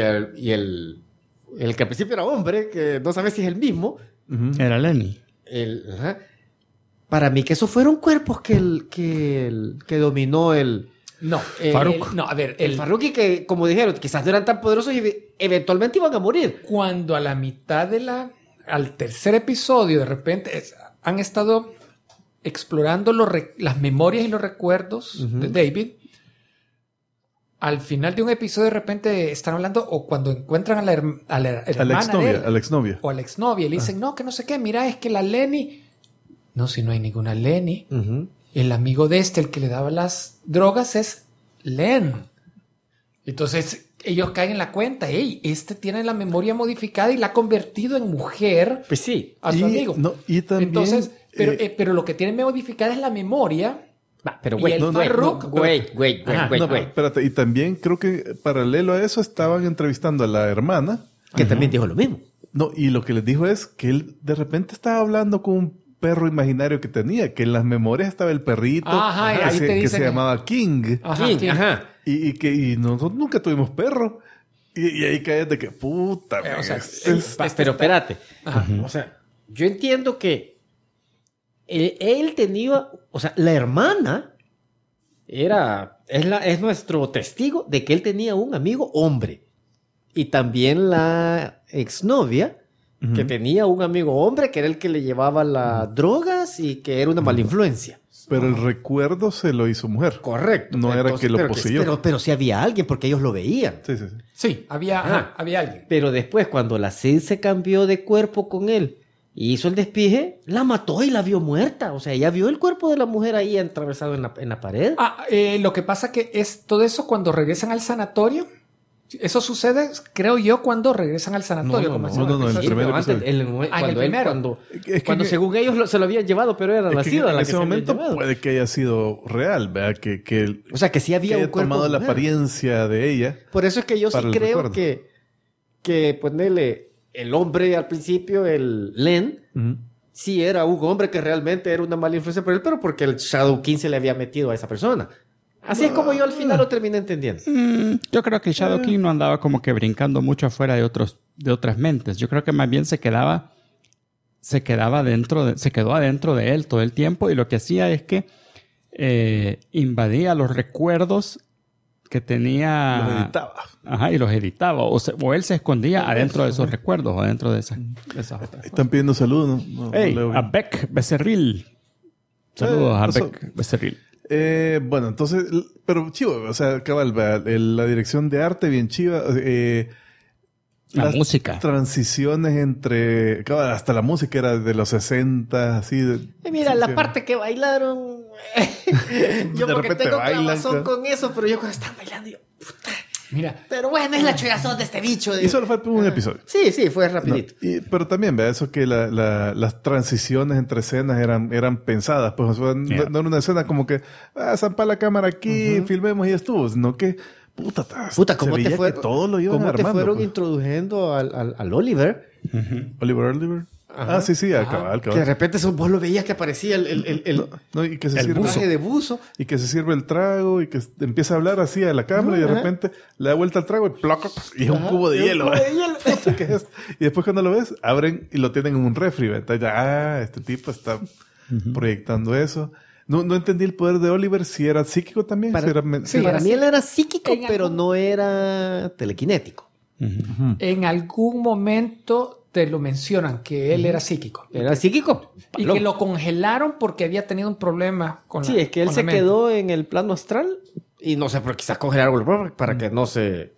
al principio era hombre, que no sabes si es el mismo.
Uh-huh. Era Lenny.
Para mí que esos fueron cuerpos que dominó el...
No,
Farouk.
No, a ver,
el Farouk, y que, como dijeron, quizás no eran tan poderosos y eventualmente iban a morir.
Cuando a la mitad al tercer episodio, de repente, han estado explorando las memorias y los recuerdos uh-huh. de David. Al final de un episodio, de repente, están hablando, o cuando encuentran a la hermana de él,
a la exnovia.
O a la exnovia, y le dicen, no, que no sé qué, mira, es que la Lenny... No, si no hay ninguna Lenny. Uh-huh. El amigo de el que le daba las drogas, es Len. Entonces... ellos caen en la cuenta, tiene la memoria modificada y la ha convertido en mujer.
Pues sí.
A su amigo.
No, y también...
Entonces, pero lo que tiene modificada es la memoria.
Pero güey, güey.
Espérate, y también creo que paralelo a eso estaban entrevistando a la hermana.
Que uh-huh. también dijo lo mismo.
No, y lo que les dijo es que él de repente estaba hablando con un perro imaginario que tenía, que en las memorias estaba el perrito que se llamaba King.
Ajá, King. Ajá.
Y nosotros nunca tuvimos perro. Y ahí caes de que puta.
Pero espérate. Uh-huh. O sea, yo entiendo que él tenía... O sea, la hermana es nuestro testigo de que él tenía un amigo hombre. Y también la exnovia, uh-huh. que tenía un amigo hombre que era el que le llevaba las drogas y que era una mala influencia.
Pero el recuerdo se lo hizo mujer.
Correcto.
No era que lo poseyó.
Pero sí había alguien, porque ellos lo veían.
Sí, había alguien.
Pero después, cuando la CID se cambió de cuerpo con él y hizo el despije, la mató y la vio muerta. O sea, ella vio el cuerpo de la mujer ahí atravesado en la pared.
Lo que pasa que es todo eso cuando regresan al sanatorio. Eso sucede, creo yo, cuando regresan al sanatorio.
No, en el primer
episodio. Cuando según ellos se lo habían llevado, pero era la CID la que se había llevado.
En ese momento puede que haya sido real, ¿verdad?
O sea, que sí había un cuerpo
tomado la apariencia de ella.
Por eso es que yo sí creo que ponerle el hombre al principio, el Len, uh-huh. sí era un hombre que realmente era una mala influencia por él, pero porque el Shadow King se le había metido a esa persona. Así es como yo al final lo terminé entendiendo.
Yo creo que Shadow King no andaba como que brincando mucho afuera de otras mentes. Yo creo que más bien se quedó adentro de él todo el tiempo, y lo que hacía es que invadía los recuerdos que tenía.
Los editaba.
Ajá, y los editaba. O él se escondía adentro de esos recuerdos o adentro de esas otras.
Están pidiendo saludos, ¿no?
A Beck Becerril. Saludos a Beck Becerril.
Bueno, entonces, pero chivo, o sea, cabal, la dirección de arte bien chiva.
La música.
Transiciones entre... Claro, hasta la música era de los 60, así.
Y mira, la parte que bailaron... yo
De
porque
repente
tengo
bailan,
clavazón
claro.
con eso, pero yo cuando están bailando, yo... Puta.
Mira,
Pero bueno, es la chollazón de este bicho.
Y solo fue un episodio.
Sí, fue rapidito.
No, pero también, vea, eso que las transiciones entre escenas eran pensadas. Pues, o sea, no era una escena como que, zampa la cámara aquí, filmemos y estuvo. Sino que,
Puta, ¿cómo te fue?
Todo lo iban
¿Cómo te
armando,
fueron
pues.
introduciendo al Oliver?
Oliver.
Ajá.
Ah, sí, cabal.
Que de repente vos lo veías que aparecía el
No, y que se
el
sirve
traje de buzo.
y que se sirve el trago y que empieza a hablar así a la cámara y de repente le da vuelta al trago y ¡ploc! Y es un cubo de hielo. ¿Qué es esto? Y después cuando lo ves, abren y lo tienen en un refri. Entonces ya, este tipo está proyectando eso. No entendí el poder de Oliver, si era psíquico también.
Para,
si era,
sí, para mí él era psíquico,
En
pero
algún-
no era telequinético.
en algún momento te lo mencionan que él era psíquico.
Era psíquico.
Y que lo congelaron porque había tenido un problema con
Sí,
la
es que él
con
se
la mente.
quedó en el plano astral y no sé, pero quizás congelaron para que no se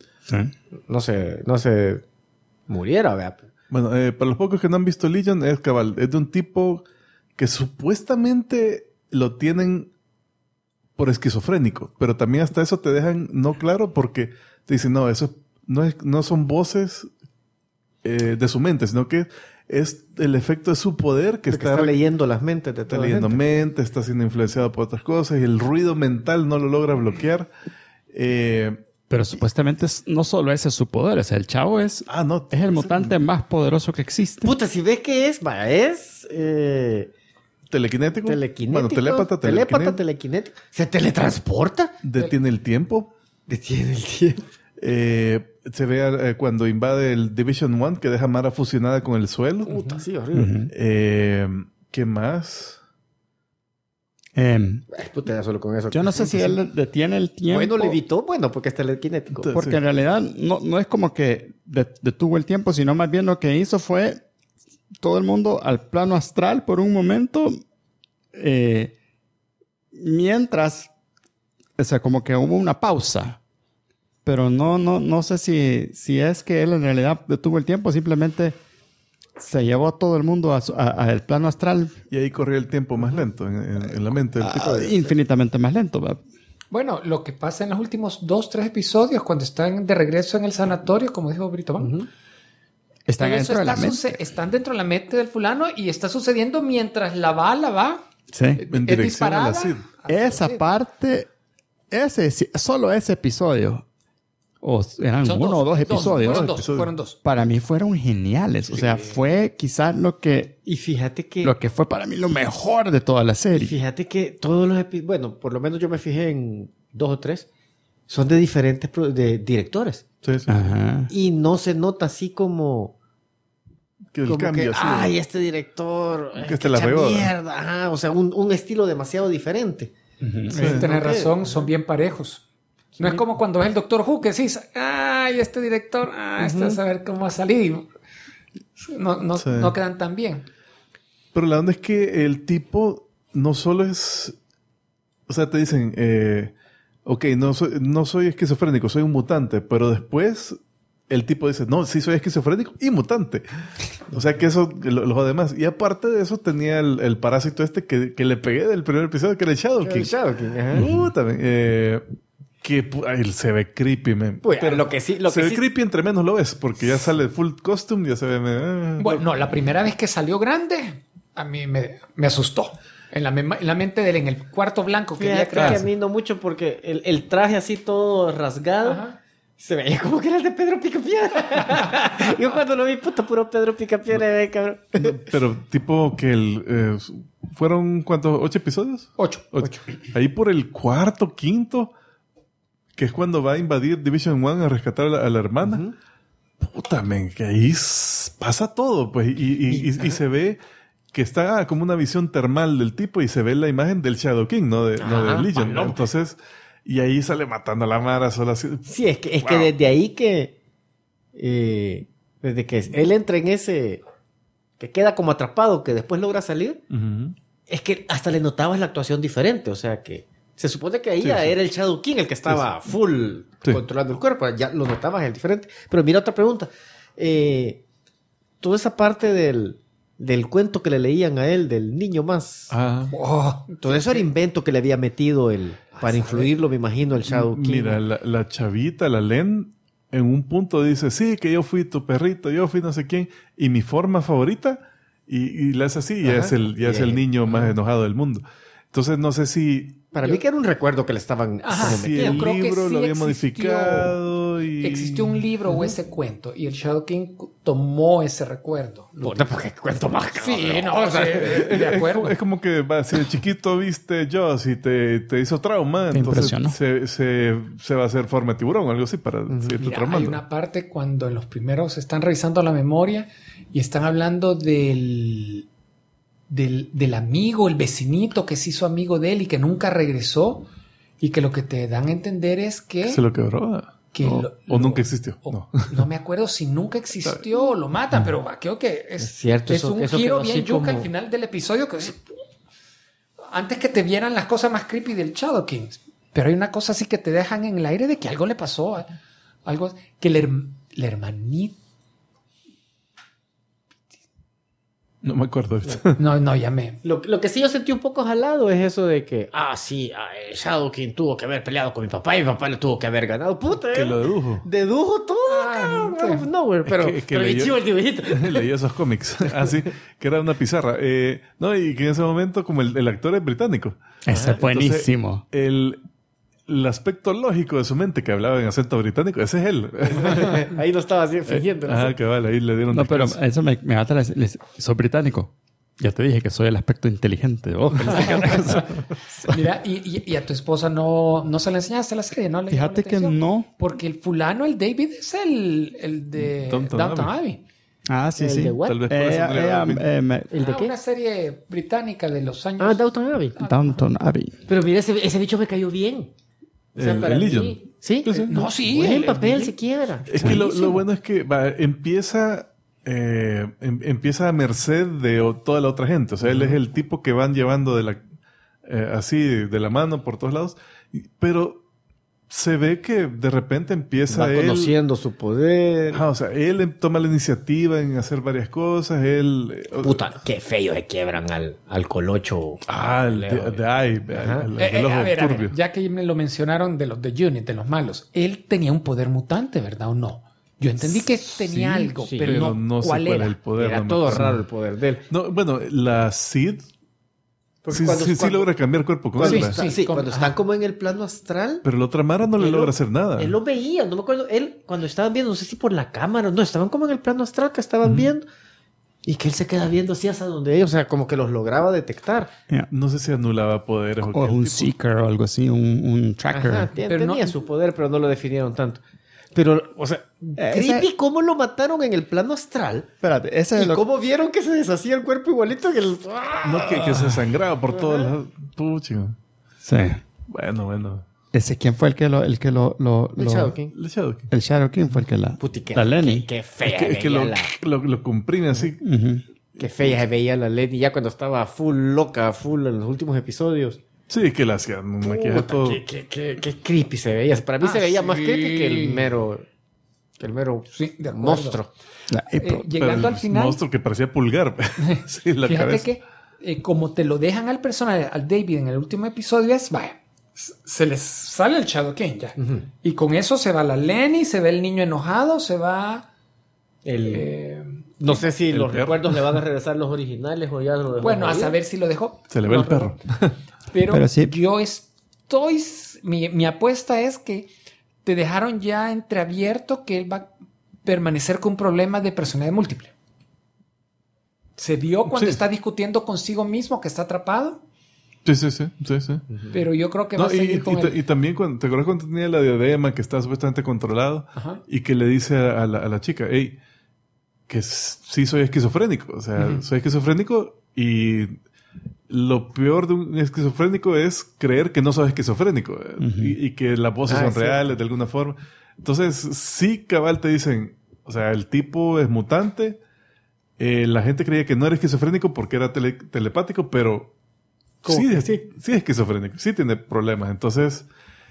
muriera, ¿verdad?
Bueno, para los pocos que no han visto Legion, es cabal. Es de un tipo que supuestamente lo tienen por esquizofrénico. Pero también hasta eso te dejan no claro porque te dicen, no, eso no son voces de su mente, sino que es el efecto de su poder que
Porque está leyendo las mentes de
está
toda la
leyendo
gente.
mente, está siendo influenciado por otras cosas y el ruido mental no lo logra bloquear.
Pero supuestamente no solo ese es su poder, o sea, el chavo es el mutante más poderoso que existe.
Puta, si ves que es
telequinético.
telequinético.
Bueno,
telépata, telequinético. Se teletransporta.
Detiene el tiempo.
Detiene el tiempo.
Se ve cuando invade el Division 1 que deja a Mara fusionada con el suelo.
Puta, sí, horrible.
¿Qué más?
Puta, ya solo con eso.
Yo no sé si él detiene el tiempo.
Bueno, le evitó, porque es telequinético.
Entonces,
Porque en realidad no es como que detuvo el tiempo, sino más bien lo que hizo fue todo el mundo al plano astral por un momento, mientras, o sea, como que hubo una pausa. Pero no sé si es que él en realidad detuvo el tiempo, simplemente se llevó a todo el mundo al plano astral.
Y ahí corría el tiempo más lento en la mente del tipo.
Infinitamente más lento, ¿verdad?
Bueno, lo que pasa en los últimos 2-3 episodios, cuando están de regreso en el sanatorio, como dijo Brito Van,
Están dentro de la mente.
están dentro de la mente del fulano y está sucediendo mientras la bala va.
Sí.
En
es
dirección a la
disparada.
CID.
Esa parte, solo ese episodio, o eran
Son
uno o dos episodios,
Fueron dos.
para mí fueron geniales. O sea, fue quizás lo que
Y fíjate que...
fue para mí lo mejor de toda la
Y
serie.
fíjate que todos los episodios... Bueno, por lo menos yo me fijé en 2 o 3. Son de diferentes de directores.
Sí, sí.
Ajá.
Y no se nota así como...
Que el
como
cambio
que,
así.
ay, este director...
Que este la
echa
regó.
mierda. Ajá, o sea, un estilo demasiado diferente.
Tienes razón, son bien parejos. No es como cuando ves el Doctor Who, que sí, ay, este director, este a saber cómo va a salir. No quedan tan bien.
Pero la onda es que el tipo no solo es... O sea, te dicen, ok, no soy esquizofrénico, soy un mutante. Pero después el tipo dice, no, sí soy esquizofrénico y mutante. O sea que eso, los demás. Y aparte de eso tenía el parásito este que le pegué del primer episodio, que era el Shadow King.
El Shadow King, ajá.
También. Él se ve creepy, man.
Pues, lo que sí...
Se ve creepy entre menos lo ves, porque ya sale full costume, ya se ve...
Bueno, no, la primera vez que salió grande, a mí me asustó. En la mente de él, en el cuarto blanco que había
Fíjate que a
creado.
mí no mucho porque el traje así todo rasgado...
Ajá.
Se veía como que era el de Pedro Picapiedra. Yo cuando lo vi, puta, puro Pedro Picapiedra, cabrón.
Pero tipo que ¿fueron cuántos? ¿8 episodios?
8.
Ahí por el cuarto, quinto, que es cuando va a invadir Division 1 a rescatar a la hermana. Puta, men, que ahí pasa todo, pues. Y se ve que está como una visión termal del tipo y se ve la imagen del Shadow King, no de Legion. ¿No? Entonces... Y ahí sale matando a la Mara sola así.
Sí, es que desde ahí que... desde que él entra en ese... Que queda como atrapado, que después logra salir. Es que hasta le notabas la actuación diferente. O sea, que Se supone que ahí era el Shadow King el que estaba full controlando el cuerpo. Ya lo notabas, es diferente. Pero mira otra pregunta. Toda esa parte del cuento que le leían a él, del niño más. Todo eso era invento que le había metido para influirlo, me imagino, el Shadow King.
Mira, la chavita, la Len, en un punto dice, sí, que yo fui tu perrito, yo fui no sé quién, y mi forma favorita, y la hace así, y ya es el niño más enojado del mundo. Entonces, no sé si...
Para mí que era un recuerdo que le estaban...
si el libro lo había modificado y...
Existió un libro o ese cuento y el Shadow King tomó ese recuerdo.
Puta, porque cuento más cabrón.
Sí, no, de acuerdo.
Es como que si de chiquito viste Jaws y te hizo trauma, entonces se va a hacer forma de tiburón o algo así para seguirte traumando.
Hay una parte cuando en los primeros están revisando la memoria y están hablando del amigo, el vecinito que se hizo amigo de él y que nunca regresó, y que lo que te dan a entender es que...
¿Se lo quebró? ¿O nunca existió?
No me acuerdo si nunca existió o lo matan, pero creo que es
cierto,
un giro bien yuca al final del episodio que antes que te vieran las cosas más creepy del Shadow King. Pero hay una cosa así que te dejan en el aire de que algo le pasó. Algo que la hermanita...
No me acuerdo.
No, ya me...
Lo que sí yo sentí un poco jalado es eso de que... el Shadow King tuvo que haber peleado con mi papá y mi papá le tuvo que haber ganado. Puta,
que lo dedujo.
Dedujo todo, cabrón. No, pero leyó el dibujito.
Leí esos cómics. Así, que era una pizarra. Y que en ese momento, como el actor es británico.
Ese es buenísimo.
Entonces, el aspecto lógico de su mente que hablaba en acento británico, ese es él.
Ahí lo estaba así fingiendo.
Que vale, ahí le dieron...
No, pero eso me mata. Soy británico. Ya te dije que soy el aspecto inteligente.
Mira, y a tu esposa no se le enseñaste la serie, ¿no?
Fíjate que no.
Porque el fulano, el David, es el de Downton Abbey.
Sí.
Tal vez por eso
¿El de qué?
Una serie británica de los años...
Downton Abbey.
Downton Abbey.
Pero mira, ese bicho me cayó bien. O sea,
el Legion.
¿Sí?
No, sí.
Buen papel se quiebra.
Es que lo bueno es que empieza a merced de toda la otra gente. O sea, él es el tipo que van llevando así de la mano por todos lados. Pero se ve que de repente empieza
va conociendo su poder.
O sea, él toma la iniciativa en hacer varias cosas.
Puta, qué feo se quiebran al colocho.
El ojo turbio.
Ya que me lo mencionaron de los de Unit, de los malos, él tenía un poder mutante, ¿verdad o no? Yo entendí que tenía algo, pero no sé cuál era
el poder.
Era todo raro el poder de él.
No, bueno, la Sid... Sí logra cambiar cuerpo con él.
Sí, cuando están como en el plano astral.
Pero la otra Mara no le logra hacer nada.
Él lo veía, no me acuerdo. Él, cuando estaban viendo, no sé si por la cámara, no, estaban como en el plano astral que estaban viendo. Y que él se queda viendo así hasta donde ellos, o sea, como que los lograba detectar.
No sé si anulaba poderes
o un seeker o algo así, un tracker.
Ajá, tenía su poder, pero no lo definieron tanto. Pero, o sea, creepy cómo lo mataron en el plano astral.
Espérate, ese es
cómo vieron que se deshacía el cuerpo igualito que el...
que se sangraba por todos lados. Pucha.
Sí.
Bueno.
¿Ese quién fue el
Shadow King.
El Shadow King fue el que la Lenny.
Qué fea.
Es que lo comprime así.
Qué fea se veía la Lenny ya cuando estaba full loca, full en los últimos episodios.
Sí, que la hacían un maquillaje todo.
Qué creepy se veía. Para mí se veía más creepy que el mero monstruo.
Llegando al final...
monstruo que parecía pulgar. Sí,
fíjate
cabeza.
que como te lo dejan al personaje, al David en el último episodio, se les sale el Shadow King ya. Y con eso se va la Lenny, se ve el niño enojado, se va...
no sé si los recuerdos le van a regresar los originales o ya lo dejó.
Bueno, a saber si lo dejó.
Se le ve el perro.
Pero
sí.
Yo estoy... Mi apuesta es que te dejaron ya entreabierto que él va a permanecer con un problema de personalidad múltiple. Se vio cuando está discutiendo consigo mismo que está atrapado.
Sí.
Pero yo creo que va a seguir con él.
Y también, ¿te acuerdas cuando tenía la diadema que estaba supuestamente controlado? Y que le dice a la chica, hey, que sí soy esquizofrénico. O sea, soy esquizofrénico y lo peor de un esquizofrénico es creer que no sos esquizofrénico y que las voces son reales de alguna forma. Entonces, sí, cabal, te dicen, o sea, el tipo es mutante. La gente creía que no era esquizofrénico porque era telepático, pero Sí, es esquizofrénico. Sí tiene problemas. Entonces,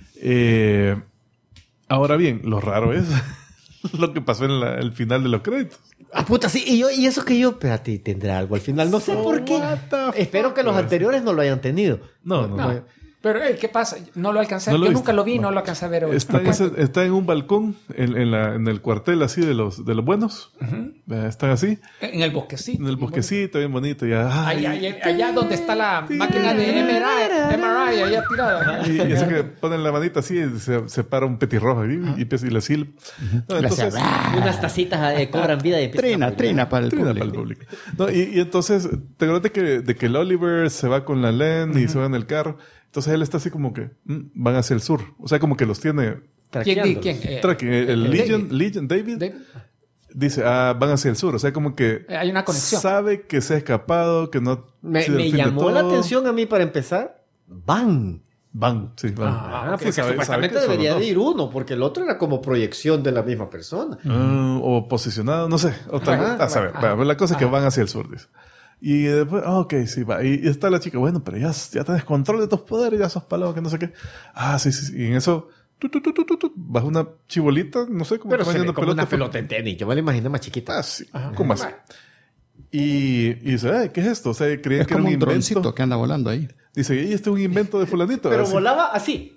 ahora bien, lo raro es lo que pasó en el final de los créditos.
Ah, puta, sí. Y eso que yo, espérate, tendrá algo al final. No sé por qué. Espero que los anteriores no lo hayan tenido.
No.
Pero, ¿qué pasa? No lo alcancé.
No lo
yo
viste.
nunca lo vi, no lo alcancé a ver.
Está en un balcón en el cuartel así de los buenos. Están así.
En el bosquecito.
En el bosquecito, bien bonito. Ya,
allá donde está la máquina de MRI, allá tirada.
y eso que ponen la manita así y se para un petirrojo y la silba. No, entonces,
unas tacitas cobran vida y
Trina para el
público. No, y entonces, te acuerdas de que el Oliver se va con la Len y se va en el carro. Entonces él está así como que van hacia el sur. O sea, como que los tiene...
¿Quién?
El David dice, van hacia el sur. O sea, como que...
hay una conexión.
Sabe que se ha escapado, que no...
Me llamó la atención a mí para empezar. Van, sí.
Porque
supuestamente debería de ir uno, porque el otro era como proyección de la misma persona.
O posicionado, no sé. A saber. La cosa es que van hacia el sur, dice. Y después, sí, va. Y está la chica, bueno, pero ya tenés control de tus poderes, ya sos palado, que no sé qué. Sí. Y en eso, baja una chibolita, no sé, como
pero se ve como una pelota en tenis. Yo me la imagino más chiquita.
Sí. ¿Cómo así? Y dice, ¿qué es esto? O sea, creían que era un
droncito que anda volando ahí.
Dice, y este es un invento de fulanito.
Pero
así.
volaba así.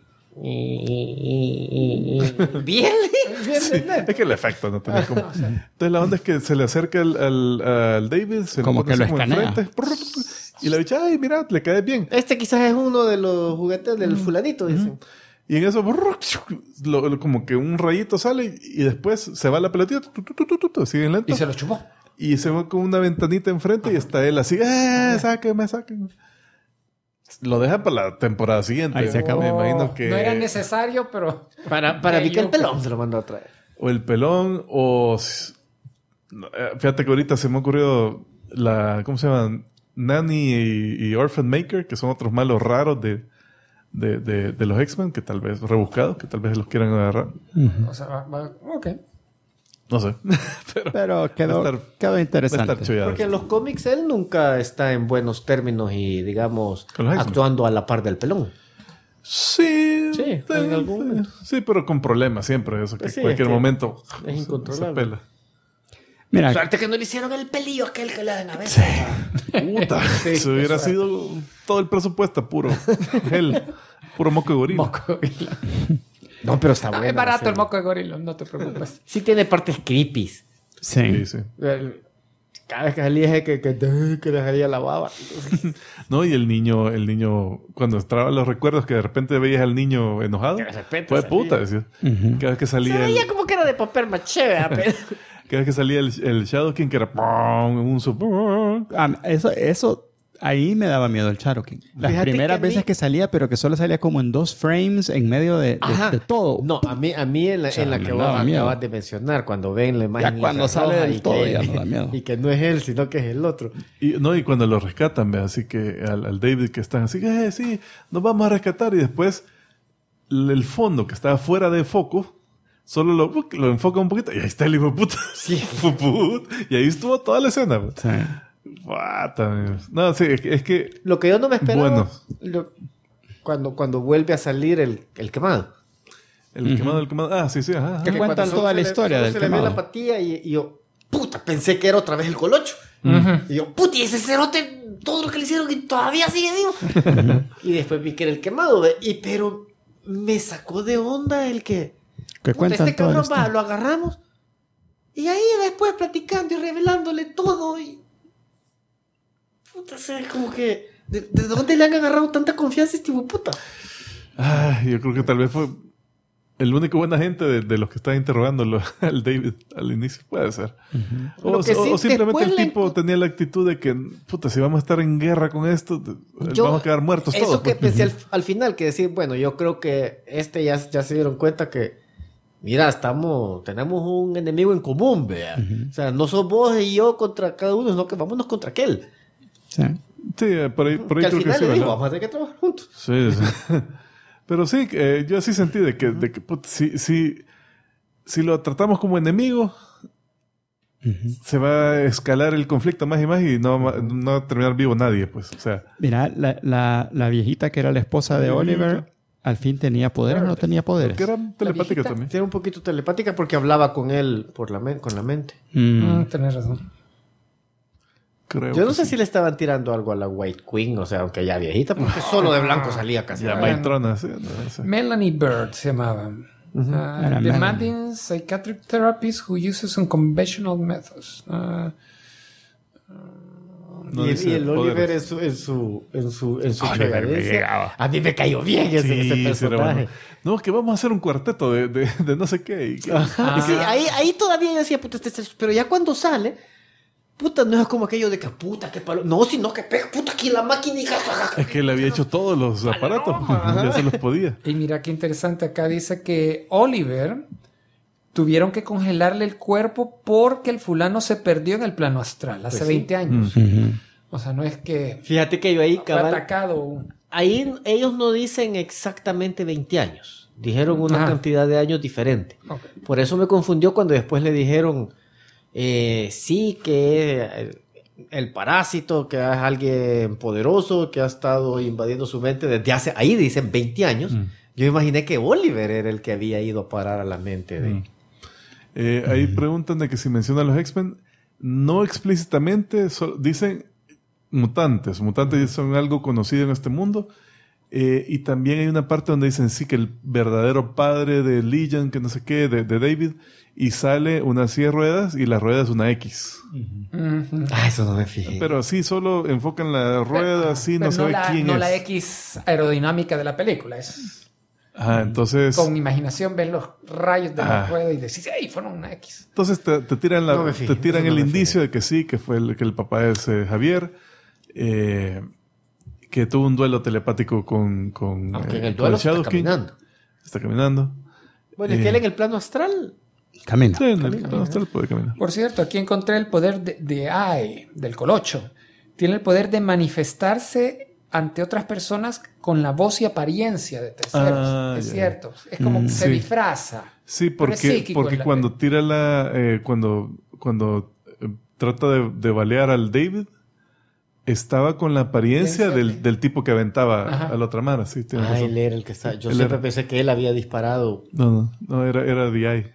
Bien.
Sí, es que el efecto no tenía como. Entonces la onda es que se le acerca al David, se
como que lo escanea.
Enfrente, y la bicha, ay, mira, le cae bien.
Este quizás es uno de los juguetes del fulanito, dicen.
Y en eso, como que un rayito sale y después se va la pelotita, sigue lento.
Y se lo chupó.
Y se va con una ventanita enfrente y está él así, sáquenme. Lo deja para la temporada siguiente.
Ahí se acabó.
Me imagino que...
No era necesario, pero...
Para mí que el pelón se lo mandó a traer.
O el pelón, o... Fíjate que ahorita se me ha ocurrido ¿cómo se llaman? Nanny y Orphan Maker, que son otros malos raros de los X-Men, que tal vez rebuscados, que tal vez los quieran agarrar.
O sea, ok.
No sé.
Pero quedó interesante.
Porque en los cómics él nunca está en buenos términos y, digamos,
Con los
actuando a la par del pelón.
Sí,
en algún...
sí, pero con problemas siempre. Eso que
Sí,
en cualquier momento
es incontrolable.
se pela.
Mira,
Suerte que no le hicieron el pelillo aquel que le dan a veces.
Puta, si hubiera sido todo el presupuesto puro moco de gorila.
No, pero está bueno.
Es barato el moco de gorila, no te preocupes.
Sí tiene partes creepy.
sí.
Cada vez que salía que le salía la baba.
No, y el niño, cuando entraban los recuerdos que de repente veías al niño enojado,
De repente
fue
salía.
Puta, decía. Cada vez que
Se
salía
veía como que era de papel maché, ¿verdad?
cada vez que salía el Shadow King, que era un
Eso ahí me daba miedo el Shadow King. Las
Fíjate
primeras
que a mí-
veces que salía, pero que solo salía como en 2 frames en medio de todo.
No, a mí en la
me
que vos
daba miedo.
acabas de mencionar, cuando ven la imagen
Ya cuando sale
infrarroja
del
y
todo
que-
ya no da miedo.
Y que no es él, sino que es el otro.
Y cuando lo rescatan, ve, así que al David que están así, sí, nos vamos a rescatar, y después el fondo que estaba fuera de foco, solo lo enfoca un poquito y ahí está el hijo de puta.
Sí.
Y ahí estuvo toda la escena.
Sí.
No, sí, es que
Lo que yo no me esperaba,
Bueno.
cuando vuelve a salir el quemado.
el quemado. Sí, ajá.
Que
Que
cuentan
cuando solo
toda la
se le-
historia
solo
del
se le ve
quemado.
la patilla y yo, puta, pensé que era otra vez el colocho. Y yo, puta, y ese cerote, todo lo que le hicieron y todavía sigue vivo. Y después vi que era el quemado, ¿ve? Pero me sacó de onda el que...
Que
puta,
cuentan
este
toda la
cabrón va,
historia.
lo agarramos. Y ahí después platicando y revelándole todo. Y... puta, o sea, como que... ¿De dónde le han agarrado tanta confianza a este hijo de puta?
Yo creo que tal vez fue el único buena gente de los que están interrogándolo al David al inicio. Puede ser.
Lo que sí,
O simplemente
después
el
le
tipo tenía la actitud de que, puta, si vamos a estar en guerra con esto, vamos a quedar muertos
eso
todos.
que
pues.
pensé al final, que decir, bueno, yo creo que ya se dieron cuenta que, mira, tenemos un enemigo en común, vea. O sea, no sos vos y yo contra cada uno, sino que vámonos contra aquel.
Sí.
Sí, por ahí
Que al
creo que
final
sí,
le digo,
¿verdad?
vamos a tener que trabajar juntos.
Sí. Pero sí, yo sí sentí de que puta, si lo tratamos como enemigo, se va a escalar el conflicto más y más y no va a terminar vivo nadie, pues. O sea,
Mira, la viejita que era la esposa de Oliver, al fin tenía poderes o no tenía poderes.
que era telepática
viejita.
también.
Era un poquito telepática porque hablaba con él con la mente.
Tenés razón.
Creo
Yo no
que
sé
sí.
si le estaban tirando algo a la White Queen, o sea, aunque ya viejita, porque solo de blanco salía casi.
Ya Maitrona, sí, no sé.
Melanie Bird se llamaba.
Era
Demanding psychiatric therapist who uses unconventional methods.
No
y
dice
el Oliver
poderes.
en su
Oliver me
chogadencia.
llegaba.
A mí me cayó bien ese
Sí, sí, era
personaje.
bueno. No, que vamos a hacer un cuarteto de no sé qué. Y que-
Y sí, ahí todavía yo decía, puta, pero ya cuando sale, puta, no es como aquello de que puta, qué palo. No, sino que pega, puta, aquí en la máquina y
Es que él había hecho todos los aparatos. Ya se los podía.
Y mira qué interesante, acá dice que Oliver tuvieron que congelarle el cuerpo porque el fulano se perdió en el plano astral hace
Pues sí.
20 años. O sea, no es que
Fíjate que yo ahí,
fue
cabal,
atacado.
ahí ellos no dicen exactamente 20 años. Dijeron una
Ajá.
cantidad de años diferente.
Ok.
Por eso me confundió cuando después le dijeron, sí, que el parásito, que es alguien poderoso, que ha estado invadiendo su mente desde hace, ahí dicen 20 años. Yo imaginé que Oliver era el que había ido a parar a la mente de...
Ahí preguntan de que si mencionan los X-Men, no explícitamente, dicen mutantes. Mutantes son algo conocido en este mundo. Y también hay una parte donde dicen sí que el verdadero padre de Legion, que no sé qué, de David, y sale una silla de ruedas y la rueda es una X.
Ah, eso no me fijé.
Pero sí, solo enfocan la rueda, sí, no
Pero
se ve quién
no
es.
la X aerodinámica de la película. Es
Entonces...
con imaginación ven los rayos de la
Ah.
rueda y decís, ¡ey! Fueron una X.
Entonces te tiran,
No me fijé,
te tiran
eso no
el
me
indicio de que sí, que fue que el papá es Javier, que tuvo un duelo telepático con
Aunque en el
con
duelo está
Shadow King.
caminando.
Está caminando.
Bueno, es que él en el plano astral...
Camina.
Sí, en el plano astral puede caminar.
Por cierto, aquí encontré el poder de AI, del Colocho. Tiene el poder de manifestarse ante otras personas con la voz y apariencia de terceros. Es
ya.
cierto. Es como que se
sí.
disfraza.
Sí,
Pero es
porque,
psíquico
porque
en la
cuando tira cuando trata de balear al David, estaba con la apariencia del tipo que aventaba
Ajá.
a la otra mano. Sí, tienes
Ah,
razón.
él era el que está... Yo
Él
siempre
era.
pensé que él había disparado.
No, era DI.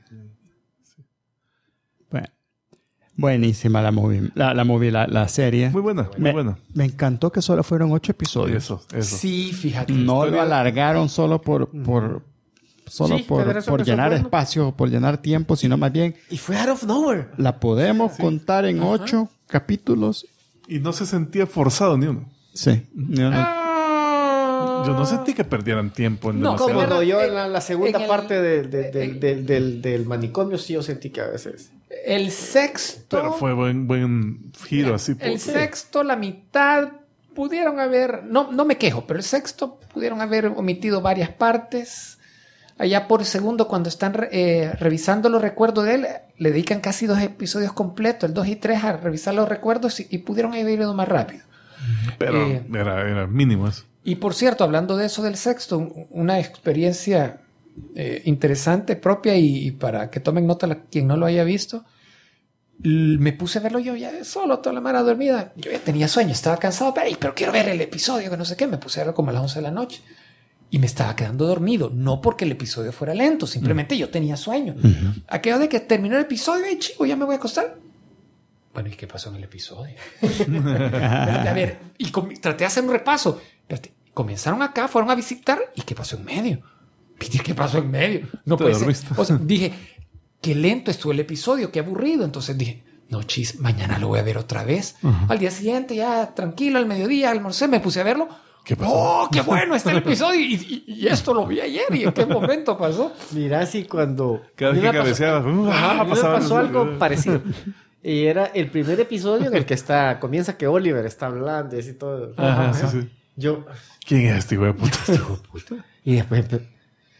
Bueno, buenísima la serie.
Muy buena, muy buena.
Me encantó que solo fueron 8 episodios.
Eso.
Sí, fíjate.
No lo
Historia-
alargaron solo por
Sí, tener eso
por
empezó
llenar
bueno.
espacio, por llenar tiempo, sino más bien
Y fue out of nowhere.
la podemos contar en 8 capítulos.
Y no se sentía forzado ni uno.
Sí. Yo no-
Yo no sentí que perdieran tiempo en
No,
demasiado.
Como no, yo
en-
en la segunda
en el-
parte del manicomio sí yo sentí que a veces...
El sexto.
Pero fue buen giro así.
El sexto, la mitad, pudieron haber. No me quejo, pero el sexto pudieron haber omitido varias partes. Allá por segundo, cuando están revisando los recuerdos de él, le dedican casi 2 episodios completos, el 2 y 3, a revisar los recuerdos y pudieron haber ido más rápido.
Pero era mínimo eso.
Y por cierto, hablando de eso del sexto, una experiencia interesante, propia, y para que tomen nota quien no lo haya visto, me puse a verlo yo ya solo, toda la mara dormida. Yo ya tenía sueño, estaba cansado, pero quiero ver el episodio, que no sé qué. Me puse a verlo como a las 11 de la noche. Y me estaba quedando dormido, no porque el episodio fuera lento, simplemente yo tenía sueño. Aquello de que terminó el episodio, chico, ya me voy a acostar. Bueno, ¿y qué pasó en el episodio? A ver, y traté de hacer un repaso. Espérate, comenzaron acá, fueron a visitar, ¿y qué pasó en medio? ¿Qué pasó en medio? No
Te
puede ser.
dormiste.
O sea, dije, qué lento estuvo el episodio, qué aburrido. Entonces dije, no, chis, mañana lo voy a ver otra vez. Al día siguiente, ya tranquilo, al mediodía, almorcé, me puse a verlo.
¿Qué pasó?
¡Oh, qué bueno está el episodio! Y esto lo vi ayer. ¿Y en qué momento pasó?
Mira, si cuando...
Cada vez
a mí
que
me pasó-
cabeceaba,
Ajá, a mí me
pasaba
pasó
algo.
algo parecido. Y era el primer episodio en el que comienza que Oliver está hablando y así todo.
Ajá,
Ajá.
sí.
Yo...
¿Quién es este hijo de puta?
Y después...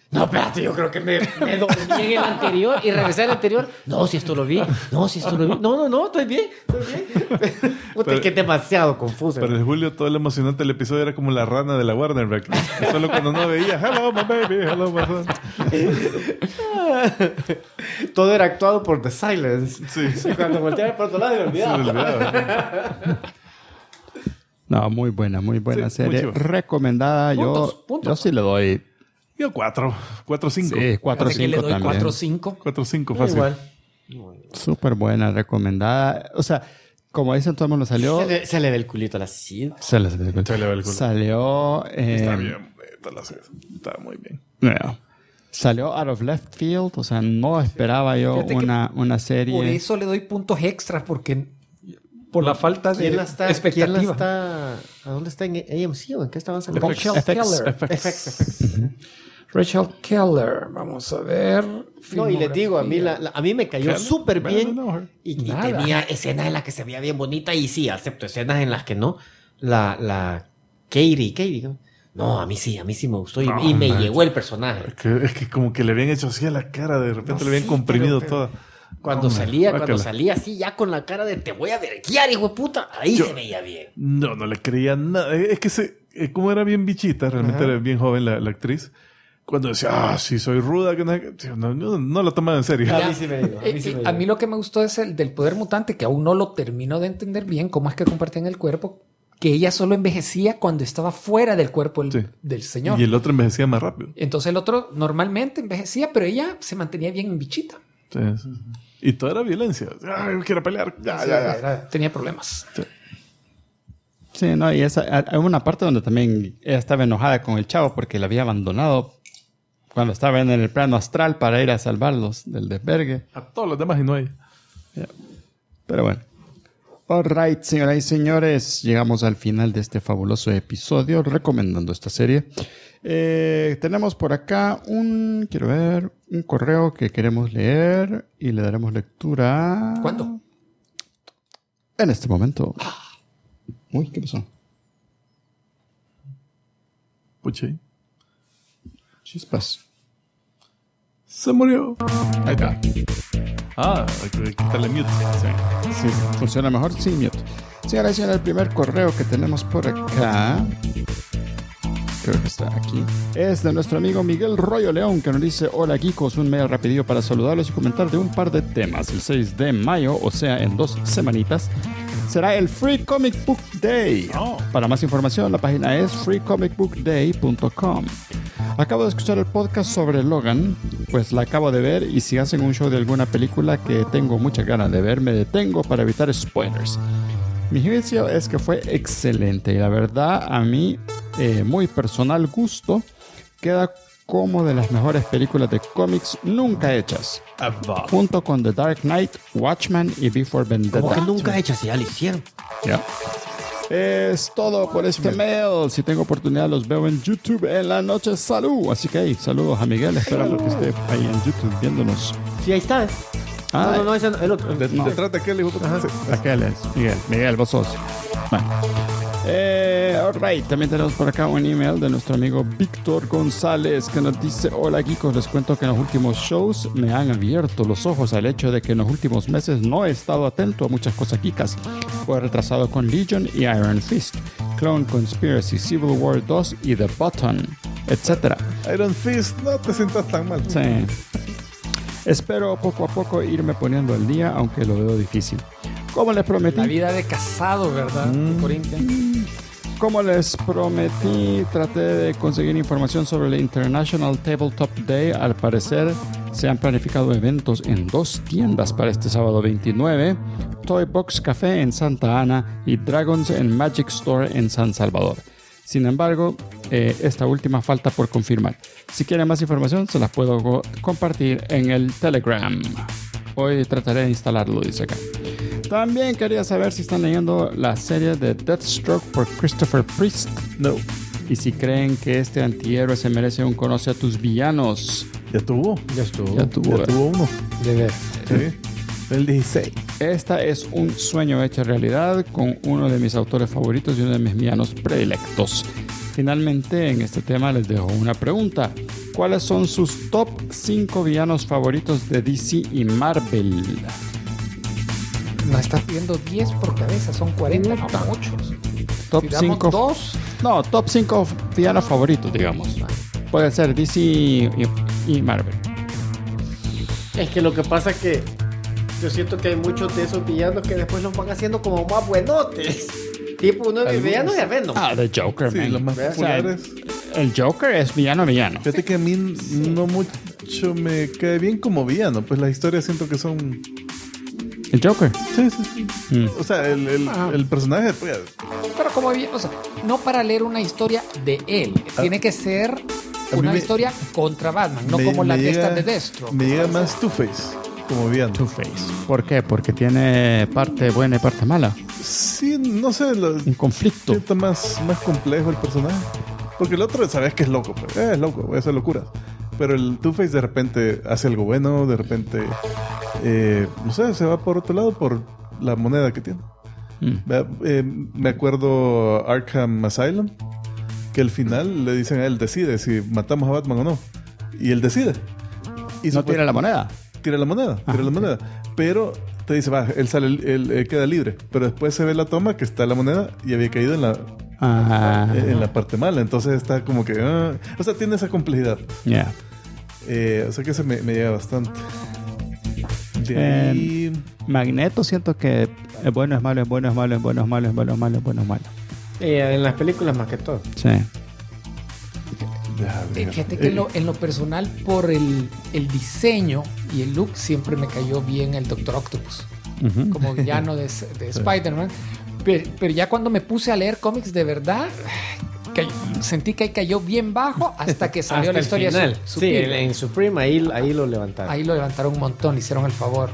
No, espérate, yo creo que me dormí en el anterior y regresé al anterior. No, si esto lo vi. No, estoy bien. Puta, que es demasiado confuso.
Para el Julio, todo lo emocionante del episodio era como la rana de la Warner. Solo cuando no veía, hello, my baby, hello, my son.
Todo era actuado por The Silence.
Sí.
Y cuando volteaba por otro lado, me olvidaba.
No, muy buena
Sí,
serie.
mucho.
Recomendada.
Puntos.
Yo sí le doy.
Yo 4, 4, 5.
Sí, 4
Fíjate que le
5
doy
también.
4 5.
4, 5, fácil.
Igual.
Súper buena, recomendada. O sea, como dicen, todo el mundo salió.
Se le ve el culito a la Sid.
Se le ve el culo.
Salió.
Está bien, está muy bien.
Salió out of left field. O sea, no esperaba yo
Fíjate que
una serie.
Por eso le doy puntos extras, porque por la falta de
¿Quién la está?
expectativa.
¿A dónde está? ¿En AMC o en qué estaban saliendo?
Rachel
FX.
Keller.
FX.
Rachel Keller. Vamos a ver.
No, y les digo, a mí,
filmografía.
a mí me cayó
Keller,
súper bien.
bueno,
Y
Nada.
tenía escenas en las que se veía bien bonita. Y sí, acepto escenas en las que no. La Katie. No, a mí sí me gustó. Y me llegó el personaje.
Es que como que le habían hecho así a la cara, de repente
No,
le habían
sí,
comprimido
pero-
toda.
Cuando
No,
salía
guácala.
así ya con la cara de te voy a verguiar, hijo de puta. Ahí se veía bien.
No le creía nada. Es que como era bien bichita, realmente era bien joven la actriz. Cuando decía, sí, soy ruda, que no la tomaba en serio.
A mí sí me digo.
A mí lo que me gustó es el del poder mutante, que aún no lo termino de entender bien, cómo es que compartían el cuerpo, que ella solo envejecía cuando estaba fuera del cuerpo
Sí.
del señor.
Y el otro envejecía más rápido.
Entonces el otro normalmente envejecía, pero ella se mantenía bien en bichita.
Sí. Y todo era violencia. Ay, quiero pelear. Ya.
Tenía problemas.
Sí, no, y hay una parte donde también ella estaba enojada con el chavo porque la había abandonado cuando estaba en el plano astral para ir a salvarlos del desvergue.
A todos los demás y no hay.
Pero bueno. Alright, señoras y señores, llegamos al final de este fabuloso episodio recomendando esta serie. Tenemos por acá un correo que queremos leer y le daremos lectura.
¿Cuándo?
En este momento. Uy, ¿qué pasó?
Puche.
Chispas.
Se murió.
Ahí está.
Hay que quitarle mute.
Sí, funciona mejor sin mute. Señora y señora, el primer correo que tenemos por acá, creo que está aquí, es de nuestro amigo Miguel Royo León, que nos dice: hola geekos, un mail rapidillo para saludarlos y comentar de un par de temas. El 6 de mayo, o sea, en 2 semanitas, será el Free Comic Book Day. Para más información, la página es freecomicbookday.com. Acabo de escuchar el podcast sobre Logan, pues la acabo de ver, y si hacen un show de alguna película que tengo muchas ganas de ver, me detengo para evitar spoilers. Mi juicio es que fue excelente y la verdad a mí, muy personal gusto, queda como de las mejores películas de cómics nunca hechas, junto con The Dark Knight, Watchmen y Before Vendetta.
Como que nunca he hecho, si ya lo hicieron.
Ya. Es todo por este mail. Si tengo oportunidad los veo en YouTube en la noche. Salud. Así que saludos a Miguel. Esperamos que esté ahí en YouTube viéndonos.
Sí, ahí está. No, ese no, el otro.
Detrás de aquel hijo de puta.
Aquel es Miguel, vos sos. Bueno. Alright, también tenemos por acá un email de nuestro amigo Víctor González que nos dice: hola geekos, les cuento que en los últimos shows me han abierto los ojos al hecho de que en los últimos meses no he estado atento a muchas cosas geekas. Fue retrasado con Legion y Iron Fist, Clone Conspiracy, Civil War 2 y The Button, etc.
Iron Fist, no te sientas tan mal.
Sí. Espero poco a poco irme poniendo al día, aunque lo veo difícil. Como les prometí,
La vida de casado, ¿verdad? Corinthians.
como les prometí, traté de conseguir información sobre el International Tabletop Day. Al parecer, se han planificado eventos en 2 tiendas para este sábado 29. Toy Box Café en Santa Ana y Dragons and Magic Store en San Salvador. Sin embargo, esta última falta por confirmar. Si quieren más información, se las puedo compartir en el Telegram. Hoy trataré de instalarlo, dice acá. También quería saber si están leyendo la serie de Deathstroke por Christopher Priest.
No.
Y si creen que este antihéroe se merece un conoce a tus villanos.
Ya tuvo.
Ya estuvo.
Ya tuvo.
uno.
De ver.
Sí. El 16.
Esta es un sueño hecho realidad con uno de mis autores favoritos y uno de mis villanos predilectos. Finalmente, en este tema les dejo una pregunta. ¿cuáles son sus top 5 villanos favoritos de DC y Marvel?
No estás pidiendo 10 por cabeza, son 40, no muchos.
Top
Si damos
5.
2,
No, top 5 villanos favoritos, digamos. Puede ser DC y Marvel.
Es que lo que pasa es que yo siento que hay muchos de esos villanos que después los van haciendo como más buenotes. Tipo uno de mis villanos es Venom.
The Joker,
Sí,
man.
los más
O sea,
populares.
el Joker es villano.
Fíjate que a mí no mucho me cae bien como villano. Pues las historias siento que son...
El Joker.
Sí. O sea, el personaje... Pues,
pero como bien, o sea, no para leer una historia de él. Tiene que ser
mí
una
me-
historia contra Batman, no
me-
como la
me
de esta
llega-
de Destro.
Me llega más Two-Face como villano.
Two-Face. ¿Por qué? Porque tiene parte buena y parte mala.
Sí, no sé,
Un conflicto.
siento más complejo el personaje. Porque el otro sabes que es loco, pues. Es loco, voy a hacer locuras. Pero el Two-Face de repente hace algo bueno, de repente, no sé, se va por otro lado por la moneda que tiene. Me acuerdo Arkham Asylum, que al final le dicen a él, decide si matamos a Batman o no. Y él decide. Y
No tira la moneda.
Tira la moneda, pero te dice, va, él sale, él queda libre, pero después se ve la toma que está la moneda y había caído en la parte mala, entonces está como que, o sea, tiene esa complejidad.
Yeah.
O sea que se me llega bastante. De ahí,
Magneto siento que es bueno, es malo, es bueno, es malo, es bueno, es malo, es bueno, es malo, es bueno, es malo.
En las películas más que todo.
Sí.
Fíjate que en lo personal, por el diseño y el look, siempre me cayó bien el Doctor Octopus como villano de Spider-Man. Pero ya cuando me puse a leer cómics de verdad, sentí que cayó bien bajo hasta que salió
Hasta
la
el
historia
final.
de
Sí, en Supreme ahí lo levantaron.
Ahí lo levantaron un montón, hicieron el favor.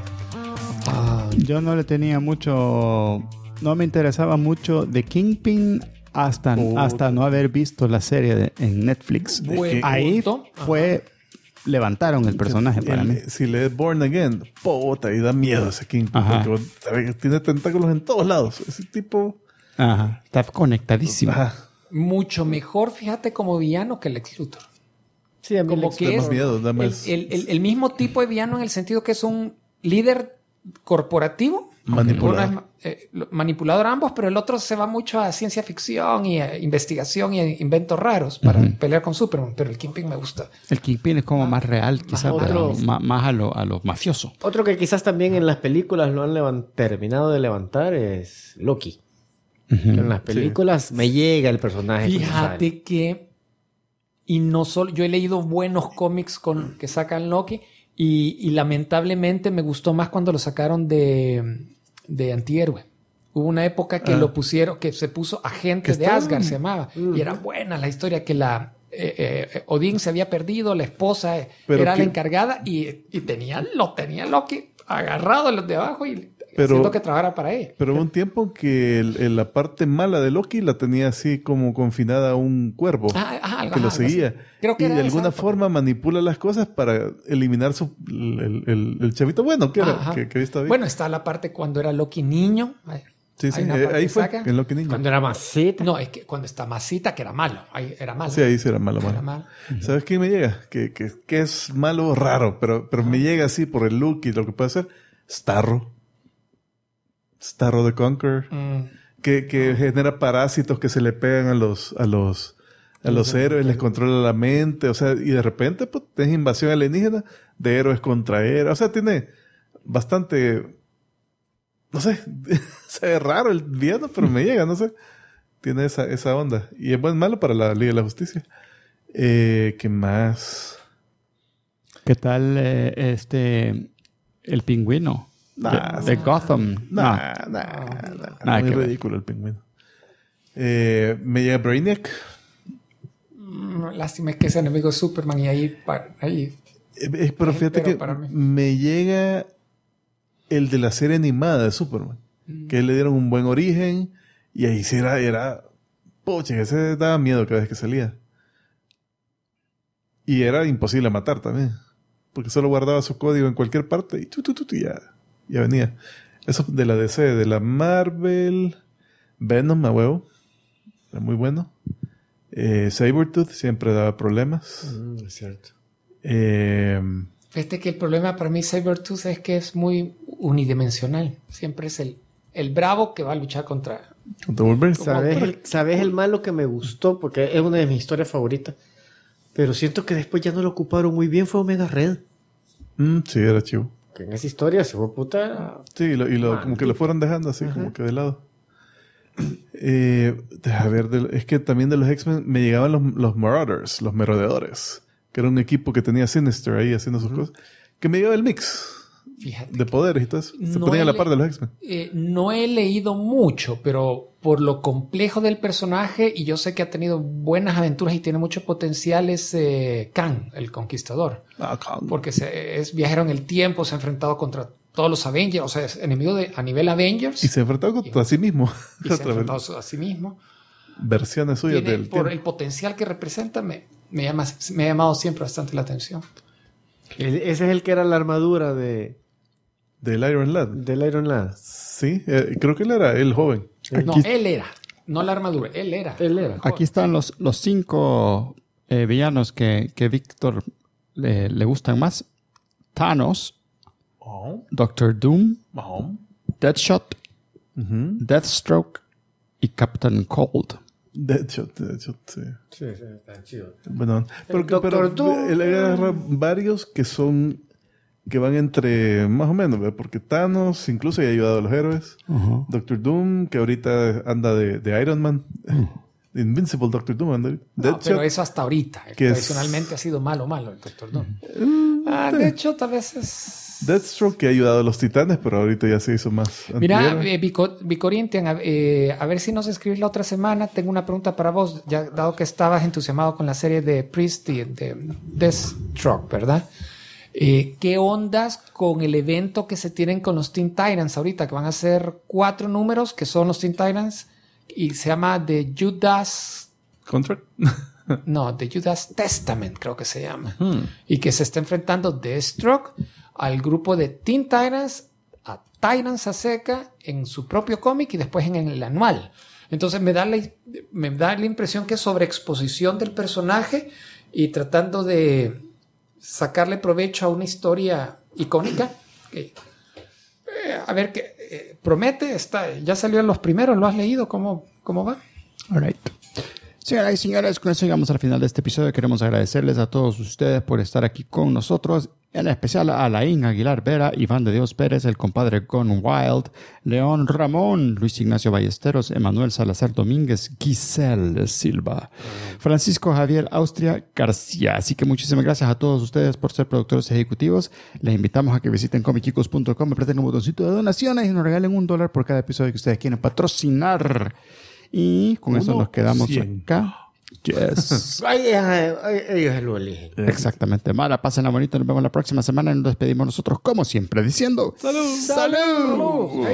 Yo no le tenía mucho... No me interesaba mucho de Kingpin hasta no haber visto la serie en Netflix.
Buen
Ahí
punto.
levantaron el personaje para mí.
si lees Born Again, puta, y da miedo ese King,
Ajá.
porque sabes que tiene tentáculos en todos lados. Ese tipo,
Ajá. Está conectadísimo.
ajá,
Mucho mejor, fíjate, como villano que Lex Luthor.
Sí, a mí
Como
Lex
que
da
es
más miedo, da más
el mismo tipo de villano en el sentido que es un líder corporativo.
manipulador.
Uno es manipulador ambos, pero el otro se va mucho a ciencia ficción y a investigación y a inventos raros para pelear con Superman. Pero el Kingpin me gusta.
El Kingpin es como más real, quizás,
otro-
más a lo mafioso.
Otro que quizás también en las películas lo han terminado de levantar es Loki. En las películas me llega el personaje.
Fíjate que, y no solo, yo he leído buenos cómics que sacan Loki y lamentablemente me gustó más cuando lo sacaron de antihéroe. Hubo una época que lo pusieron, que se puso Agente
Que
de
estaba-
Asgard, se llamaba. Y era buena la historia que Odín se había perdido, la esposa
Pero
era
que-
la encargada y tenía Loki agarrado los de abajo y
Pero-
haciendo que trabajara para ella.
Pero hubo un tiempo que la parte mala de Loki la tenía así como confinada a un cuervo
Algo
que lo
así.
seguía.
Creo que
y
era
de
esa
alguna
época.
forma manipula las cosas para eliminar el chavito bueno que era,
Ajá.
que había estado bien.
Bueno, está la parte cuando era Loki niño.
sí,
hay una parte
ahí
que
fue,
saca.
en Loki Niño.
Cuando era masita.
No, es que cuando está Masita, que era malo. Ahí era malo.
Sí, ahí sí era malo,
Era
malo.
malo.
¿Sabes qué me llega? Que es malo, raro, pero me llega así por el look y lo que puede hacer. Starro the Conqueror. Que genera parásitos que se le pegan a los héroes, les controla la mente, o sea, y de repente pues tienes invasión alienígena de héroes contra héroes, o sea, tiene bastante, no sé, se ve raro el villano, pero me llega, no sé, tiene esa onda, y es buen malo para la Liga de la Justicia. ¿Qué más?
¿Qué tal el pingüino?
Nah,
de Gotham.
Nada
Nada
muy
que ver.
ridículo el pingüino. Me llega Brainiac.
Lástima es que es enemigo de Superman y ahí
Pero fíjate
pero
que
para mí.
me llega el de la serie animada de Superman. Que le dieron un buen origen. Y ahí sí era poche, ese daba miedo cada vez que salía. Y era imposible matar también. Porque solo guardaba su código en cualquier parte y ya venía. Eso de la DC, de la Marvel. Venom, a huevo. Era muy bueno. Sabretooth siempre daba problemas.
Es cierto.
Fíjate que el problema para mí Sabretooth es que es muy unidimensional. Siempre es el bravo que va a luchar contra
Wolverine.
¿Sabes el malo que me gustó? Porque es una de mis historias favoritas. Pero siento que después ya no lo ocuparon muy bien. Fue Omega Red.
Sí, era chivo.
Que en esa historia se fue puta.
Sí, como que lo fueron dejando así, como que de lado. Deja ver, es que también de los X-Men me llegaban los Marauders, los merodeadores, que era un equipo que tenía Sinister ahí haciendo sus cosas, que me llegaba el mix.
Fíjate
de poderes y todo eso. Se ponía a la par de los X-Men.
No he leído mucho, pero por lo complejo del personaje, y yo sé que ha tenido buenas aventuras y tiene mucho potencial, es Kang, el Conquistador.
Kang.
Porque es viajero en el tiempo, se ha enfrentado contra todos los Avengers, o sea, es enemigo a nivel Avengers.
Y se ha enfrentado contra sí mismo.
Y se ha enfrentado a sí mismo.
Versiones suyas del
por el potencial que representa, me ha llamado siempre bastante la atención.
Ese es el que era la armadura del
Iron Lad.
Del Iron Lad.
Sí, creo que él era el joven.
No, él era. No la armadura, él era.
Aquí están los 5 villanos que Víctor le gustan más. Thanos, Doctor Doom, Deadshot, Deathstroke y Captain Cold.
Deadshot, sí.
Sí, está chido.
Bueno, pero él agarra varios que van entre más o menos, ¿verdad? Porque Thanos incluso ha ayudado a los héroes. Doctor Doom, que ahorita anda de Iron Man. Invincible Doctor Doom anda.
No, pero eso hasta ahorita. Tradicionalmente ha sido malo el Doctor Doom. De hecho, tal vez es...
Deathstroke, que ha ayudado a los titanes, pero ahorita ya se hizo más.
Mira, Vicorientian, a ver si nos escribes la otra semana. Tengo una pregunta para vos, ya dado que estabas entusiasmado con la serie de Priest de Deathstroke, ¿verdad? ¿Qué ondas con el evento que se tienen con los Teen Titans ahorita? Que van a ser 4 números, que son los Teen Titans, y se llama The Judas...
¿Contract?
No, The Judas Testament, creo que se llama. Y que se está enfrentando Deathstroke al grupo de Teen Titans, a Titans a seca, en su propio cómic y después en el anual. Entonces me da la impresión que es sobreexposición del personaje y tratando de sacarle provecho a una historia icónica. A ver, qué promete. Ya salió en los primeros, ¿lo has leído? ¿Cómo va?
All right. Señoras y señores, con eso llegamos al final de este episodio. Queremos agradecerles a todos ustedes por estar aquí con nosotros, en especial a Alain Aguilar Vera, Iván de Dios Pérez, el compadre Gone Wild, León Ramón, Luis Ignacio Ballesteros, Emanuel Salazar Domínguez, Giselle Silva, Francisco Javier Austria García. Así que muchísimas gracias a todos ustedes por ser productores ejecutivos. Les invitamos a que visiten comichicos.com, aprieten un botoncito de donaciones y nos regalen $1 por cada episodio que ustedes quieren patrocinar. Y con eso nos quedamos
100.
acá. Yes.
Ellos lo eligen.
Exactamente. Mala, pásenla bonito. Nos vemos la próxima semana y nos despedimos nosotros, como siempre, diciendo ¡Salud! ¡Salud!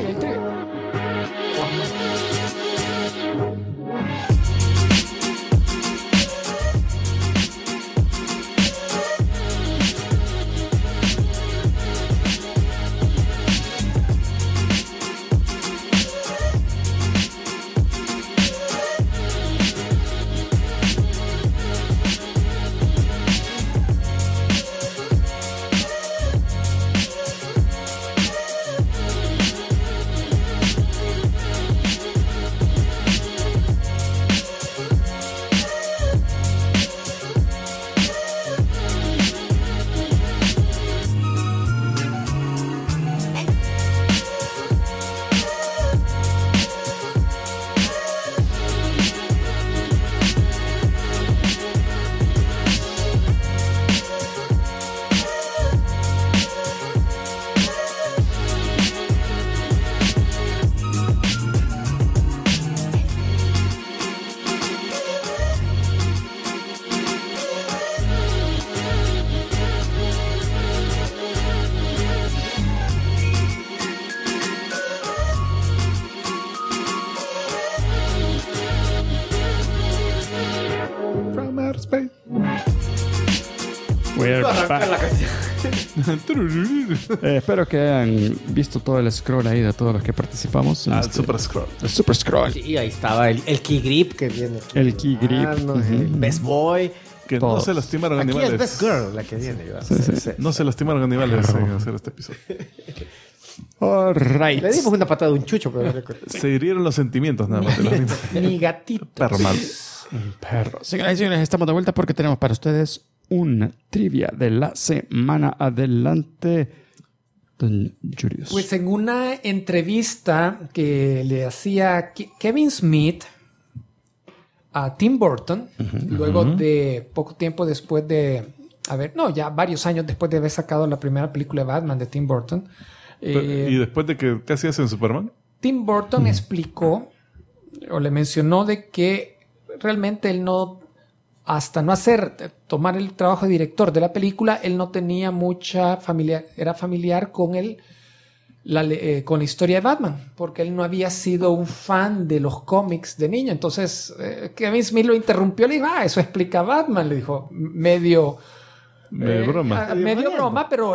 From outer space.
We're
Arrancar
back.
la canción.
Espero que hayan visto todo el scroll ahí de todos los que participamos.
El Super Scroll.
El Super Scroll.
Sí, ahí estaba el Key Grip que viene.
El Key Grip.
El Best Boy.
Que
Todos.
no se lastimaron
Aquí
animales.
es Best Girl la que viene.
No se lastimaron animales en hacer este episodio.
All right.
Le dimos una patada a un chucho, pero no recuerdo.
Se hirieron los sentimientos nada más de los niños.
Mi gatito.
Perro mal.
Perro. Señoras y señores, estamos de vuelta porque tenemos para ustedes una trivia de la semana. Adelante, don Julius.
Pues en una entrevista que le hacía Kevin Smith a Tim Burton, luego de poco tiempo después de ya varios años después de haber sacado la primera película de Batman de Tim Burton.
Y después de que casi hacen Superman.
Tim Burton explicó o le mencionó de que realmente él no, hasta no tomar el trabajo de director de la película, él no tenía mucha era familiar con con la historia de Batman, porque él no había sido un fan de los cómics de niño. Entonces Kevin Smith lo interrumpió, le dijo, eso explica Batman, le dijo, medio
broma.
Medio broma, pero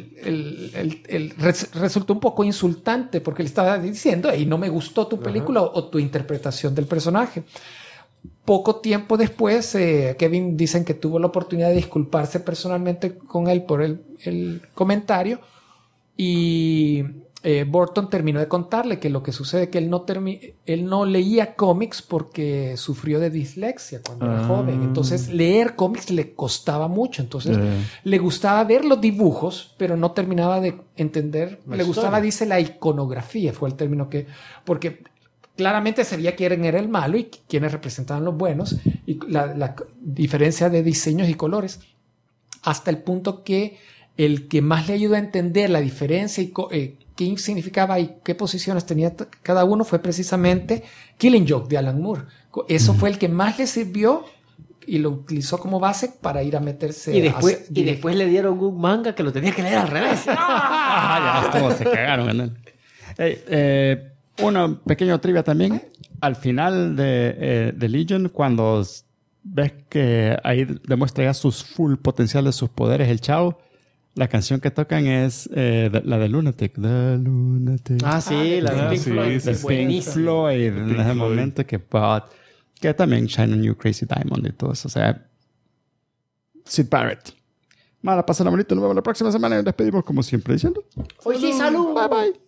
resultó un poco insultante porque le estaba diciendo, no me gustó tu película o tu interpretación del personaje. Poco tiempo después, Kevin dicen que tuvo la oportunidad de disculparse personalmente con él por el comentario, y Burton terminó de contarle que lo que sucede es que él no leía cómics porque sufrió de dislexia cuando era joven. Entonces leer cómics le costaba mucho. Entonces le gustaba ver los dibujos, pero no terminaba de entender. Le gustaba, dice, la iconografía, fue el término porque claramente sabía quién era el malo y quiénes representaban los buenos, y la diferencia de diseños y colores, hasta el punto que el que más le ayudó a entender la diferencia y qué significaba y qué posiciones tenía cada uno fue precisamente Killing Joke de Alan Moore. Eso fue el que más le sirvió y lo utilizó como base para ir a meterse.
Y después le dieron un manga que lo tenía que leer al revés.
Ya todos se cagaron. Una pequeña trivia también. Al final de Legion, cuando ves que ahí demuestra ya sus full potenciales, sus poderes, el chavo, la canción que tocan es la de Lunatic. The Lunatic.
Sí, la de Pink Floyd.
De Pink Floyd. En ese momento que también Shine on You, Crazy Diamond y todo eso. O sea, Syd Barrett. Mala, pásala bonito. Nos vemos la próxima semana y nos despedimos como siempre diciendo.
Hoy sí, salud.
Bye, bye.